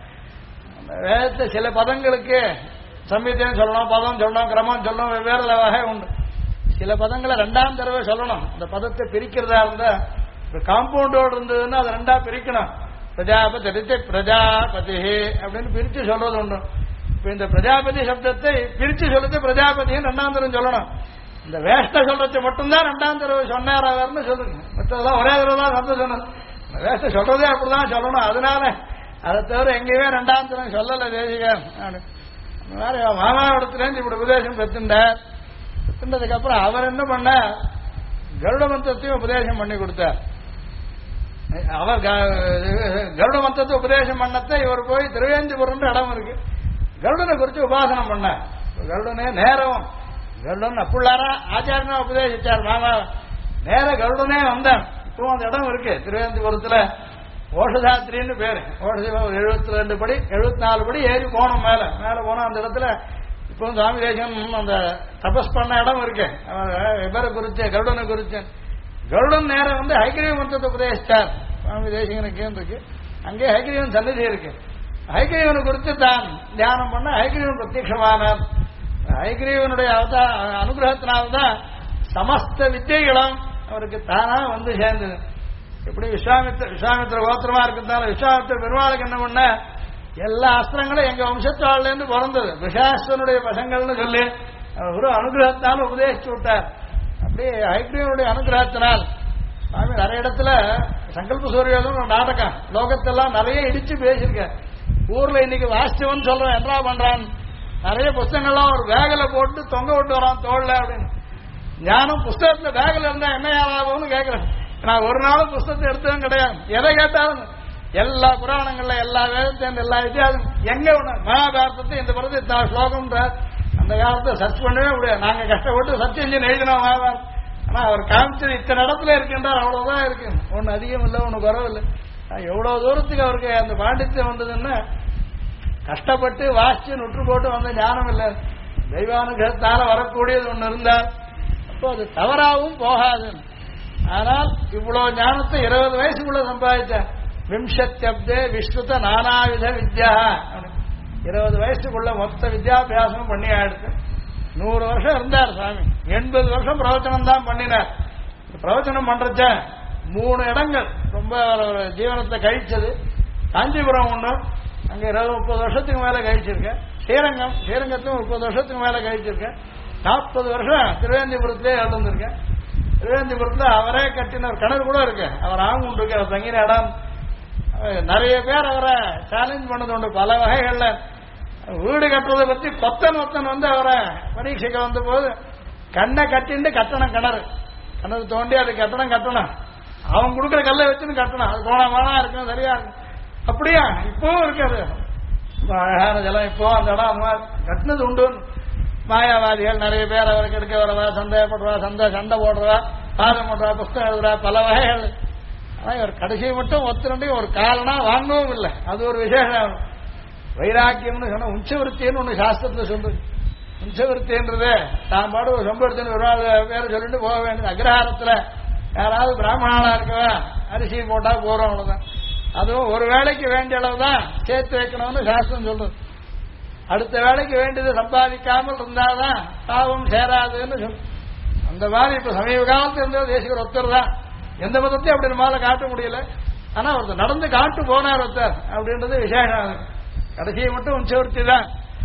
வேதத்தை சில பதங்களுக்கு சம்மித்தியம் சொல்லணும், பதம் சொல்லணும், கிரமம் சொல்லணும், வெவ்வேறு வகை உண்டு. சில பதங்களை 2ஆம் தடவை சொல்லணும். அந்த பதத்தை பிரிக்கிறதா இருந்தா காம்பவுண்டோடு இருந்ததுன்னா அதை 2ஆ பிரிக்கணும். பிரஜாபதி பிரஜாபதி அப்படின்னு பிரிச்சு சொல்றது உண்டு. இப்ப இந்த பிரஜாபதி சப்தத்தை பிரிச்சு சொல்றது பிரஜாபதியும் 2ஆம் தடவை சொல்லணும். இந்த வேஷ்ட சொல்றது மட்டும்தான் 2ஆம் தடவை சொன்னார் அவர்னு சொல்லுங்க. மற்றதெல்லாம் ஒரே தடவை தான் சப்தம் சொன்னது. வேஷ்ட சொல்றதே அப்படிதான் சொல்லணும். அதனால அதை தவிர எங்கேயுமே 2ஆம் தடவை சொல்லல தேசிகன். அந்த மாதிரி மாமாவிடத்துலேருந்து இப்படி உபதேசம் பெற்றுண்டார். பெற்றுண்டதுக்கு அப்புறம் அவர் என்ன பண்ண கருட மந்திரத்தையும் உபதேசம் பண்ணி கொடுத்தார். அவர் கருட மந்திரத்தை உபதேசம் பண்ணத்தை இவர் போய் திருவேந்திபுரம் இடம் இருக்கு, கருடனை குறித்து உபாசனம் பண்ண. கருடனே நேரம் கருடன் அப்புள்ளாரா ஆச்சாரனா உபதேசிச்சார் மாமா. நேர கருடனே வந்தான். இப்போ அந்த இடம் இருக்கு திருவேந்திபுரத்துல. ஓஷதாத்திரின்னு பேரு. ஓஷதா 72 படி 74 படி ஏறி போனோம். மேல மேல போனோம். அந்த இடத்துல இப்போ சுவாமி தேசம் அந்த தபஸ் பண்ண இடம் இருக்கு. இவரை குறிச்சு கருடனை குறிச்சு கருடன் நேரம் வந்து ஹைகிரீவ மந்திரத்தை உபதேசித்தார் சுவாமி தேசிகனுக்கு இருக்கு. அங்கே ஹைகிரீவன் சன்னதி இருக்கு. ஹைகிரீவனை குறித்து தான் தியானம் பண்ண ஹைகிரீவன் பிரத்யட்சமானார். ஹைகிரீவனுடைய அனுகிரகத்தினால்தான் சமஸ்த வித்தைகளும் அவருக்கு தானா வந்து சேர்ந்தது. எப்படி விஸ்வாமித்திர கோத்திரமா இருக்கிறதால விஸ்வாமித்திர பெருமாளுக்கு என்ன பண்ண எல்லா அஸ்திரங்களும் எங்க வம்சத்தாள்ல இருந்து பிறந்தது. விஷாஸ்வனுடைய பசங்கள்னு சொல்லி ஒரு அனுகிரகத்தினால உபதேசிச்சு விட்டார். அப்படியே ஹைகிரீவனுடைய அனுகிரகத்தினால் சுவாமி நிறைய இடத்துல சங்கல்ப சூரியோதம் ஒரு நாடகம் லோகத்தெல்லாம் நிறைய இடிச்சு பேசியிருக்க. ஊர்ல இன்னைக்கு வாஸ்தவன் சொல்றேன் என்ன பண்றான், நிறைய புஸ்தகங்கள்லாம் ஒரு பேகில போட்டு தொங்க விட்டு வரான் தோல்ல அப்படின்னு. ஞானம் புஸ்தகத்துல பேகில் இருந்தா என்ன ஆகும்னு கேட்கிறேன். நான் ஒரு நாளும் புஸ்தகத்தை எடுத்ததும் கிடையாது. எதை கேட்டாலும் எல்லா புராணங்கள்ல எல்லா வேதத்தையும் எல்லா வித்தியாசம் எங்க ஒண்ணு மகாபாரதத்தை இந்த படத்தை ஸ்லோகம்ன்ற அந்த காலத்தை சர்ச் பண்ணவே முடியாது. நாங்க கஷ்டப்பட்டு சர்ச் இன்ஜின் எழுதினோம் மகாபாரதம். ஆனா அவர் காமிச்சது இத்தனை இடத்துல இருக்கின்றார். அவ்வளவுதான் இருக்கு. ஒன்னு அதிகம் இல்லை, ஒன்னு குறவில்லை. எவ்வளவு தூரத்துக்கு அவருக்கு அந்த பாண்டித்யம் வந்ததுன்னா கஷ்டப்பட்டு வாசிச்சு நுற்று போட்டு வந்த ஞானம் இல்லை, தெய்வானுகிரகத்தால வரக்கூடியது ஒன்று இருந்தால் அப்போ அது தவறாகவும் போகாது. ஆனால் இவ்வளவு ஞானத்தை 20 வயசுக்குள்ள சம்பாதிச்சேன். விம்சத்யப்தே விஸ்ருத நானாவித வித்யா, 20 வயசுக்குள்ள மொத்த வித்யாபியாசமும் பண்ணி ஆயிடுச்சு. 100 வருஷம் இருந்தார் சுவாமி, 80 வருஷம் பிரவச்சனம் தான் பண்ணினார். பிரவச்சனம் பண்றச்ச 3 இடங்கள் ரொம்ப ஜீவனத்தை கழிச்சது. காஞ்சிபுரம் ஒண்ணு, அங்க 20-30 வருஷத்துக்கு மேல கழிச்சிருக்கேன். ஸ்ரீரங்கத்திலும் 30 வருஷத்துக்கு மேல கழிச்சிருக்கேன். 40 வருஷம் திருவேந்திபுரத்திலே இருந்திருக்கேன். திருவேந்திபுரத்துல அவரே கட்டின ஒரு கிணறு கூட இருக்கு, அவர் ஆகுண்டு இருக்கு, அவர் தங்கின இடம். நிறைய பேர் அவரை சேலஞ்ச் பண்ணது உண்டு பல வகைகள்ல. வீடு கட்டுறதை பத்தி கொத்தன் வந்து அவரை பரீட்சைக்கு வந்த போது கண்ணை கட்டிட்டு கட்டணம், கிணறு தோண்டி அது கட்டணம் அவன் கொடுக்குற கல்லை வச்சுன்னு கட்டணும். அது கோணமானா இருக்கும், சரியா இருக்கும். அப்படியா இப்பவும் இருக்காது, அழகான ஜலம். இப்போ அந்த இடம் அந்த மாதிரி கட்டினது உண்டு. மாயாவாதிகள் நிறைய பேர் அவருக்கு எடுக்க வரவா, சந்தேகப்படுறா, சண்டை போடுறா, பாதம் போடுறா, புஸ்தகம் எழுதுறா, பல வகைகள். ஆனா இவர் கடைசி மட்டும் ஒத்துரண்டையும் ஒரு காலனா வாங்கவும் இல்லை. அது ஒரு விசேஷம். வைராக்கியம்னு சொன்ன உஞ்சவருத்தின்னு ஒண்ணு சாஸ்திரத்துல சொல்றது. உஞ்சவருத்தின்றது தான் பாடு ஒரு ரொம்ப எடுத்துன்னு ஒரு நாள் பேரை சொல்லிட்டு போக வேண்டியது. அக்ரஹாரத்துல யாராவது பிராமணனா இருக்கவா அரிசி போட்டா போறோம், அவ்வளவுதான். அதுவும் ஒரு வேலைக்கு வேண்டிய அளவு தான் சேர்த்து வைக்கணும்னு சாஸ்திரம் சொல்றது. அடுத்த வேலைக்கு வேண்டியது சம்பாதிக்காமல் இருந்தாதான் பாவம் சேராதுன்னு சொல்லு. அந்த மாதிரி இப்ப சமீப காலத்தில் இருந்தது தேசிகர் ஒருத்தர் தான். எந்த மதத்தையும் அப்படி நம்மளால காட்ட முடியல. ஆனா ஒருத்தர் நடந்து காட்டு போனார் ஒருத்தர், அப்படின்றது விசேஷம். கடைசியை மட்டும் உஞ்சவர்த்தி தான்.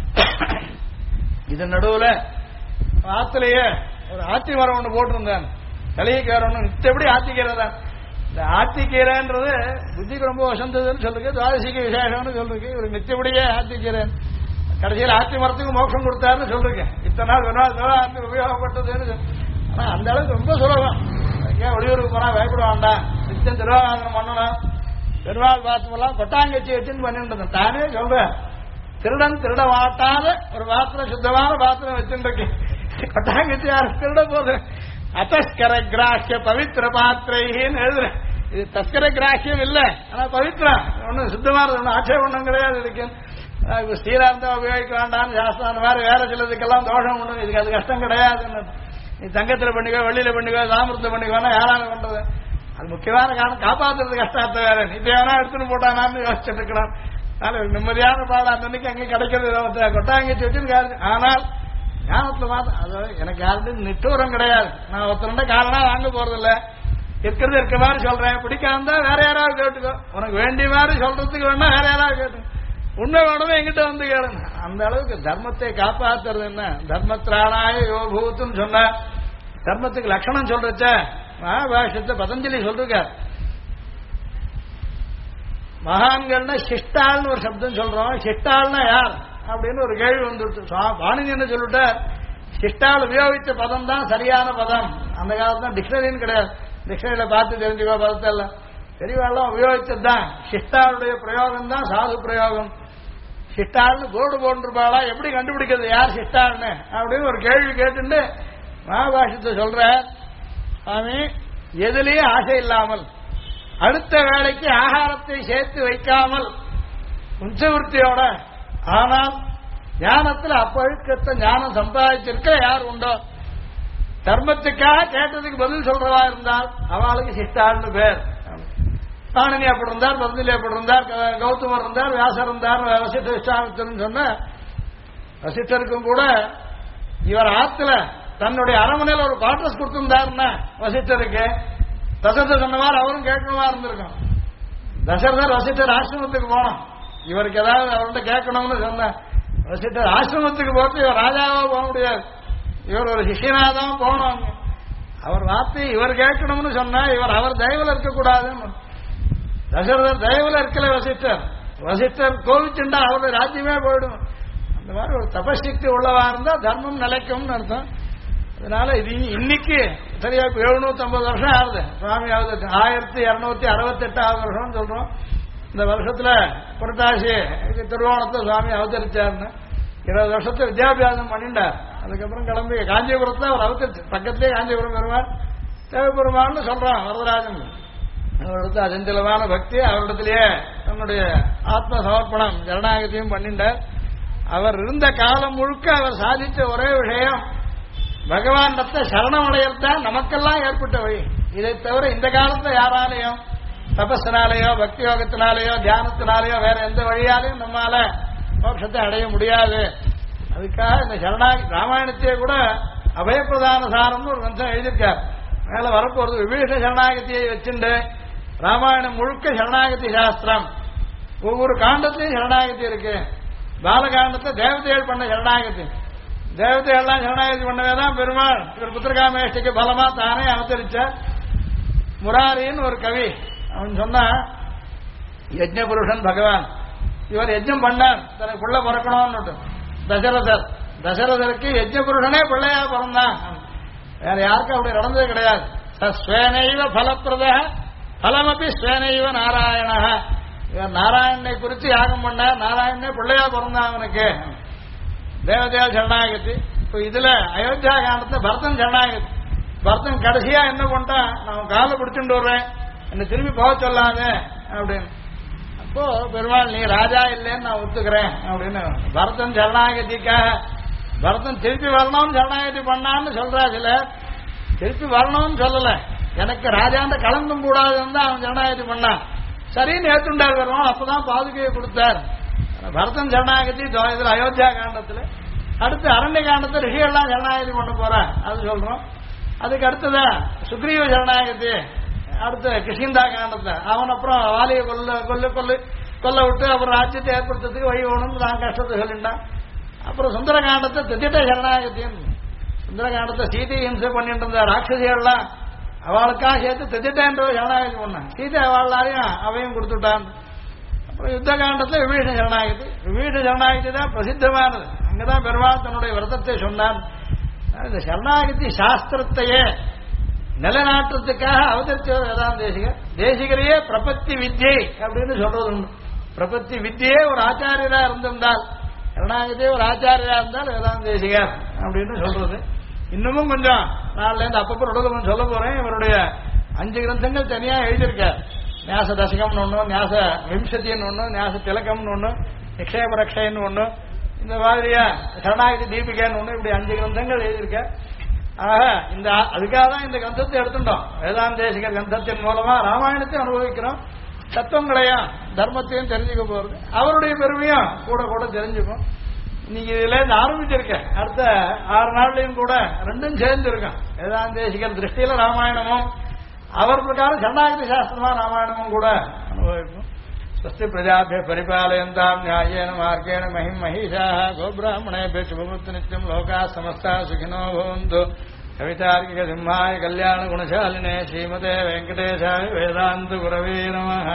இது நடுவுல ஆத்திலேயே ஒரு ஆத்தி மரம் ஒண்ணு போட்டிருந்தாங்க, தலையக்கீரை ஒண்ணு. நித்தபடி ஆத்திக்கீரை தான். இந்த ஆத்திக்கீரைன்றது புத்திக்கு ரொம்ப வசந்ததுன்னு சொல்லிருக்கு, துவாதசிக்கு விசேஷம்னு சொல்லிருக்கு. ஒரு நித்தபடியே ஆத்திக்கீரை. கடைசியில் ஆத்தி மரத்துக்கு மோட்சம் கொடுத்தாருன்னு சொல்லிருக்கேன். இத்தனை நாள் வெறும் உபயோகப்பட்டதுன்னு. ஆனா அந்த அளவுக்கு ரொம்ப சுலபம். ஏன் வெளியூருக்கு போனா பயப்பட வேண்டாம், நிச்சயம் திருவாகனம் பண்ணணும். பெருமாள் பாத்திரெல்லாம் கொட்டாங்கச்சி வச்சுன்னு பண்ணிட்டு தானே சொல்றேன். திருடன் திருட மாட்டாத ஒரு பாத்திரம், சுத்தமான பாத்திரம் வச்சுருக்கு. கொட்டாங்கச்சி யாரு திருட போது அத்தஸ்கர கிராஹ்ய பவித்திர பாத்திரைன்னு எழுதுறேன். இது தஸ்கர கிராஹ்யம் இல்ல, ஆனா பவித்திரம் ஒன்னும் சுத்தமானது ஒன்னும் ஆட்சேபம் ஒன்றும் கிடையாது. இதுக்கு ஸ்ரீரா இருந்தா உபயோகிக்க வேண்டாம்னு சாஸ்திரம். அந்த மாதிரி வேற சிலதுக்கெல்லாம் தோஷம் உண்டு. இதுக்கு அது கஷ்டம் கிடையாதுன்னு. நீ தங்கத்துல பண்ணிக்கோ, வெள்ளியில பண்ணிக்கோ, தாமிரத்தை பண்ணிக்கோன்னா யாரால பண்றது? அது முக்கியமான காரணம் காப்பாத்துறது கஷ்டத்தை வேற. இப்ப வேணா எடுத்துன்னு போட்டானான்னு யோசிச்சுட்டு இருக்கலாம். நிம்மதியான பாடம் அன்னைக்கு அங்கே கிடைக்கிறது கொட்டாங்கச்சி வச்சுன்னு. ஆனால் ஞானத்துல மாத்திரம் அது எனக்கு யாருக்கும் நிட்டூரம் கிடையாது. நான் ஒருத்தருண்ட காரணா வாங்க போறது இல்ல. இருக்கிறது இருக்க மாதிரி சொல்றேன். பிடிக்காம வேற யாராவது கேட்டுக்கோ. உனக்கு வேண்டிய மாதிரி சொல்றதுக்கு வேணா வேற யாராவது கேட்டு, உண்மை வேணுமே எங்கிட்ட வந்து கேளுங்க. அந்த அளவுக்கு தர்மத்தை காப்பாத்துறது என்ன, தர்மத்ராணாய யோபூத்துன்னு சொன்ன தர்மத்துக்கு லட்சணம் சொல்றச்ச மகாபாஷ்யத்தை பதஞ்சலி சொல்றார். மகான்கள்னா சிஷ்டால்னு ஒரு சப்தம் சொல்றோம். சிஷ்டால்னா யார் அப்படின்னு ஒரு கேள்வி வந்துடுச்சு. பாணினி என்ன சொல்லிட்டார், சிஷ்டால் உபயோகித்த பதம் தான் சரியான பதம். அந்த காலத்துல டிக்ஷனரின்னு கிடையாது. டிக்ஷனரியில பார்த்து தெரிஞ்சுக்கோ பதத்தை எல்லாம் தெரியவாள்லாம் உபயோகிச்சதுதான். சிஷ்டாளுடைய பிரயோகம் தான் சாது பிரயோகம். சிஷ்டாள்னு போர்டு போன்றிருப்பாளா, எப்படி கண்டுபிடிக்கிறது யார் சிஷ்டாள்னு அப்படின்னு ஒரு கேள்வி கேட்டுட்டு மகாபாஷ்யத்தை சொல்ற சுவாமி, எதுலேயும் ஆசை இல்லாமல் அடுத்த வேளைக்கு ஆகாரத்தை சேர்த்து வைக்காமல் உஞ்சவருத்தியோட, ஆனால் ஞானத்தில் அப்பழுக்கத்தை ஞானம் சம்பாதிச்சிருக்க யார் உண்டோ, தர்மத்துக்காக கேட்டதுக்கு பதில் சொல்றவா இருந்தால் அவளுக்கு சிஷ்டாள்னு பேர். பாணினி அப்படி இருந்தார், பதஞ்சலி அப்படி இருந்தார், கௌதமர் இருந்தார், வியாசர் இருந்தார், வசிஷ்டர் விஸ்வாமித்திரன் சொன்ன வசிஷ்டருக்கும் கூட இவர் ஆத்துல தன்னுடைய அரமனையில் ஒரு குவார்டர்ஸ் கொடுத்திருந்தாருன்னா வசிஷ்டருக்கு தசரதர் சொன்ன மாதிரி அவரும் கேட்கணுமா இருந்திருக்கும். தசரதர் வசிஷ்டர் ஆசிரமத்துக்கு போனோம், இவருக்கு ஏதாவது அவர்கிட்ட கேட்கணும்னு சொன்ன வசிஷ்டர் ஆசிரமத்துக்கு போட்டு இவர் ராஜாவா போக முடியாது, இவர் ஒரு சிஷியனாதான் போனோம். அவர் வார்த்தை இவர் கேட்கணும்னு சொன்னா இவர் அவர் தயவுல இருக்கக்கூடாதுன்னு. தசரதர் தயவுல இருக்கல வசிஷ்டர், வசிஷ்டர் கோவிச்சுண்டா அவருடைய ராஜ்யமே போயிடும். அந்த மாதிரி ஒரு தபசக்தி உள்ளவா இருந்தா தர்மம் நிலைக்கும்னு அர்த்தம். அதனால இது இன்னைக்கு சரியா 750 வருஷம் ஆகுது சுவாமி ஆகுது, 1268 வருஷம் சொல்றோம். இந்த வருஷத்துல புரட்டாசி திருவோணத்தை சுவாமி அவதரிச்சாருன்னு 20 வருஷத்துல வித்யாபியாசம் பண்ணிட்டார். அதுக்கப்புறம் கிளம்பி காஞ்சிபுரத்துல அவர் அவதரிச்சு, பக்கத்திலே காஞ்சிபுரம் பெருமாள் தேவபெருமாள்னு சொல்றான் வரதராஜன். அவரிடத்துல அஜஞ்சலமான பக்தி, அவரிடத்திலேயே தன்னுடைய ஆத்ம சமர்ப்பணம் சரணாகதியும் பண்ணிட்டார். அவர் இருந்த காலம் முழுக்க அவர் சாதித்த ஒரே விஷயம் பகவான் சரணமடையத்தான் நமக்கெல்லாம் ஏற்பட்ட வழி. இதை தவிர இந்த காலத்துல யாராலையும் தபஸினாலேயோ பக்தி யோகத்தினாலேயோ தியானத்தினாலேயோ வேற எந்த வழியாலையும் நம்மால மோட்சத்தை அடைய முடியாது. அதுக்காக இந்த ராமாயணத்தையே கூட அபயப்பிரதான சாரம்னு ஒரு கிரந்தம் எழுதியிருக்கார். மேல வரப்போறது விபீஷ சரணாகதியை வச்சுண்டு ராமாயணம் முழுக்க சரணாகதி சாஸ்திரம். ஒவ்வொரு காண்டத்திலையும் சரணாகதி இருக்கு. பாலகாண்டத்தை தேவதைகள் பண்ண சரணாகதி. தேவதைகள்லாம் சரணாகதி பண்ணவேதான் பெருமாள் இவர் புத்திரகாமேஷ்டிக்கு பலமா தானே அவதரிச்ச. முராரின்னு ஒரு கவி அவன் சொன்னா, யஜ்ஞ புருஷன் பகவான் இவர் யஜ்ஞம் பண்ணார் தனக்கு புள்ள பிறக்கணும்னு. தசரதருக்கு யஜ்ஞ புருஷனே பிள்ளையா பிறந்தான். வேற யாருக்கும் அப்படி நடந்தது கிடையாது. ஸ்வேனைவ பலப்பிரத பலமப்பி ஸ்வேனைவ நாராயண. இவர் நாராயணனை குறித்து யாகம் பண்ணார். நாராயணனே பிள்ளையா பிறந்தான் அவனுக்கு. தேவதேவ சரணாகதி. இப்ப இதுல அயோத்தியா காண்டத்தை பரதன் சரணாகதி. பரதன் கடைசியா என்ன பண்ணிட்டான், நான் காலை பிடிச்சுட்டு வர்றேன், என்ன திரும்பி போக சொல்லாத அப்படின்னு. அப்போ பெருமாள் நீ ராஜா இல்லைன்னு நான் ஒத்துக்கிறேன் அப்படின்னு பரதன் சரணாகதிக்காக பரதன் திருப்பி வரணும்னு சரணாகதி பண்ணான்னு சொல்றா. சில திருப்பி வரணும்னு சொல்லல, எனக்கு ராஜாண்ட கலந்தும் கூடாதுன்னு தான் அவன் சரணாகதி பண்ணான். சரின்னு ஏற்றுண்டார் வருவான். அப்பதான் பாதுகையை கொடுத்தார். பரதன் சரணாகதி இதுல அயோத்தியா காண்டத்துல. அடுத்து அரண்ய காண்டத்தை ரிஷிகள்லாம் சரணாகதி பண்ண போற அது சொல்றோம். அதுக்கு அடுத்ததான் சுக்ரீவ சரணாகதி. அடுத்த கிருஷ்ணந்தா காண்டத்தை அவன் அப்புறம் வாலியை கொல்ல விட்டு அப்புறம் ராஜ்யத்தை ஏற்படுத்துறதுக்கு வழி வேணும்னு நான் கஷ்டத்தை சொல்லிட்டான். அப்புறம் சுந்தர காண்டத்தை திட்ட சரணாகத்தியும். சுந்தர காண்டத்தை சீதை ஹிம்சை பண்ணிட்டு இருந்த ராட்சசிகள்லாம் அவளுக்காக சேர்த்து திட்டன்ற சரணாகதி பண்ணான். சீதை அவளாரையும் அவையும் கொடுத்துட்டான். அப்புறம் யுத்த காண்டத்தில் விபீஷ சரணாகதி. விபீஷ சரணாகதி தான் பிரசித்தமானது. அங்கதான் பெருமாள் தன்னுடைய விரதத்தை சொன்னான். இந்த சரணாகதி சாஸ்திரத்தையே நிலநாட்டுறதுக்காக அவதரிச்சவர் வேதாந்த தேசிகர். தேசிகரையே பிரபத்தி வித்யை அப்படின்னு சொல்றது உண்டு. பிரபத்தி வித்தியே ஒரு ஆச்சாரியரா இருந்திருந்தால், சரணாகதியே ஒரு ஆச்சாரியரா இருந்தால் வேதாந்த தேசிகர் அப்படின்னு சொல்றது. இன்னமும் கொஞ்சம் நாள்ல இருந்து அப்பப்போ உலகம் சொல்ல போறேன். இவருடைய 5 கிரந்தங்கள் தனியா எழுதியிருக்கார். ஞாச தசகம்னு ஒண்ணு, ஞாச விம்சத்தின்னு ஒண்ணு, ஞாச திலகம்னு ஒண்ணு, நிக்ஷேப ரக்ஷைன்னு ஒண்ணு, இந்த மாதிரியா சரணாகதி தீபிகான்னு ஒண்ணு, இப்படி 5 கிரந்தங்கள் எழுதியிருக்க. ஆக இந்த அதுக்காக தான் இந்த கிரந்தத்தை எடுத்துட்டோம். வேதாந்த தேசிகர் கிரந்தத்தின் மூலமா ராமாயணத்தை அனுபவிக்கிறோம். தத்துவங்களையும் தர்மத்தையும் தெரிஞ்சுக்க போறது. அவருடைய பெருமையும் கூட கூட தெரிஞ்சுக்கும். நீங்க இதுல இருந்து ஆரம்பிச்சிருக்க அடுத்த 6 நாள்லயும் கூட ரெண்டும் சேர்ந்து இருக்கும். வேதாந்த தேசிகர் திருஷ்டியில ராமாயணமும் அவர் பிரகாரம் சரணாகதி சாஸ்திரமா ராமாயணமும் கூட அனுபவிக்கும். ஸ்வஸ்தி பிரஜாபிய பரிபாலயந்தாம் நியாயேன மார்கேண மஹிம் மஹீஷாः கோபிராமணேபிய சுபமுக்த நித்யம் லோகா சமஸ்தா சுகினோ பவந்து. கவிதார்க்கிக சிம்ஹாய கல்யாண குணசாலினே ஸ்ரீமதே வெங்கடேசாய வேதாந்த குரவே நமः.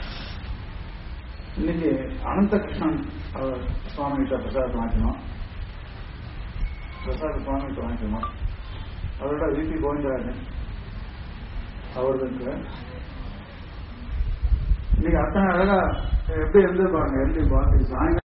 இன்னைக்கு அனந்த கிருஷ்ணன் சுவாமி கிட்ட பிரசாதம் வாங்கிக்கணும். பிரசாத சுவாமி கிட்ட வாங்கிக்கணும். அவரோட விபி கோவிந்தராஜன் அவர்களுக்கு இன்னைக்கு அத்தனை அழகா எப்படி இருந்து பாருங்க. எப்படி பார்த்து சாயங்காலம்